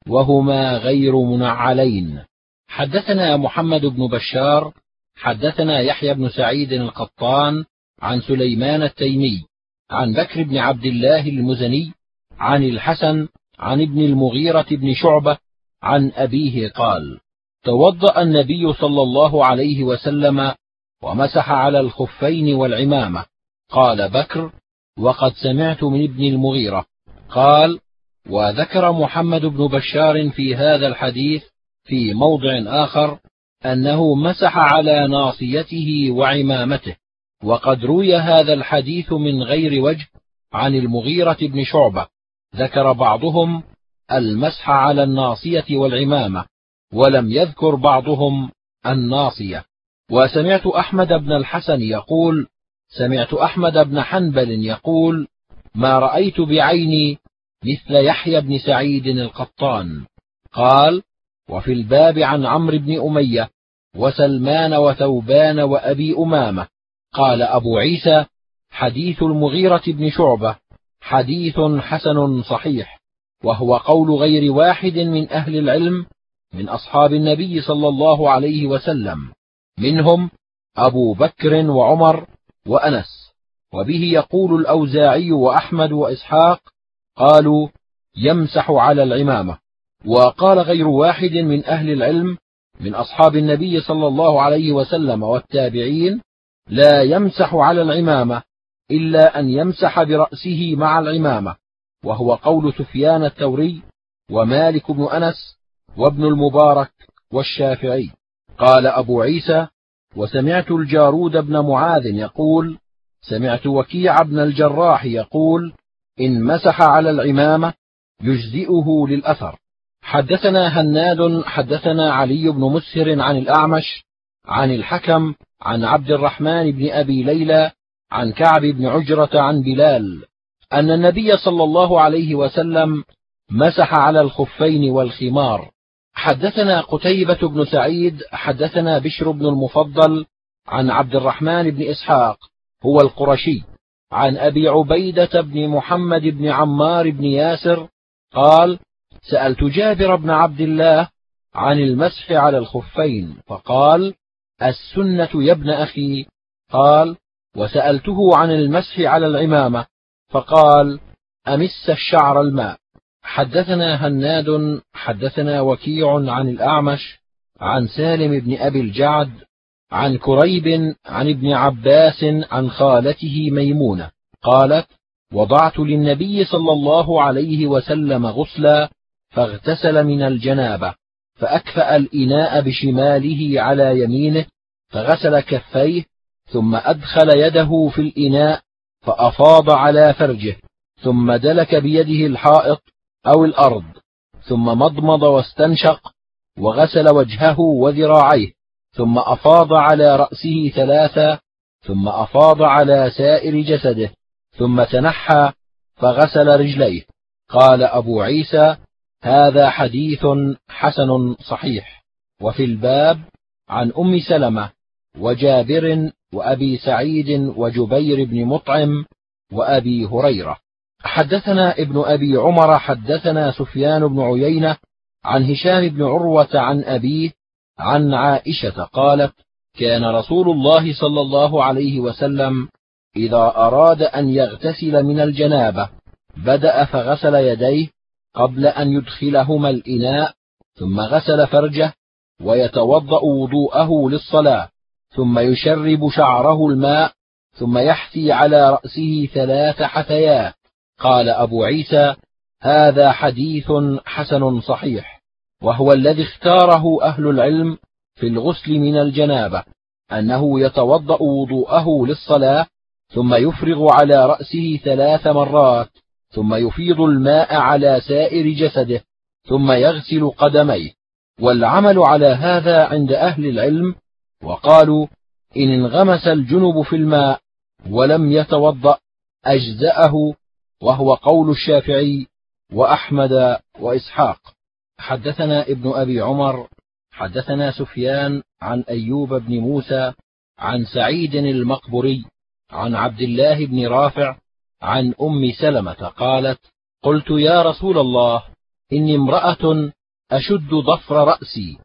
وهما غير منعلين. حدثنا محمد بن بشار حدثنا يحيى بن سعيد القطان عن سليمان التيمي عن بكر بن عبد الله المزني عن الحسن عن ابن المغيرة بن شعبة عن أبيه قال: توضأ النبي صلى الله عليه وسلم ومسح على الخفين والعمامة. قال بكر: وقد سمعت من ابن المغيرة. قال: وذكر محمد بن بشار في هذا الحديث في موضع آخر أنه مسح على ناصيته وعمامته، وقد روي هذا الحديث من غير وجه عن المغيرة بن شعبة، ذكر بعضهم المسح على الناصية والعمامة، ولم يذكر بعضهم الناصية. وسمعت أحمد بن الحسن يقول: سمعت أحمد بن حنبل يقول: ما رأيت بعيني مثل يحيى بن سعيد القطان. قال: وفي الباب عن عمرو بن أمية وسلمان وثوبان وأبي أمامة. قال أبو عيسى: حديث المغيرة بن شعبة حديث حسن صحيح، وهو قول غير واحد من أهل العلم من أصحاب النبي صلى الله عليه وسلم، منهم أبو بكر وعمر وأنس، وبه يقول الأوزاعي وأحمد وإسحاق، قالوا: يمسح على العمامة. وقال غير واحد من أهل العلم من أصحاب النبي صلى الله عليه وسلم والتابعين: لا يمسح على العمامة إلا أن يمسح برأسه مع العمامة، وهو قول سفيان الثوري ومالك بن أنس وابن المبارك والشافعي. قال أبو عيسى: وسمعت الجارود بن معاذ يقول: سمعت وكيع بن الجراح يقول: إن مسح على العمامة يجزئه للأثر. حدثنا هناد حدثنا علي بن مسهر عن الأعمش عن الحكم عن عبد الرحمن بن أبي ليلى عن كعب بن عجرة عن بلال أن النبي صلى الله عليه وسلم مسح على الخفين والخمار. حدثنا قتيبة بن سعيد حدثنا بشر بن المفضل عن عبد الرحمن بن إسحاق هو القرشي عن أبي عبيدة بن محمد بن عمار بن ياسر قال: سألت جابر بن عبد الله عن المسح على الخفين، فقال: السنة يا ابن أخي. قال: وسألته عن المسح على العمامة، فقال: أمس الشعر الماء. حدثنا هناد حدثنا وكيع عن الأعمش عن سالم بن أبي الجعد عن كريب عن ابن عباس عن خالته ميمونة قالت: وضعت للنبي صلى الله عليه وسلم غسلا فاغتسل من الجنابة، فأكفأ الإناء بشماله على يمينه، فغسل كفيه، ثم أدخل يده في الإناء فأفاض على فرجه، ثم دلك بيده الحائط أو الأرض، ثم مضمض واستنشق، وغسل وجهه وذراعيه، ثم أفاض على رأسه ثلاثا، ثم أفاض على سائر جسده، ثم تنحى فغسل رجليه. قال أبو عيسى: هذا حديث حسن صحيح. وفي الباب عن أم سلمة وجابر وأبي سعيد وجبير بن مطعم وأبي هريرة. حدثنا ابن أبي عمر حدثنا سفيان بن عيينة عن هشام بن عروة عن أبيه عن عائشة قالت: كان رسول الله صلى الله عليه وسلم إذا أراد أن يغتسل من الجنابة بدأ فغسل يديه قبل أن يدخلهما الإناء، ثم غسل فرجه، ويتوضأ وضوءه للصلاة، ثم يشرب شعره الماء، ثم يحثي على رأسه ثلاث حثيات. قال أبو عيسى: هذا حديث حسن صحيح، وهو الذي اختاره أهل العلم في الغسل من الجنابة، أنه يتوضأ وضوءه للصلاة، ثم يفرغ على رأسه ثلاث مرات، ثم يفيض الماء على سائر جسده، ثم يغسل قدميه. والعمل على هذا عند أهل العلم، وقالوا: إن انغمس الجنب في الماء ولم يتوضأ أجزأه، وهو قول الشافعي وأحمد وإسحاق. حدثنا ابن أبي عمر حدثنا سفيان عن أيوب بن موسى عن سعيد المقبري عن عبد الله بن رافع عن أم سلمة قالت: قلت يا رسول الله، إني امرأة أشد ضفر رأسي،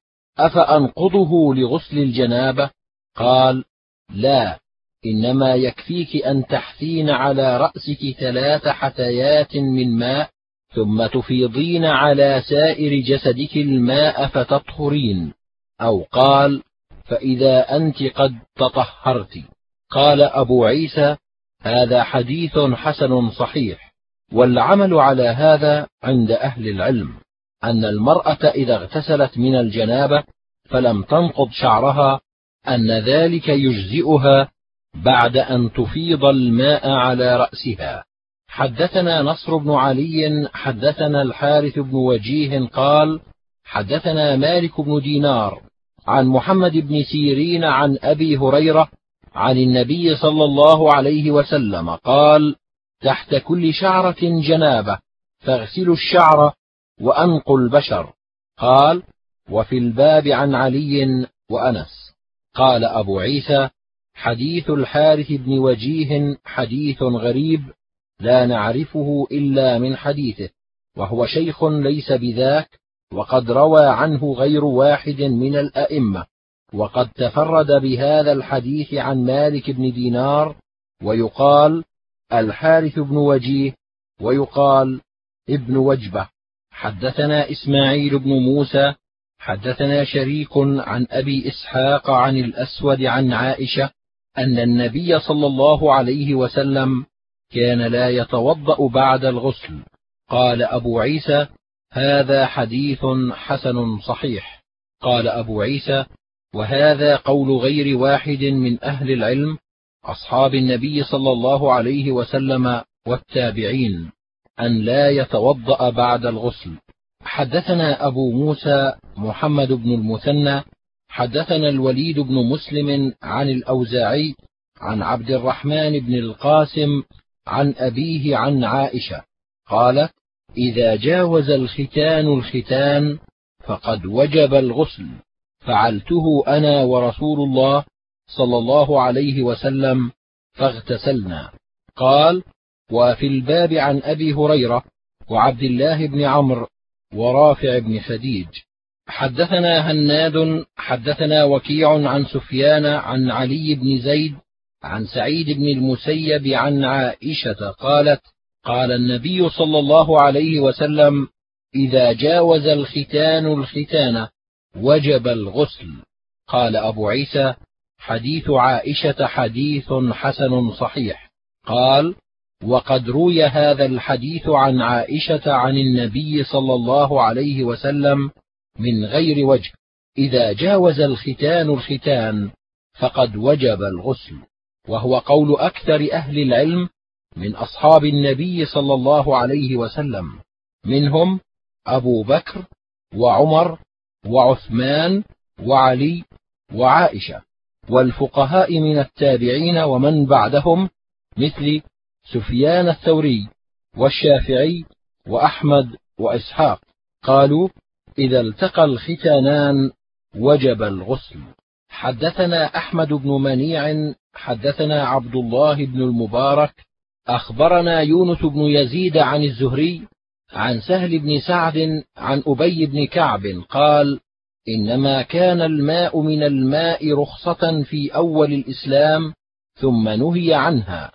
أفأنقضه لغسل الجنابة؟ قال: لا، إنما يكفيك أن تحثين على رأسك ثلاث حثيات من ماء، ثم تفيضين على سائر جسدك الماء فتطهرين، أو قال: فإذا أنت قد تطهرت. قال أبو عيسى: هذا حديث حسن صحيح. والعمل على هذا عند أهل العلم، أن المرأة إذا اغتسلت من الجنابة فلم تنقض شعرها، أن ذلك يجزئها بعد أن تفيض الماء على رأسها. حدثنا نصر بن علي حدثنا الحارث بن وجيه قال: حدثنا مالك بن دينار عن محمد بن سيرين عن أبي هريرة عن النبي صلى الله عليه وسلم قال: تحت كل شعرة جنابة، فاغسلوا الشعر وأنقوا البشر. قال: وفي الباب عن علي وأنس. قال أبو عيسى: حديث الحارث بن وجيه حديث غريب، لا نعرفه إلا من حديثه، وهو شيخ ليس بذاك، وقد روى عنه غير واحد من الأئمة، وقد تفرد بهذا الحديث عن مالك بن دينار، ويقال الحارث بن وجيه، ويقال ابن وجبة. حدثنا إسماعيل بن موسى حدثنا شريك عن أبي إسحاق عن الأسود عن عائشة أن النبي صلى الله عليه وسلم كان لا يتوضأ بعد الغسل. قال أبو عيسى: هذا حديث حسن صحيح. قال أبو عيسى: وهذا قول غير واحد من أهل العلم أصحاب النبي صلى الله عليه وسلم والتابعين، أن لا يتوضأ بعد الغسل. حدثنا أبو موسى محمد بن المثنى حدثنا الوليد بن مسلم عن الأوزاعي عن عبد الرحمن بن القاسم عن أبيه عن عائشة قالت: إذا جاوز الختان الختان فقد وجب الغسل، فعلته أنا ورسول الله صلى الله عليه وسلم فاغتسلنا. قال: وفي الباب عن أبي هريرة وعبد الله بن عمرو ورافع بن خديج. حدثنا هناد حدثنا وكيع عن سفيان عن علي بن زيد عن سعيد بن المسيب عن عائشة قالت: قال النبي صلى الله عليه وسلم: إذا جاوز الختان الختان وجب الغسل. قال أبو عيسى: حديث عائشة حديث حسن صحيح. قال: وقد روي هذا الحديث عن عائشة عن النبي صلى الله عليه وسلم من غير وجه، إذا جاوز الختان الختان فقد وجب الغسل، وهو قول أكثر أهل العلم من أصحاب النبي صلى الله عليه وسلم، منهم أبو بكر وعمر وعثمان وعلي وعائشة، والفقهاء من التابعين ومن بعدهم مثل سفيان الثوري والشافعي وأحمد وإسحاق، قالوا: إذا التقى الختانان وجب الغسل. حدثنا أحمد بن منيع حدثنا عبد الله بن المبارك أخبرنا يونس بن يزيد عن الزهري عن سهل بن سعد عن أبي بن كعب قال: إنما كان الماء من الماء رخصة في أول الإسلام ثم نهي عنها.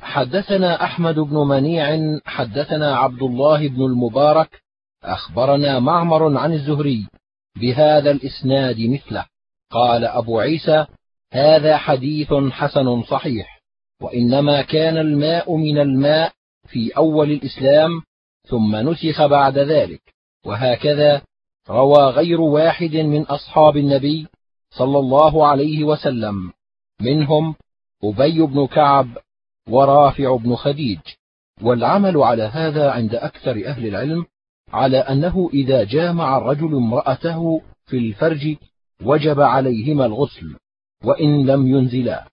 حدثنا أحمد بن منيع حدثنا عبد الله بن المبارك أخبرنا معمر عن الزهري بهذا الإسناد مثله. قال أبو عيسى: هذا حديث حسن صحيح. وإنما كان الماء من الماء في أول الإسلام ثم نسخ بعد ذلك. وهكذا روى غير واحد من أصحاب النبي صلى الله عليه وسلم، منهم أبي بن كعب ورافع بن خديج. والعمل على هذا عند أكثر أهل العلم على أنه إذا جامع الرجل امرأته في الفرج وجب عليهما الغسل وإن لم ينزلا.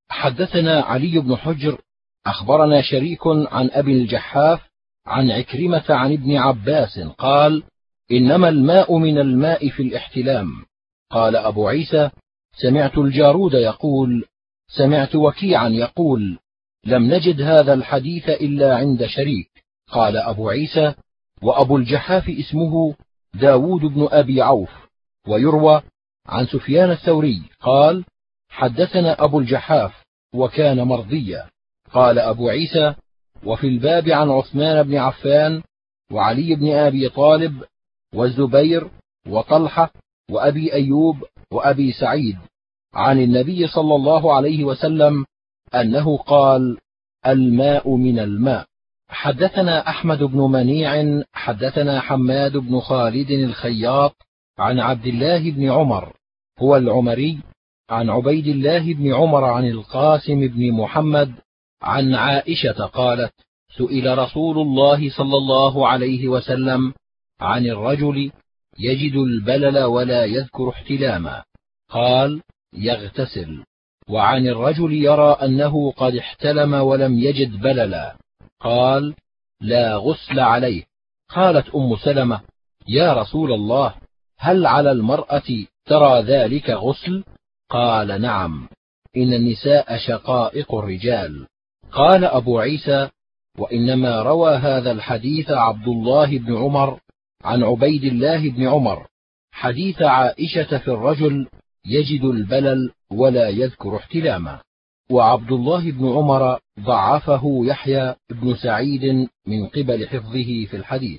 حدثنا علي بن حجر أخبرنا شريك عن أبي الجحاف عن عكرمة عن ابن عباس قال: إنما الماء من الماء في الاحتلام. قال أبو عيسى: سمعت الجارود يقول: سمعت وكيعا يقول: لم نجد هذا الحديث إلا عند شريك. قال أبو عيسى: وأبو الجحاف اسمه داود بن أبي عوف. ويروى عن سفيان الثوري قال: حدثنا أبو الجحاف وكان مرضيا. قال أبو عيسى: وفي الباب عن عثمان بن عفان وعلي بن أبي طالب والزبير وطلحة وأبي أيوب وأبي سعيد عن النبي صلى الله عليه وسلم أنه قال: الماء من الماء. حدثنا أحمد بن منيع حدثنا حماد بن خالد الخياط عن عبد الله بن عمر هو العمري عن عبيد الله بن عمر عن القاسم بن محمد عن عائشة قالت: سئل رسول الله صلى الله عليه وسلم عن الرجل يجد البلل ولا يذكر احتلاما، قال: يغتسل. وعن الرجل يرى أنه قد احتلم ولم يجد بللا، قال: لا غسل عليه. قالت أم سلمة: يا رسول الله، هل على المرأة ترى ذلك غسل؟ قال: نعم، إن النساء شقائق الرجال. قال أبو عيسى: وإنما روى هذا الحديث عبد الله بن عمر عن عبيد الله بن عمر حديث عائشة في الرجل يجد البلل ولا يذكر احتلاما. وعبد الله بن عمر ضعفه يحيى بن سعيد من قبل حفظه في الحديث،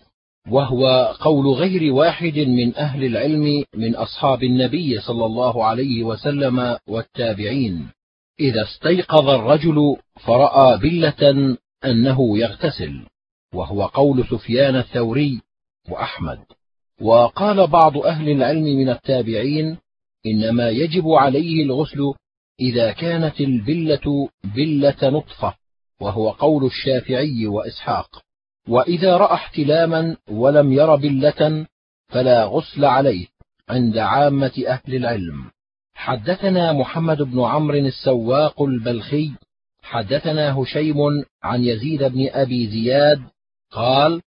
وهو قول غير واحد من أهل العلم من أصحاب النبي صلى الله عليه وسلم والتابعين. إذا استيقظ الرجل فرأى بلة أنه يغتسل، وهو قول سفيان الثوري وأحمد. وقال بعض أهل العلم من التابعين: إنما يجب عليه الغسل إذا كانت البلة بلة نطفة، وهو قول الشافعي وإسحاق. وإذا رأى احتلاما ولم ير بلة فلا غسل عليه عند عامة أهل العلم. حدثنا محمد بن عمرو السواق البلخي حدثنا هشيم عن يزيد بن أبي زياد قال: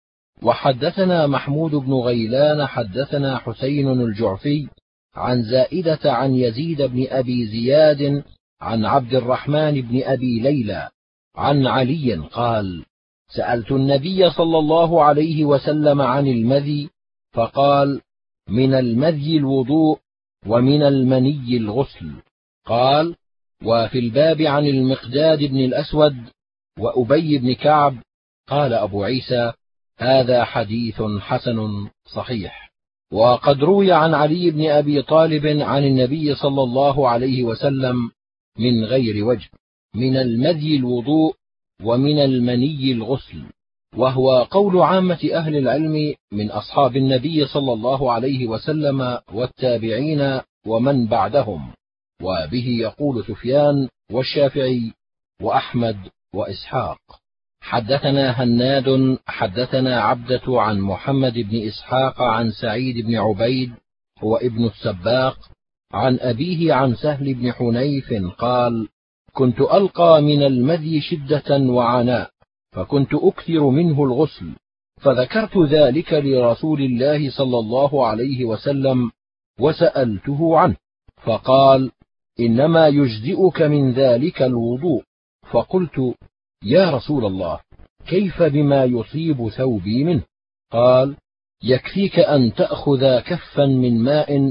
وحدثنا محمود بن غيلان حدثنا حسين الجعفي عن زائدة عن يزيد بن أبي زياد عن عبد الرحمن بن أبي ليلى عن علي قال: سألت النبي صلى الله عليه وسلم عن المذي فقال: من المذي الوضوء ومن المني الغسل. قال: وفي الباب عن المقداد بن الأسود وأبي بن كعب. قال أبو عيسى: هذا حديث حسن صحيح. وقد روي عن علي بن أبي طالب عن النبي صلى الله عليه وسلم من غير وجه: من المذي الوضوء ومن المني الغسل، وهو قول عامة أهل العلم من أصحاب النبي صلى الله عليه وسلم والتابعين ومن بعدهم، وبه يقول سفيان والشافعي وأحمد وإسحاق. حدثنا هناد حدثنا عبدة عن محمد بن إسحاق عن سعيد بن عبيد هو ابن السباق عن أبيه عن سهل بن حنيف قال: كنت ألقى من المذي شدة وعناء، فكنت أكثر منه الغسل، فذكرت ذلك لرسول الله صلى الله عليه وسلم وسألته عنه، فقال: إنما يجزئك من ذلك الوضوء. فقلت: يا رسول الله، كيف بما يصيب ثوبي منه؟ قال: يكفيك أن تأخذ كفا من ماء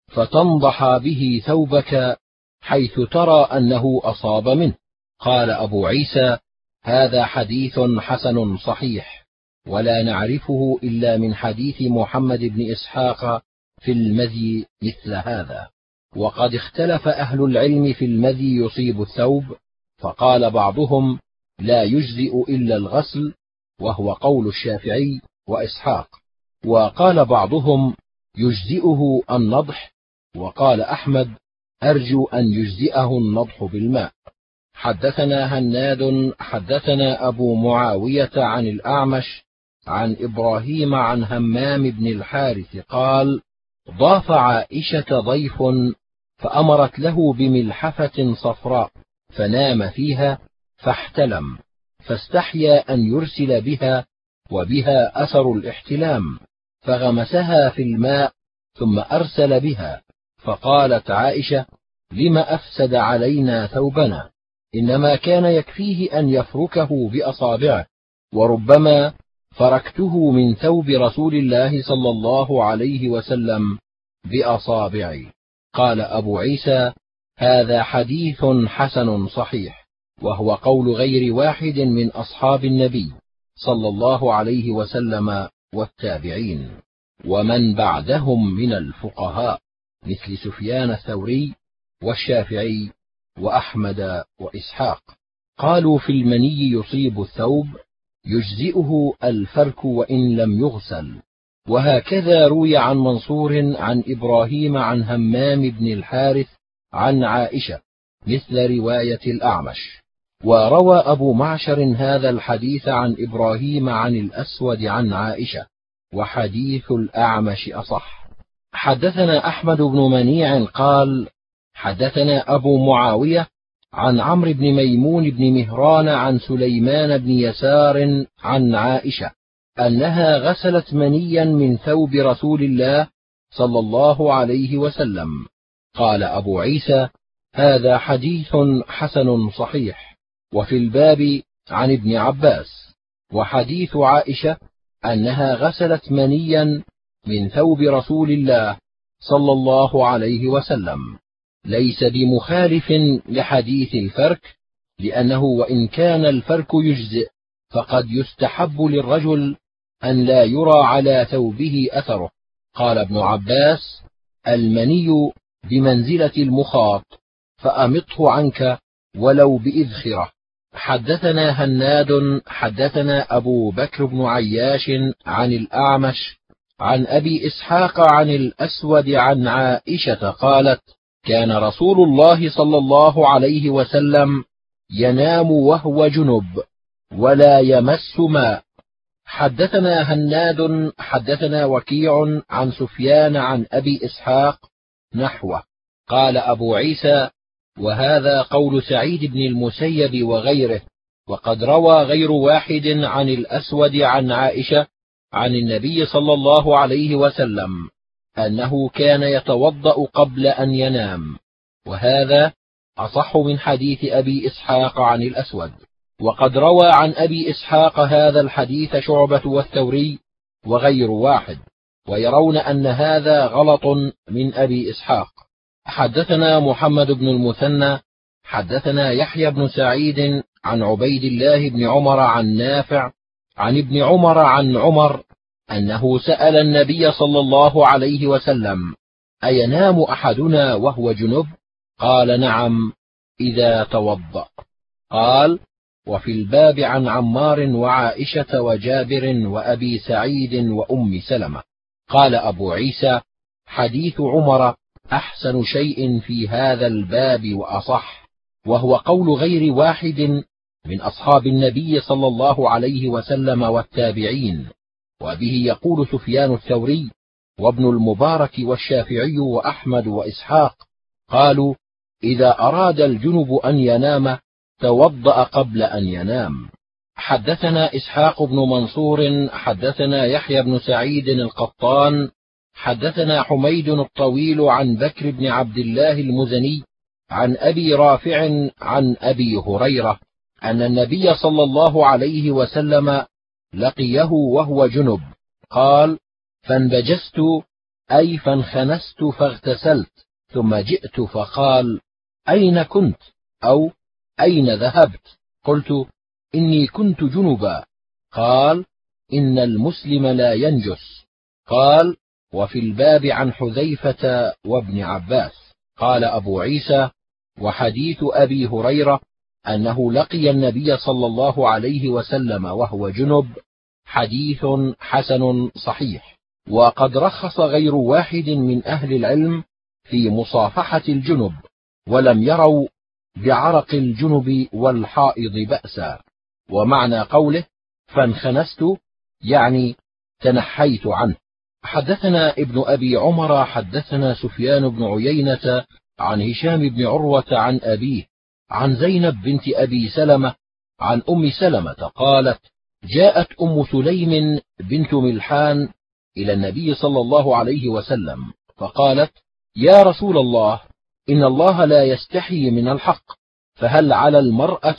فتنضح به ثوبك حيث ترى أنه أصاب منه. قال أبو عيسى: هذا حديث حسن صحيح، ولا نعرفه إلا من حديث محمد بن إسحاق في المذي مثل هذا. وقد اختلف أهل العلم في المذي يصيب الثوب، فقال بعضهم: لا يجزئ إلا الغسل، وهو قول الشافعي وإسحاق، وقال بعضهم: يجزئه النضح، وقال أحمد: أرجو أن يجزئه النضح بالماء. حدثنا هناد حدثنا أبو معاوية عن الأعمش عن إبراهيم عن همام بن الحارث قال: ضاف عائشة ضيف فأمرت له بملحفة صفراء فنام فيها فاحتلم، فاستحيا أن يرسل بها وبها أثر الاحتلام، فغمسها في الماء ثم أرسل بها، فقالت عائشة: لم أفسد علينا ثوبنا؟ إنما كان يكفيه أن يفركه بأصابعه، وربما فركته من ثوب رسول الله صلى الله عليه وسلم بأصابعي. قال أبو عيسى: هذا حديث حسن صحيح، وهو قول غير واحد من أصحاب النبي صلى الله عليه وسلم والتابعين ومن بعدهم من الفقهاء مثل سفيان الثوري والشافعي وأحمد وإسحاق. قالوا في المني يصيب الثوب يجزئه الفرك وإن لم يغسل. وهكذا روي عن منصور عن إبراهيم عن همام بن الحارث عن عائشة مثل رواية الأعمش. وروى أبو معشر هذا الحديث عن إبراهيم عن الأسود عن عائشة، وحديث الأعمش أصح. حدثنا أحمد بن منيع قال: حدثنا أبو معاوية عن عمرو بن ميمون بن مهران عن سليمان بن يسار عن عائشة أنها غسلت منيا من ثوب رسول الله صلى الله عليه وسلم. قال أبو عيسى: هذا حديث حسن صحيح. وفي الباب عن ابن عباس. وحديث عائشة أنها غسلت منيا من ثوب رسول الله صلى الله عليه وسلم ليس بمخالف لحديث الفرك، لأنه وإن كان الفرك يجزئ فقد يستحب للرجل أن لا يرى على ثوبه أثره. قال ابن عباس: المني بمنزلة المخاط، فأمطه عنك ولو بإذخرة. حدثنا هناد حدثنا أبو بكر بن عياش عن الأعمش عن أبي إسحاق عن الأسود عن عائشة قالت: كان رسول الله صلى الله عليه وسلم ينام وهو جنب ولا يمس ماء. حدثنا هناد حدثنا وكيع عن سفيان عن أبي إسحاق نحوه. قال أبو عيسى: وهذا قول سعيد بن المسيب وغيره، وقد روى غير واحد عن الأسود عن عائشة عن النبي صلى الله عليه وسلم أنه كان يتوضأ قبل أن ينام، وهذا أصح من حديث أبي إسحاق عن الأسود. وقد روى عن أبي إسحاق هذا الحديث شعبة والثوري وغير واحد، ويرون أن هذا غلط من أبي إسحاق. حدثنا محمد بن المثنى حدثنا يحيى بن سعيد عن عبيد الله بن عمر عن نافع عن ابن عمر عن عمر أنه سأل النبي صلى الله عليه وسلم: أينام أحدنا وهو جنب؟ قال: نعم، إذا توضأ. قال: وفي الباب عن عمار وعائشة وجابر وأبي سعيد وأم سلمة. قال أبو عيسى: حديث عمر أحسن شيء في هذا الباب وأصح، وهو قول غير واحد من أصحاب النبي صلى الله عليه وسلم والتابعين. وبه يقول سفيان الثوري وابن المبارك والشافعي وأحمد وإسحاق، قالوا: إذا أراد الجنب أن ينام توضأ قبل أن ينام. حدثنا إسحاق بن منصور حدثنا يحيى بن سعيد القطان حدثنا حميد الطويل عن بكر بن عبد الله المزني عن أبي رافع عن أبي هريرة أن النبي صلى الله عليه وسلم لقيه وهو جنب، قال: فانبجست أي فانخنست فاغتسلت، ثم جئت فقال: أين كنت؟ أو أين ذهبت؟ قلت: إني كنت جنبا. قال: إن المسلم لا ينجس. قال: وفي الباب عن حذيفة وابن عباس. قال أبو عيسى: وحديث أبي هريرة أنه لقي النبي صلى الله عليه وسلم وهو جنب حديث حسن صحيح. وقد رخص غير واحد من أهل العلم في مصافحة الجنب، ولم يروا بعرق الجنب والحائض بأسا. ومعنى قوله فانخنست يعني تنحيت عنه. حدثنا ابن أبي عمر حدثنا سفيان بن عيينة عن هشام بن عروة عن أبيه عن زينب بنت أبي سلمة عن أم سلمة قالت: جاءت أم سليم بنت ملحان إلى النبي صلى الله عليه وسلم فقالت: يا رسول الله، إن الله لا يستحي من الحق، فهل على المرأة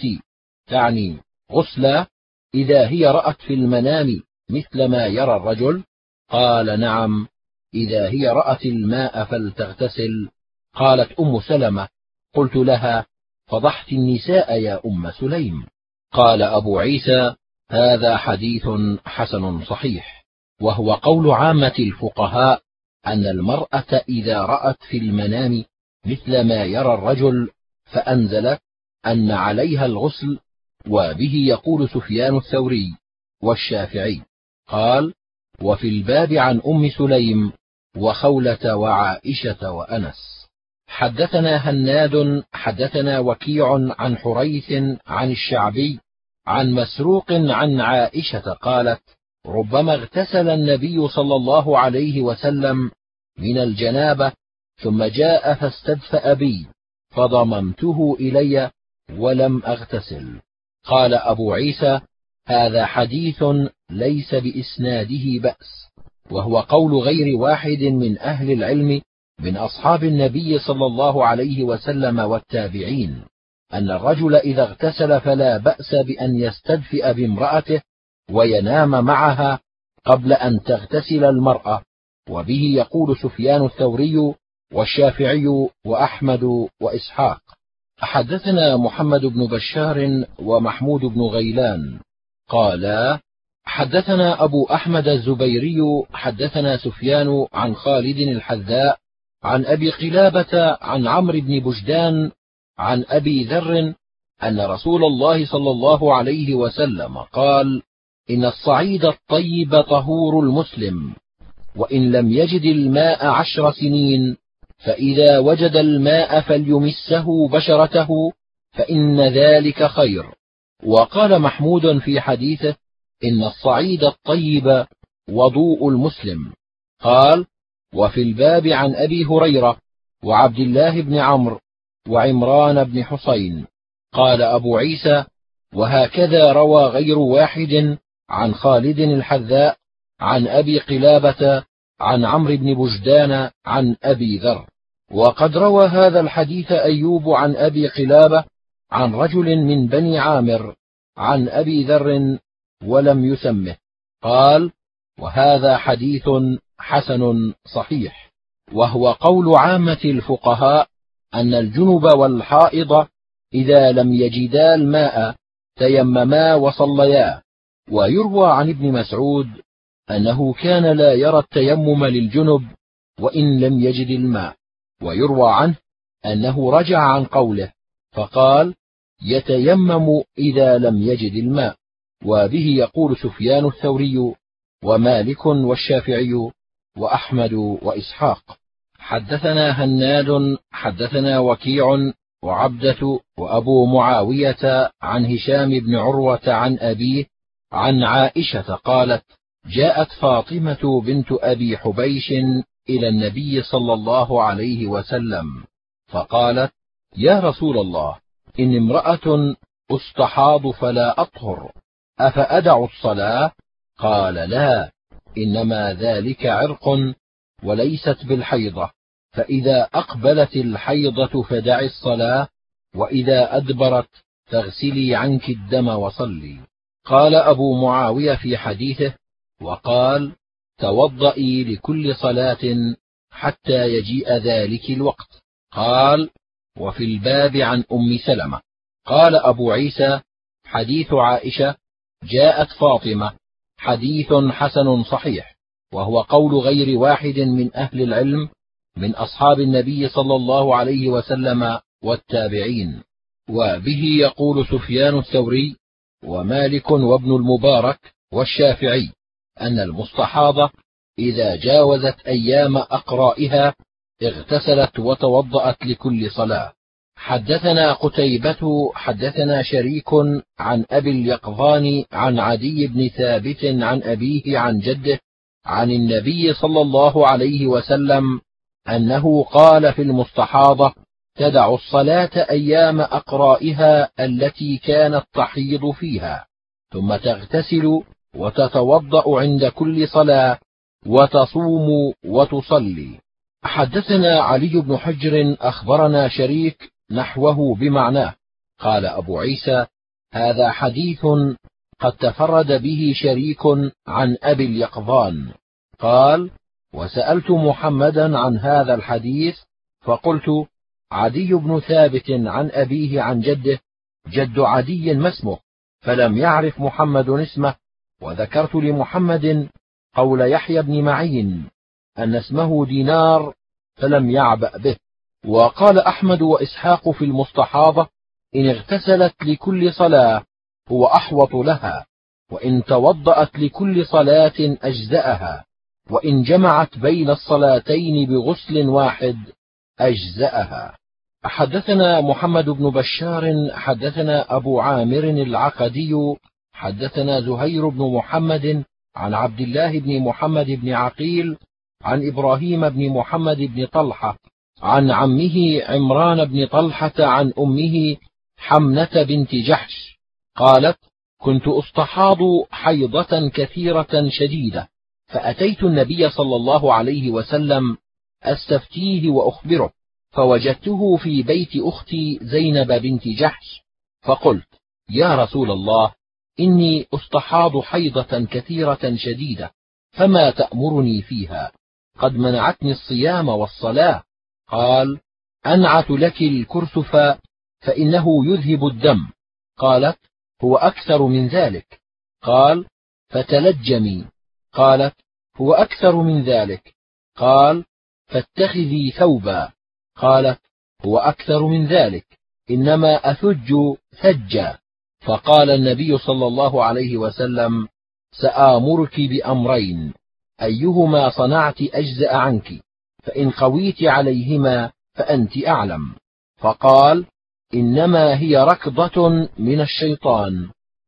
تعني غسلا إذا هي رأت في المنام مثل ما يرى الرجل؟ قال: نعم، إذا هي رأت الماء فلتغتسل. قالت أم سلمة: قلت لها: فضحت النساء يا أم سليم. قال أبو عيسى: هذا حديث حسن صحيح. وهو قول عامة الفقهاء أن المرأة إذا رأت في المنام مثل ما يرى الرجل فأنزلت أن عليها الغسل، وبه يقول سفيان الثوري والشافعي. قال: وفي الباب عن أم سليم وخولة وعائشة وأنس. حدثنا هناد حدثنا وكيع عن حريث عن الشعبي عن مسروق عن عائشة قالت: ربما اغتسل النبي صلى الله عليه وسلم من الجنابة ثم جاء فاستدفأ بي فضممته إلي ولم أغتسل. قال أبو عيسى: هذا حديث ليس بإسناده بأس. وهو قول غير واحد من أهل العلم من أصحاب النبي صلى الله عليه وسلم والتابعين أن الرجل إذا اغتسل فلا بأس بأن يستدفئ بامرأته وينام معها قبل أن تغتسل المرأة. وبه يقول سفيان الثوري والشافعي وأحمد وإسحاق. حدثنا محمد بن بشار ومحمود بن غيلان قالا: حدثنا أبو أحمد الزبيري حدثنا سفيان عن خالد الحذاء عن أبي قلابة عن عمرو بن بجدان عن أبي ذر أن رسول الله صلى الله عليه وسلم قال: إن الصعيد الطيب طهور المسلم، وإن لم يجد الماء عشر سنين فإذا وجد الماء فليمسه بشرته فإن ذلك خير. وقال محمود في حديثه: إن الصعيد الطيب وضوء المسلم. قال: وفي الباب عن أبي هريرة وعبد الله بن عمرو وعمران بن حسين. قال أبو عيسى: وهكذا روى غير واحد عن خالد الحذاء عن أبي قلابة عن عمرو بن بجدان عن أبي ذر. وقد روى هذا الحديث أيوب عن أبي قلابة عن رجل من بني عامر عن أبي ذر ولم يسمه. قال: وهذا حديث حسن صحيح. وهو قول عامة الفقهاء أن الجنب والحائض إذا لم يجدا الماء تيمما وصليا. ويروى عن ابن مسعود أنه كان لا يرى التيمم للجنب وإن لم يجد الماء. ويروى عنه أنه رجع عن قوله فقال: يتيمم إذا لم يجد الماء. وبه يقول سفيان الثوري ومالك والشافعي وأحمد وإسحاق. حدثنا هناد حدثنا وكيع وعبدة وأبو معاوية عن هشام بن عروة عن أبيه عن عائشة قالت: جاءت فاطمة بنت أبي حبيش إلى النبي صلى الله عليه وسلم فقالت: يا رسول الله، إن امرأة استحاض فلا أطهر، أفأدع الصلاة؟ قال: لا، إنما ذلك عرق وليست بالحيضة، فإذا أقبلت الحيضة فدعي الصلاة، وإذا أدبرت فاغسلي عنك الدم وصلي. قال أبو معاوية في حديثه: وقال: توضئي لكل صلاة حتى يجيء ذلك الوقت. قال: وفي الباب عن أم سلمة. قال أبو عيسى: حديث عائشة جاءت فاطمة حديث حسن صحيح، وهو قول غير واحد من أهل العلم من أصحاب النبي صلى الله عليه وسلم والتابعين. وبه يقول سفيان الثوري ومالك وابن المبارك والشافعي أن المستحاضة إذا جاوزت أيام أقرائها اغتسلت وتوضأت لكل صلاة. حدثنا قتيبة حدثنا شريك عن أبي اليقظان عن عدي بن ثابت عن أبيه عن جده عن النبي صلى الله عليه وسلم أنه قال في المستحاضة: تدع الصلاة أيام أقرائها التي كانت تحيض فيها، ثم تغتسل وتتوضأ عند كل صلاة وتصوم وتصلي. حدثنا علي بن حجر أخبرنا شريك نحوه بمعناه. قال أبو عيسى: هذا حديث قد تفرد به شريك عن أبي اليقظان. قال: وسألت محمدا عن هذا الحديث فقلت: عدي بن ثابت عن أبيه عن جده، جد عدي ما اسمه؟ فلم يعرف محمد اسمه. وذكرت لمحمد قول يحيى بن معين أن اسمه دينار فلم يعبأ به. وقال أحمد وإسحاق في المستحاضة: إن اغتسلت لكل صلاة هو أحوط لها، وإن توضأت لكل صلاة أجزأها، وإن جمعت بين الصلاتين بغسل واحد أجزأها. حدثنا محمد بن بشار حدثنا أبو عامر العقدي حدثنا زهير بن محمد عن عبد الله بن محمد بن عقيل عن إبراهيم بن محمد بن طلحة عن عمه عمران بن طلحة عن أمه حمنة بنت جحش قالت: كنت أستحاض حيضة كثيرة شديدة، فأتيت النبي صلى الله عليه وسلم أستفتيه وأخبره، فوجدته في بيت أختي زينب بنت جحش، فقلت: يا رسول الله، إني أستحاض حيضة كثيرة شديدة، فما تأمرني فيها؟ قد منعتني الصيام والصلاة. قال: أنعت لك الكرسف فإنه يذهب الدم. قالت: هو أكثر من ذلك. قال: فتلجمي. قالت: هو أكثر من ذلك. قال: فاتخذي ثوبا. قالت: هو أكثر من ذلك، إنما أثج ثجا. فقال النبي صلى الله عليه وسلم: سآمرك بأمرين، أيهما صنعت أجزأ عنك، فإن قويت عليهما فأنت أعلم. فقال: إنما هي ركضة من الشيطان،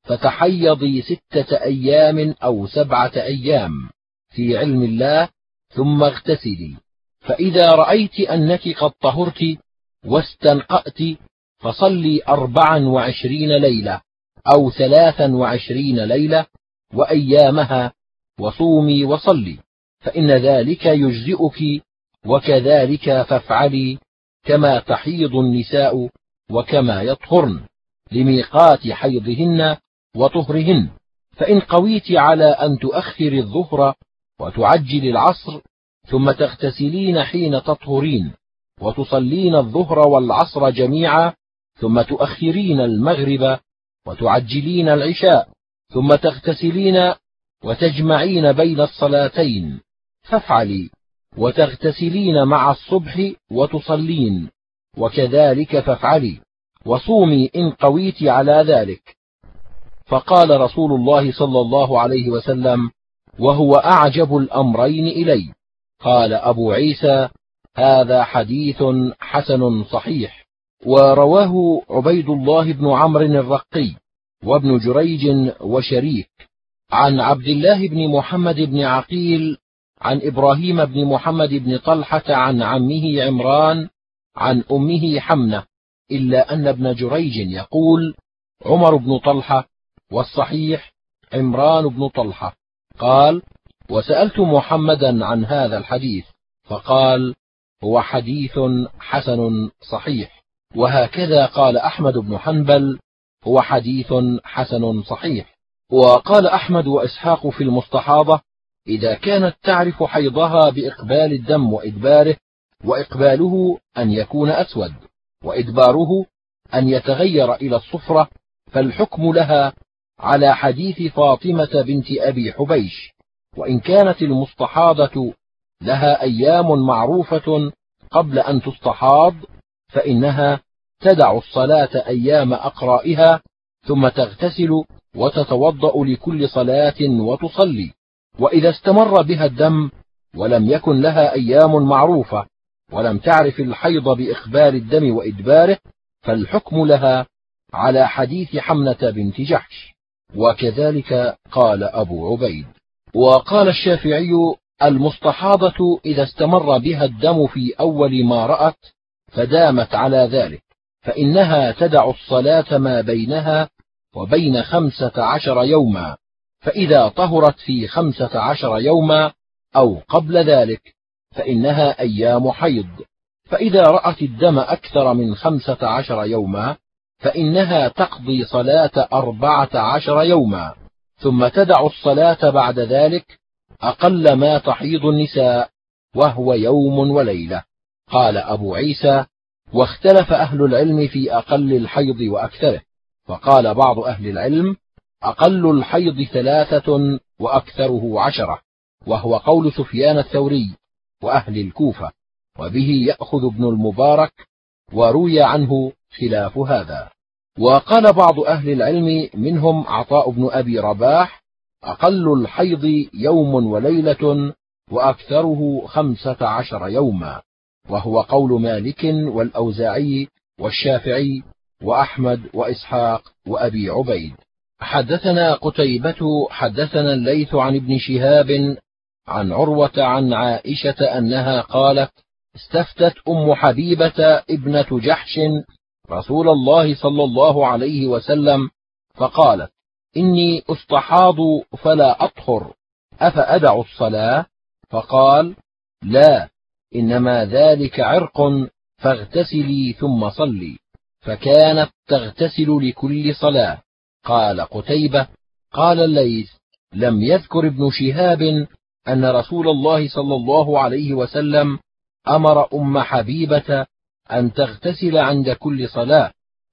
فتحيضي ستة أيام أو سبعة أيام في علم الله، ثم اغتسلي، فإذا رأيت أنك قد طهرت واستنقأت فصلي أربعا وعشرين ليلة أو ثلاثا وعشرين ليلة وأيامها، وصومي وصلي، فإن ذلك يجزئك، وكذلك فافعلي، كما تحيض النساء وكما يطهرن لميقات حيضهن وطهرهن. فإن قويت على أن تؤخر الظهر وتعجل العصر، ثم تغتسلين حين تطهرين، وتصلين الظهر والعصر جميعا، ثم تؤخرين المغرب وتعجلين العشاء، ثم تغتسلين وتجمعين بين الصلاتين، فافعلي، وتغتسلين مع الصبح وتصلين، وكذلك فافعلي، وصومي إن قويت على ذلك. فقال رسول الله صلى الله عليه وسلم: وهو أعجب الأمرين إلي. قال أبو عيسى: هذا حديث حسن صحيح. ورواه عبيد الله بن عمرو الرقي وابن جريج وشريك عن عبد الله بن محمد بن عقيل عن إبراهيم بن محمد بن طلحة عن عمه عمران عن أمه حمنة، إلا أن ابن جريج يقول عمر بن طلحة، والصحيح عمران بن طلحة. قال: وسألت محمدا عن هذا الحديث فقال: هو حديث حسن صحيح. وهكذا قال أحمد بن حنبل: هو حديث حسن صحيح. وقال أحمد وإسحاق في المستحاضة: إذا كانت تعرف حيضها بإقبال الدم وإدباره، وإقباله أن يكون أسود وإدباره أن يتغير إلى الصفرة، فالحكم لها على حديث فاطمة بنت أبي حبيش. وإن كانت المستحاضة لها أيام معروفة قبل أن تستحاض، فإنها تدع الصلاة أيام أقرائها، ثم تغتسل وتتوضأ لكل صلاة وتصلي. وإذا استمر بها الدم ولم يكن لها أيام معروفة ولم تعرف الحيض بإقبال الدم وإدباره، فالحكم لها على حديث حمنة بنت جحش. وكذلك قال أبو عبيد. وقال الشافعي: المستحاضة إذا استمر بها الدم في أول ما رأت فدامت على ذلك، فإنها تدع الصلاة ما بينها وبين خمسة عشر يوما، فإذا طهرت في خمسة عشر يوما أو قبل ذلك فإنها أيام حيض، فإذا رأت الدم أكثر من خمسة عشر يوما فإنها تقضي صلاة أربعة عشر يوما، ثم تدع الصلاة بعد ذلك أقل ما تحيض النساء، وهو يوم وليلة. قال أبو عيسى: واختلف أهل العلم في أقل الحيض وأكثره، فقال بعض أهل العلم: أقل الحيض ثلاثة وأكثره عشرة، وهو قول سفيان الثوري وأهل الكوفة، وبه يأخذ ابن المبارك، وروي عنه خلاف هذا. وقال بعض أهل العلم منهم عطاء بن أبي رباح: أقل الحيض يوم وليلة وأكثره خمسة عشر يوما، وهو قول مالك والأوزاعي والشافعي وأحمد وإسحاق وأبي عبيد. حدثنا قتيبة حدثنا الليث عن ابن شهاب عن عروة عن عائشة أنها قالت: استفتت أم حبيبة ابنة جحش رسول الله صلى الله عليه وسلم فقالت: إني أستحاض فلا أطهر، أفأدع الصلاة؟ فقال: لا، إنما ذلك عرق، فاغتسلي ثم صلي. فكانت تغتسل لكل صلاة. قال قتيبة: قال الليث: لم يذكر ابن شهاب أن رسول الله صلى الله عليه وسلم أمر أم حبيبة أن تغتسل عند كل صلاة،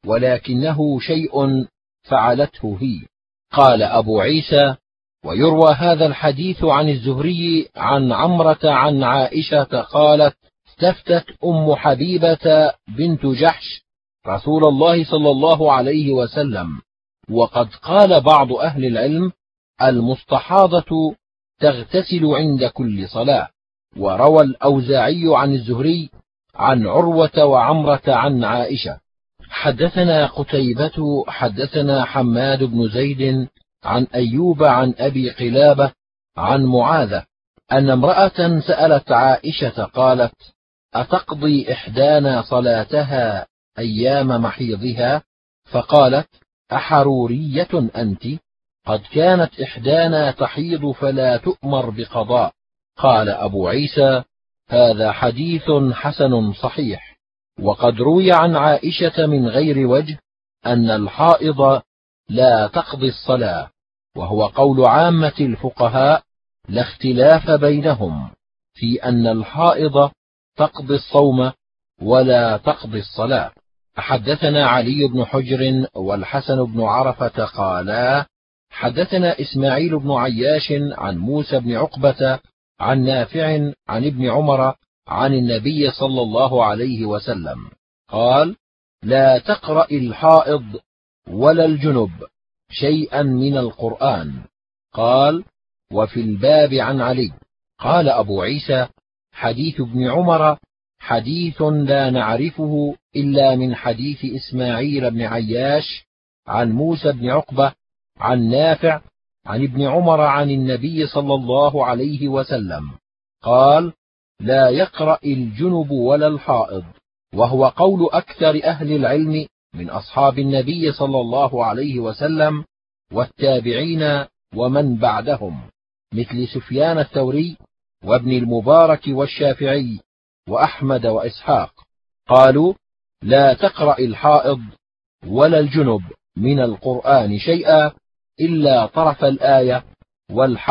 ولكنه شيء فعلته هي. قال أبو عيسى: ويروى هذا الحديث عن الزهري عن عمرة عن عائشة قالت: استفتت أم حبيبة بنت جحش رسول الله صلى الله عليه وسلم. وقد قال بعض أهل العلم: المستحاضة تغتسل عند كل صلاة. وروى الأوزاعي عن الزهري عن عروة وعمرة عن عائشة. حدثنا قتيبة حدثنا حماد بن زيد عن أيوب عن أبي قلابة عن معاذة أن امرأة سألت عائشة قالت: أتقضي إحدانا صلاتها أيام محيضها؟ فقالت: أحرورية أنت؟ قد كانت إحدانا تحيض فلا تؤمر بقضاء. قال أبو عيسى: هذا حديث حسن صحيح. وقد روي عن عائشة من غير وجه أن الحائض لا تقضي الصلاة، وهو قول عامة الفقهاء، لا اختلاف بينهم في أن الحائض تقضي الصوم ولا تقضي الصلاة. حدثنا علي بن حجر والحسن بن عرفة قالا: حدثنا إسماعيل بن عياش عن موسى بن عقبة عن نافع عن ابن عمر عن النبي صلى الله عليه وسلم قال: لا تقرأ الحائض ولا الجنب شيئا من القرآن. قال: وفي الباب عن علي. قال أبو عيسى: حديث ابن عمر حديث لا نعرفه إلا من حديث إسماعيل بن عياش عن موسى بن عقبة عن نافع عن ابن عمر عن النبي صلى الله عليه وسلم قال: لا يقرأ الجنب ولا الحائض، وهو قول أكثر أهل العلم من أصحاب النبي صلى الله عليه وسلم والتابعين ومن بعدهم، مثل سفيان الثوري وابن المبارك والشافعي وأحمد وإسحاق. قالوا: لا تقرأ الحائض ولا الجنب من القرآن شيئا إلا طرف الآية والحرف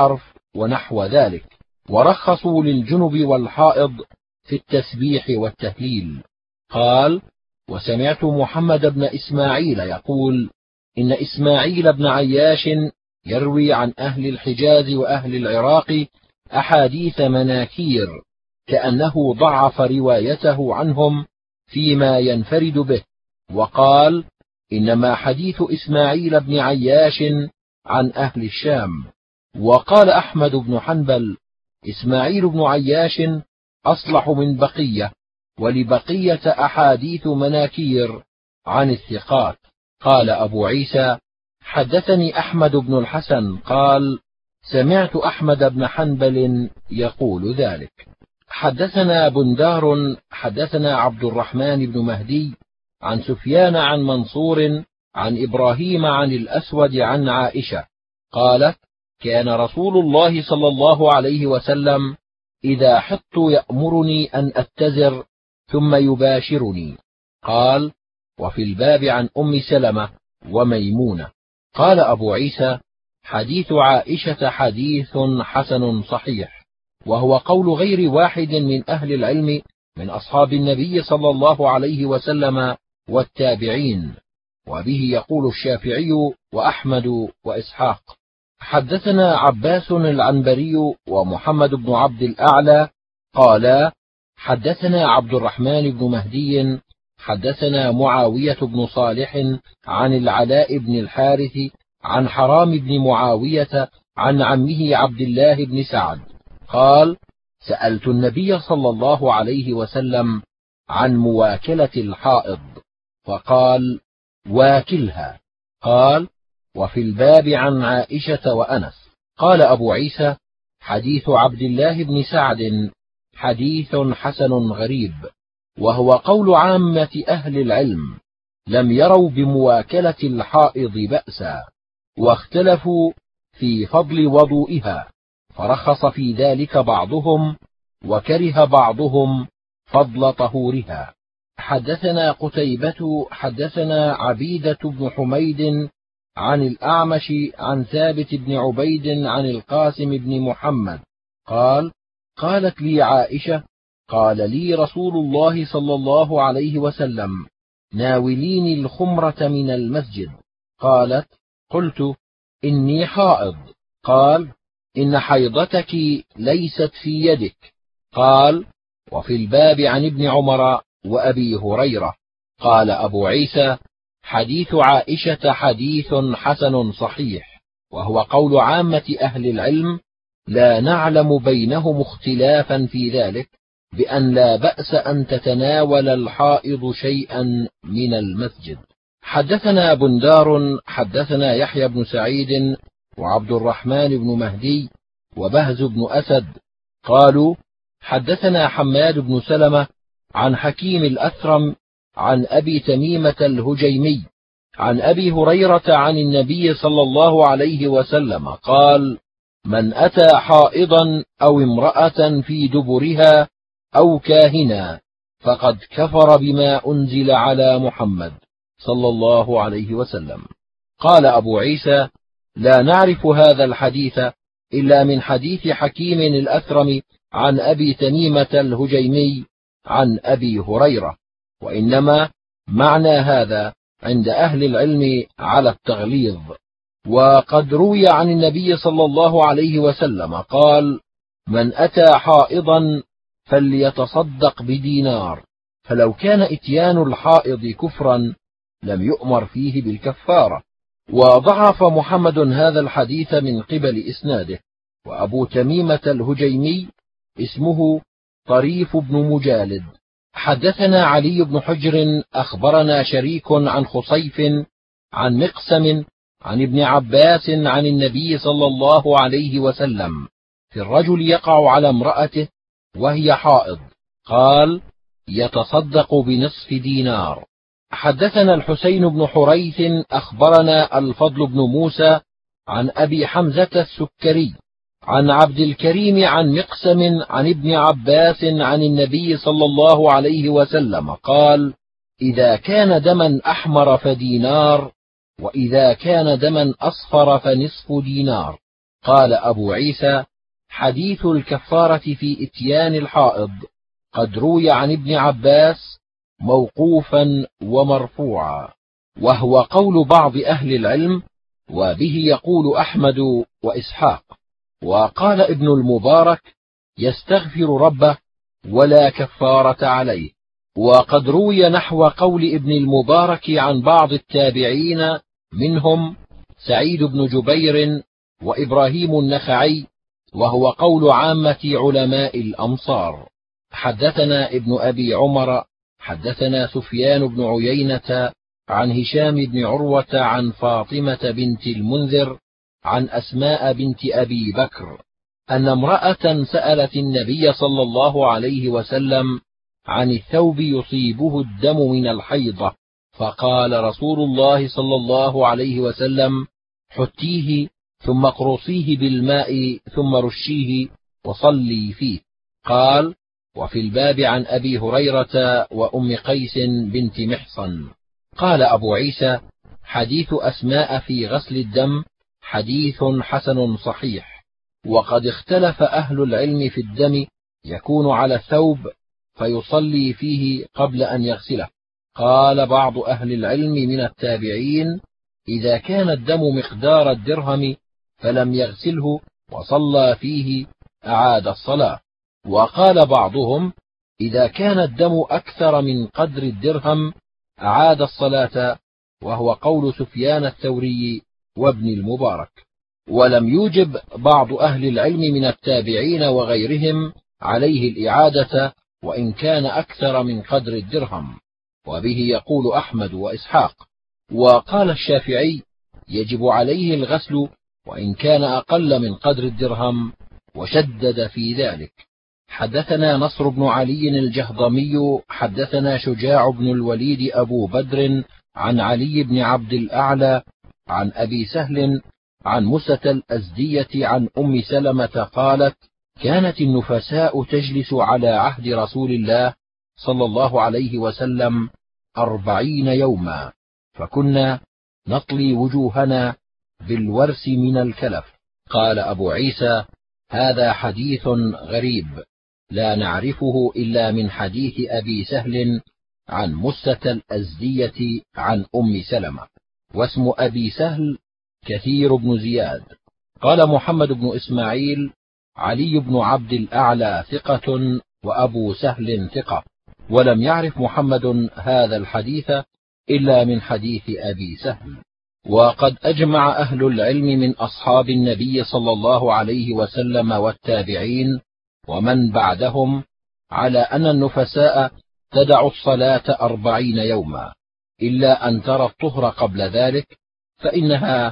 ونحو ذلك، ورخصوا للجنب والحائض في التسبيح والتهليل. قال: وسمعت محمد بن إسماعيل يقول: إن إسماعيل بن عياش يروي عن أهل الحجاز وأهل العراق أحاديث مناكير، كأنه ضعف روايته عنهم فيما ينفرد به، وقال: إنما حديث إسماعيل بن عياش عن أهل الشام. وقال أحمد بن حنبل: إسماعيل بن عياش أصلح من بقية، ولبقية أحاديث مناكير عن الثقات. قال أبو عيسى: حدثني أحمد بن الحسن قال: سمعت أحمد بن حنبل يقول ذلك. حدثنا بندار حدثنا عبد الرحمن بن مهدي عن سفيان عن منصور عن إبراهيم عن الأسود عن عائشة قالت: كان رسول الله صلى الله عليه وسلم إذا حطت يأمرني أن أتزر ثم يباشرني. قال: وفي الباب عن أم سلمة وميمونة. قال أبو عيسى: حديث عائشة حديث حسن صحيح، وهو قول غير واحد من أهل العلم من أصحاب النبي صلى الله عليه وسلم والتابعين، وبه يقول الشافعي وأحمد وإسحاق. حدثنا عباس العنبري ومحمد بن عبد الأعلى قالا: حدثنا عبد الرحمن بن مهدي حدثنا معاوية بن صالح عن العلاء بن الحارث عن حرام بن معاوية عن عمه عبد الله بن سعد قال: سألت النبي صلى الله عليه وسلم عن مواكلة الحائض، فقال: واكلها. قال: وفي الباب عن عائشة وأنس. قال أبو عيسى: حديث عبد الله بن سعد حديث حسن غريب، وهو قول عامة أهل العلم، لم يروا بمواكلة الحائض بأسا، واختلفوا في فضل وضوئها، فرخص في ذلك بعضهم، وكره بعضهم فضل طهورها. حدثنا قتيبة حدثنا عبيدة بن حميد عن الأعمش عن ثابت بن عبيد عن القاسم بن محمد قال: قالت لي عائشة: قال لي رسول الله صلى الله عليه وسلم: ناوليني الخمرة من المسجد. قالت: قلت: إني حائض. قال: إن حيضتك ليست في يدك. قال: وفي الباب عن ابن عمر وأبي هريرة. قال أبو عيسى: حديث عائشة حديث حسن صحيح، وهو قول عامة أهل العلم، لا نعلم بينهم اختلافا في ذلك، بأن لا بأس أن تتناول الحائض شيئا من المسجد. حدثنا بندار حدثنا يحيى بن سعيد وعبد الرحمن بن مهدي وبهز بن أسد قالوا: حدثنا حماد بن سلمة عن حكيم الأثرم عن أبي تميمة الهجيمي عن أبي هريرة عن النبي صلى الله عليه وسلم قال: من أتى حائضا أو امرأة في دبرها أو كاهنا فقد كفر بما أنزل على محمد صلى الله عليه وسلم. قال أبو عيسى: لا نعرف هذا الحديث إلا من حديث حكيم الأثرم عن أبي تميمة الهجيمي عن أبي هريرة، وإنما معنى هذا عند أهل العلم على التغليظ. وقد روي عن النبي صلى الله عليه وسلم قال: من أتى حائضا فليتصدق بدينار، فلو كان إتيان الحائض كفرا لم يؤمر فيه بالكفارة. وضعف محمد هذا الحديث من قبل إسناده. وأبو تميمة الهجيمي اسمه طريف بن مجالد. حدثنا علي بن حجر أخبرنا شريك عن خصيف عن مقسم عن ابن عباس عن النبي صلى الله عليه وسلم في الرجل يقع على امرأته وهي حائض، قال: يتصدق بنصف دينار. حدثنا الحسين بن حريث أخبرنا الفضل بن موسى عن أبي حمزة السكري عن عبد الكريم عن مقسم عن ابن عباس عن النبي صلى الله عليه وسلم قال: إذا كان دما أحمر فدينار، وإذا كان دما أصفر فنصف دينار. قال أبو عيسى: حديث الكفارة في إتيان الحائض قد روي عن ابن عباس موقوفا ومرفوعا، وهو قول بعض أهل العلم، وبه يقول أحمد وإسحاق. وقال ابن المبارك: يستغفر ربه ولا كفارة عليه. وقد روي نحو قول ابن المبارك عن بعض التابعين، منهم سعيد بن جبير وإبراهيم النخعي، وهو قول عامة علماء الأمصار. حدثنا ابن أبي عمر حدثنا سفيان بن عيينة عن هشام بن عروة عن فاطمة بنت المنذر عن أسماء بنت أبي بكر أن امرأة سألت النبي صلى الله عليه وسلم عن الثوب يصيبه الدم من الحيضة، فقال رسول الله صلى الله عليه وسلم: حتيه ثم اقرصيه بالماء ثم رشيه وصلي فيه. قال: وفي الباب عن أبي هريرة وأم قيس بنت محصن. قال أبو عيسى: حديث أسماء في غسل الدم حديث حسن صحيح. وقد اختلف أهل العلم في الدم يكون على الثوب فيصلي فيه قبل أن يغسله. قال بعض أهل العلم من التابعين: إذا كان الدم مقدار الدرهم فلم يغسله وصلى فيه أعاد الصلاة. وقال بعضهم: إذا كان الدم أكثر من قدر الدرهم أعاد الصلاة، وهو قول سفيان الثوري وابن المبارك. ولم يوجب بعض أهل العلم من التابعين وغيرهم عليه الإعادة وإن كان أكثر من قدر الدرهم، وبه يقول أحمد وإسحاق. وقال الشافعي: يجب عليه الغسل وإن كان أقل من قدر الدرهم، وشدد في ذلك. حدثنا نصر بن علي الجهضمي حدثنا شجاع بن الوليد أبو بدر عن علي بن عبد الأعلى عن أبي سهل عن مسة الأزدية عن أم سلمة قالت: كانت النفساء تجلس على عهد رسول الله صلى الله عليه وسلم أربعين يوما، فكنا نطلي وجوهنا بالورس من الكلف. قال أبو عيسى: هذا حديث غريب لا نعرفه إلا من حديث أبي سهل عن مسة الأزدية عن أم سلمة. واسم أبي سهل كثير بن زياد. قال محمد بن إسماعيل: علي بن عبد الأعلى ثقة وأبو سهل ثقة. ولم يعرف محمد هذا الحديث إلا من حديث أبي سهل. وقد أجمع أهل العلم من أصحاب النبي صلى الله عليه وسلم والتابعين ومن بعدهم على أن النفساء تدع الصلاة أربعين يوما، إلا أن ترى الطهر قبل ذلك فإنها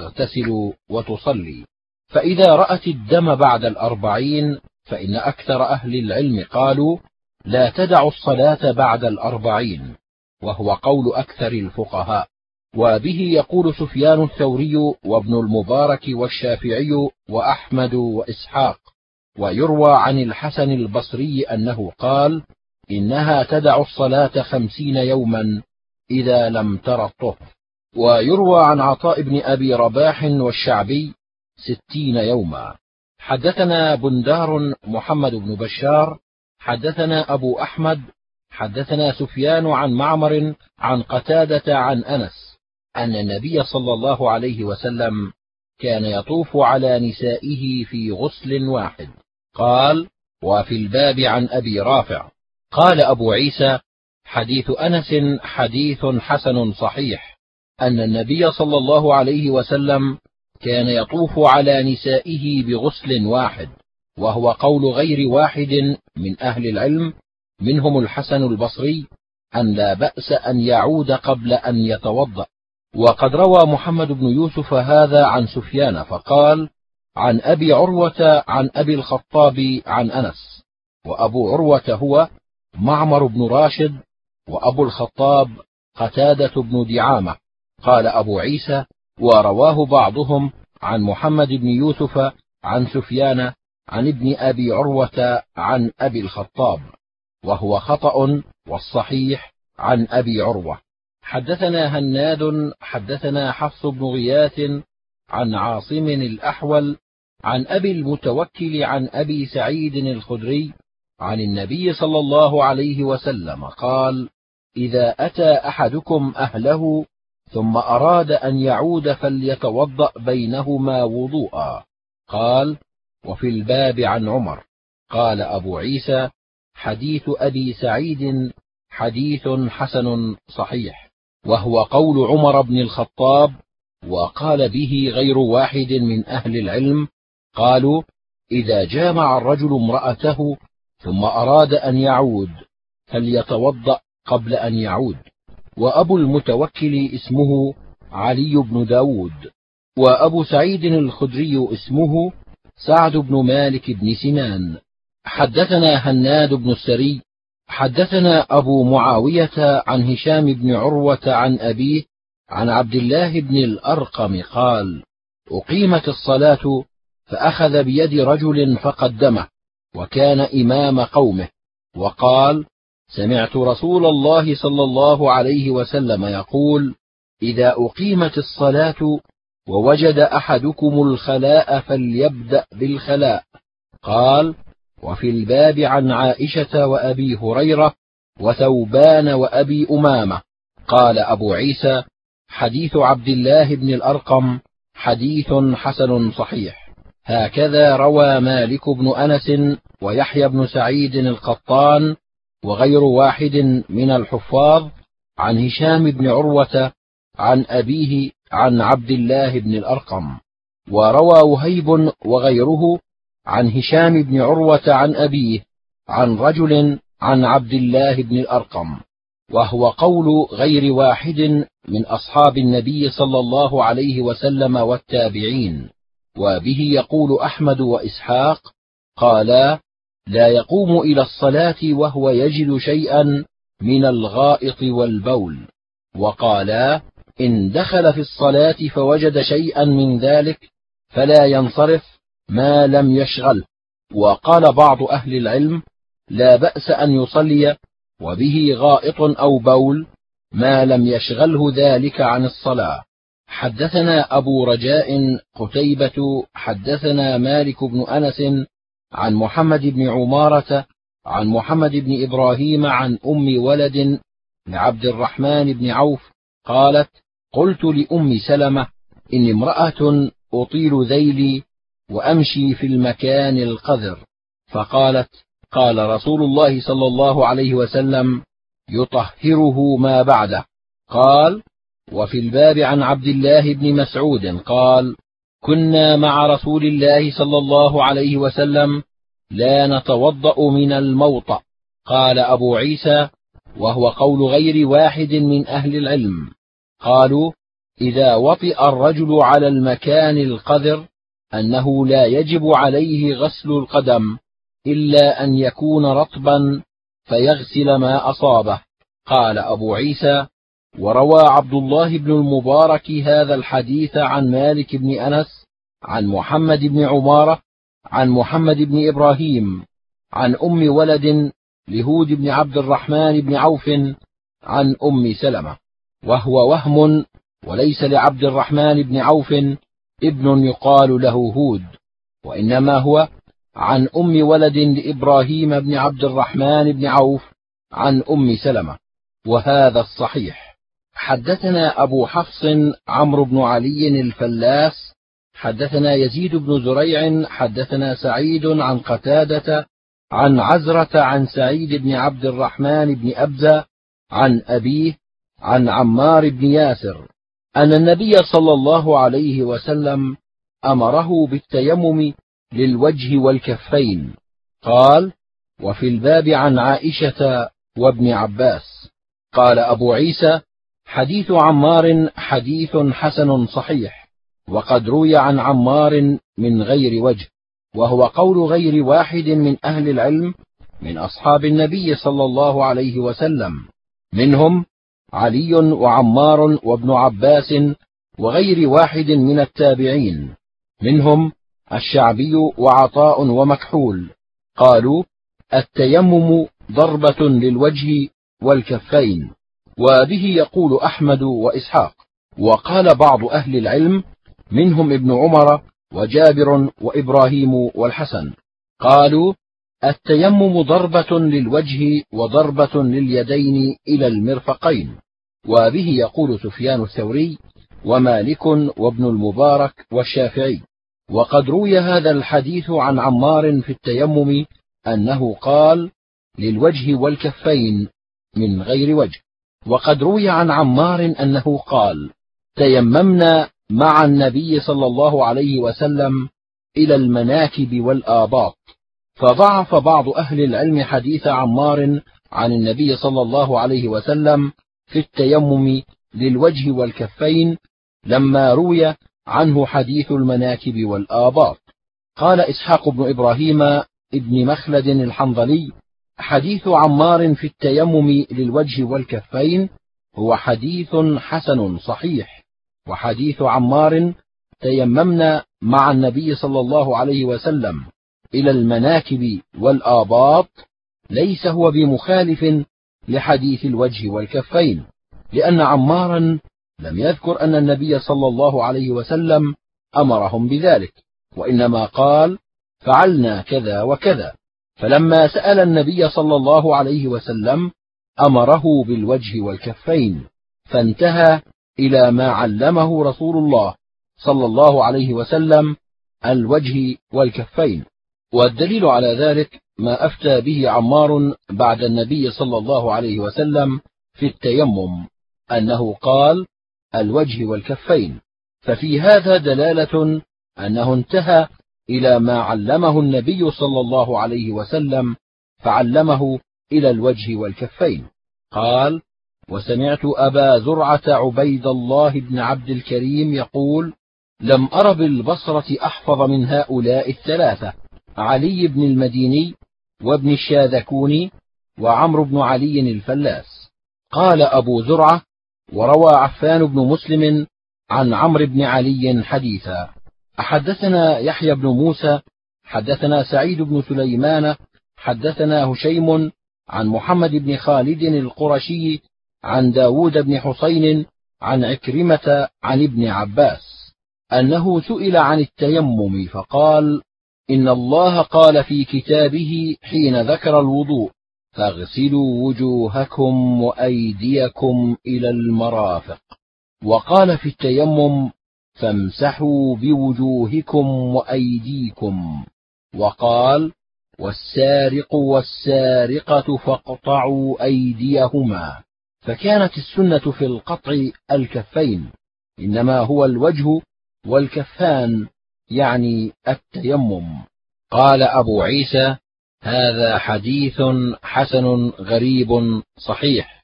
تغتسل وتصلي. فإذا رأت الدم بعد الأربعين فإن أكثر أهل العلم قالوا: لا تدع الصلاة بعد الأربعين، وهو قول أكثر الفقهاء. وبه يقول سفيان الثوري وابن المبارك والشافعي وأحمد وإسحاق. ويروى عن الحسن البصري أنه قال: إنها تدع الصلاة خمسين يوما إذا لم تر الطهر. ويروى عن عطاء بن أبي رباح والشعبي ستين يوما. حدثنا بندار محمد بن بشار حدثنا أبو أحمد حدثنا سفيان عن معمر عن قتادة عن أنس أن النبي صلى الله عليه وسلم كان يطوف على نسائه في غسل واحد. قال: وفي الباب عن أبي رافع. قال أبو عيسى: حديث أنس حديث حسن صحيح، أن النبي صلى الله عليه وسلم كان يطوف على نسائه بغسل واحد، وهو قول غير واحد من أهل العلم منهم الحسن البصري أن لا بأس أن يعود قبل أن يتوضأ. وقد روى محمد بن يوسف هذا عن سفيان فقال: عن أبي عروة عن أبي الخطاب عن أنس. وأبو عروة هو معمر بن راشد، وأبو الخطاب قتادة بن دعامة. قال أبو عيسى: ورواه بعضهم عن محمد بن يوسف عن سفيان عن ابن أبي عروة عن أبي الخطاب، وهو خطأ، والصحيح عن أبي عروة. حدثنا هناد حدثنا حفص بن غياث عن عاصم الأحول عن أبي المتوكل عن أبي سعيد الخدري عن النبي صلى الله عليه وسلم قال: إذا أتى أحدكم أهله ثم أراد أن يعود فليتوضأ بينهما وضوءا. قال: وفي الباب عن عمر. قال أبو عيسى: حديث أبي سعيد حديث حسن صحيح، وهو قول عمر بن الخطاب، وقال به غير واحد من أهل العلم. قالوا: إذا جامع الرجل امرأته ثم أراد أن يعود فليتوضأ قبل أن يعود. وأبو المتوكل اسمه علي بن داود، وأبو سعيد الخدري اسمه سعد بن مالك بن سنان. حدثنا هناد بن السري حدثنا أبو معاوية عن هشام بن عروة عن أبيه عن عبد الله بن الأرقم قال: أقيمت الصلاة فأخذ بيد رجل فقدمه، وكان إمام قومه، وقال: سمعت رسول الله صلى الله عليه وسلم يقول: إذا أقيمت الصلاة ووجد أحدكم الخلاء فليبدأ بالخلاء. قال: وفي الباب عن عائشة وأبي هريرة وثوبان وأبي أمامة. قال أبو عيسى: حديث عبد الله بن الأرقم حديث حسن صحيح. هكذا روى مالك بن أنس ويحيى بن سعيد القطان وغير واحد من الحفاظ عن هشام بن عروة عن أبيه عن عبد الله بن الأرقم. وروى وهيب وغيره عن هشام بن عروة عن أبيه عن رجل عن عبد الله بن الأرقم، وهو قول غير واحد من أصحاب النبي صلى الله عليه وسلم والتابعين. وبه يقول أحمد وإسحاق قالا: لا يقوم إلى الصلاة وهو يجد شيئا من الغائط والبول. وقالا: إن دخل في الصلاة فوجد شيئا من ذلك فلا ينصرف ما لم يشغل. وقال بعض أهل العلم: لا بأس أن يصلي وبه غائط أو بول ما لم يشغله ذلك عن الصلاة. حدثنا أبو رجاء قتيبة حدثنا مالك بن أنس عن محمد بن عمارة عن محمد بن إبراهيم عن أم ولد لعبد الرحمن بن عوف قالت: قلت لأم سلمة: إن امرأة أطيل ذيلي وأمشي في المكان القذر. فقالت: قال رسول الله صلى الله عليه وسلم: يطهره ما بعده. قال: وفي الباب عن عبد الله بن مسعود قال: كنا مع رسول الله صلى الله عليه وسلم لا نتوضأ من الموطأ. قال أبو عيسى: وهو قول غير واحد من أهل العلم. قالوا: إذا وطئ الرجل على المكان القذر أنه لا يجب عليه غسل القدم إلا أن يكون رطبا فيغسل ما أصابه. قال أبو عيسى: وروى عبد الله بن المبارك هذا الحديث عن مالك بن أنس عن محمد بن عمارة عن محمد بن إبراهيم عن أم ولد لهود بن عبد الرحمن بن عوف عن أم سلمة، وهو وهم، وليس لعبد الرحمن بن عوف ابن يقال له هود، وإنما هو عن أم ولد لإبراهيم بن عبد الرحمن بن عوف عن أم سلمة، وهذا الصحيح. حدثنا أبو حفص عمرو بن علي الفلاس حدثنا يزيد بن زريع حدثنا سعيد عن قتادة عن عزرة عن سعيد بن عبد الرحمن بن أبزة عن أبيه عن عمار بن ياسر أن النبي صلى الله عليه وسلم أمره بالتيمم للوجه والكفين. قال: وفي الباب عن عائشة وابن عباس. قال أبو عيسى: حديث عمار حديث حسن صحيح، وقد روي عن عمار من غير وجه، وهو قول غير واحد من أهل العلم من أصحاب النبي صلى الله عليه وسلم، منهم علي وعمار وابن عباس وغير واحد من التابعين، منهم الشعبي وعطاء ومكحول. قالوا: التيمم ضربة للوجه والكفين، وبه يقول أحمد وإسحاق. وقال بعض أهل العلم منهم ابن عمر وجابر وإبراهيم والحسن. قالوا: التيمم ضربة للوجه وضربة لليدين إلى المرفقين. وبه يقول سفيان الثوري ومالك وابن المبارك والشافعي. وقد روي هذا الحديث عن عمار في التيمم أنه قال: للوجه والكفين من غير وجه. وقد روي عن عمار أنه قال: تيممنا مع النبي صلى الله عليه وسلم إلى المناكب والآباط. فضعف بعض أهل العلم حديث عمار عن النبي صلى الله عليه وسلم في التيمم للوجه والكفين لما روي عنه حديث المناكب والآباط. قال إسحاق بن إبراهيم ابن مخلد الحنظلي: حديث عمار في التيمم للوجه والكفين هو حديث حسن صحيح. وحديث عمار تيممنا مع النبي صلى الله عليه وسلم إلى المناكب والآباط ليس هو بمخالف لحديث الوجه والكفين، لأن عمارا لم يذكر أن النبي صلى الله عليه وسلم أمرهم بذلك، وإنما قال: فعلنا كذا وكذا. فلما سأل النبي صلى الله عليه وسلم أمره بالوجه والكفين، فانتهى إلى ما علمه رسول الله صلى الله عليه وسلم الوجه والكفين. والدليل على ذلك ما أفتى به عمار بعد النبي صلى الله عليه وسلم في التيمم أنه قال: الوجه والكفين. ففي هذا دلالة أنه انتهى إلى ما علمه النبي صلى الله عليه وسلم فعلمه إلى الوجه والكفين. قال: وسمعت أبا زرعة عبيد الله بن عبد الكريم يقول: لم أر بالبصرة أحفظ من هؤلاء الثلاثة، علي بن المديني وابن الشاذكوني وعمرو بن علي الفلاس. قال أبو زرعة: وروى عفان بن مسلم عن عمرو بن علي حديثا. حدثنا يحيى بن موسى حدثنا سعيد بن سليمان حدثنا هشيم عن محمد بن خالد القرشي عن داود بن حسين عن عكرمة عن ابن عباس أنه سئل عن التيمم فقال: إن الله قال في كتابه حين ذكر الوضوء: فاغسلوا وجوهكم وأيديكم إلى المرافق. وقال في التيمم: فامسحوا بوجوهكم وأيديكم. وقال: والسارق والسارقة فاقطعوا أيديهما. فكانت السنة في القطع الكفين، إنما هو الوجه والكفان، يعني التيمم. قال أبو عيسى: هذا حديث حسن غريب صحيح.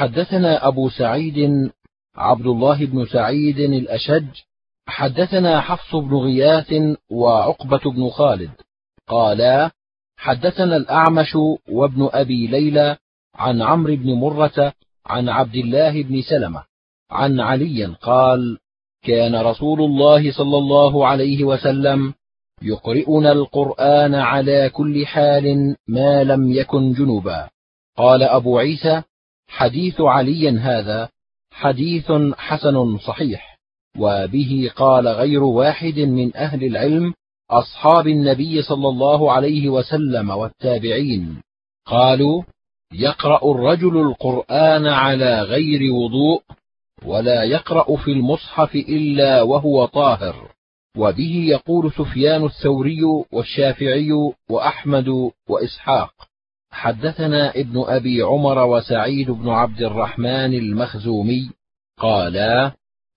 حدثنا أبو سعيد عبد الله بن سعيد الأشج حدثنا حفص بن غياث وعقبة بن خالد قالا: حدثنا الأعمش وابن أبي ليلى عن عمرو بن مرة عن عبد الله بن سلمة عن علي قال: كان رسول الله صلى الله عليه وسلم يقرئنا القرآن على كل حال ما لم يكن جنبا. قال أبو عيسى: حديث علي هذا حديث حسن صحيح. وبه قال غير واحد من أهل العلم أصحاب النبي صلى الله عليه وسلم والتابعين، قالوا: يقرأ الرجل القرآن على غير وضوء ولا يقرأ في المصحف إلا وهو طاهر. وبه يقول سفيان الثوري والشافعي وأحمد وإسحاق. حدثنا ابن أبي عمر وسعيد بن عبد الرحمن المخزومي قالا: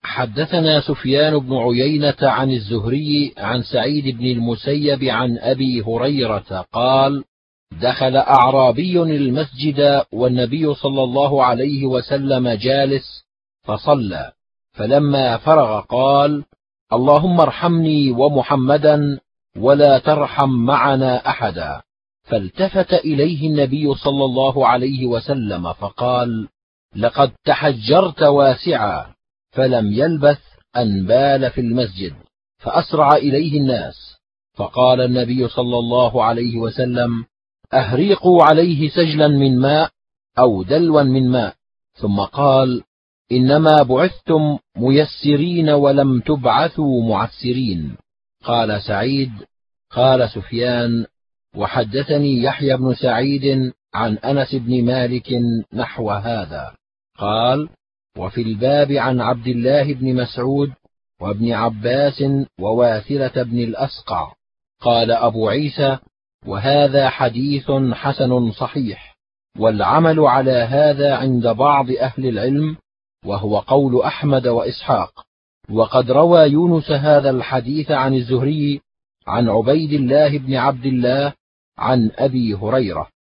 حدثنا سفيان بن عيينة عن الزهري عن سعيد بن المسيب عن أبي هريرة قال: دخل أعرابي المسجد والنبي صلى الله عليه وسلم جالس فصلى، فلما فرغ قال: اللهم ارحمني ومحمدا ولا ترحم معنا أحدا. فالتفت إليه النبي صلى الله عليه وسلم فقال: لقد تحجرت واسعا. فلم يلبث أن بال في المسجد، فأسرع إليه الناس، فقال النبي صلى الله عليه وسلم: أهريقوا عليه سجلا من ماء أو دلوا من ماء. ثم قال: إنما بعثتم ميسرين ولم تبعثوا معسرين. قال سعيد: قال سفيان: وحدثني يحيى بن سعيد عن أنس بن مالك نحو هذا. قال: وفي الباب عن عبد الله بن مسعود وابن عباس وواثلة بن الأسقع. قال أبو عيسى: وهذا حديث حسن صحيح، والعمل على هذا عند بعض أهل العلم، وهو قول أحمد وإسحاق. وقد روى يونس هذا الحديث عن الزهري عن عبيد الله بن عبد الله عن أبي هريرة.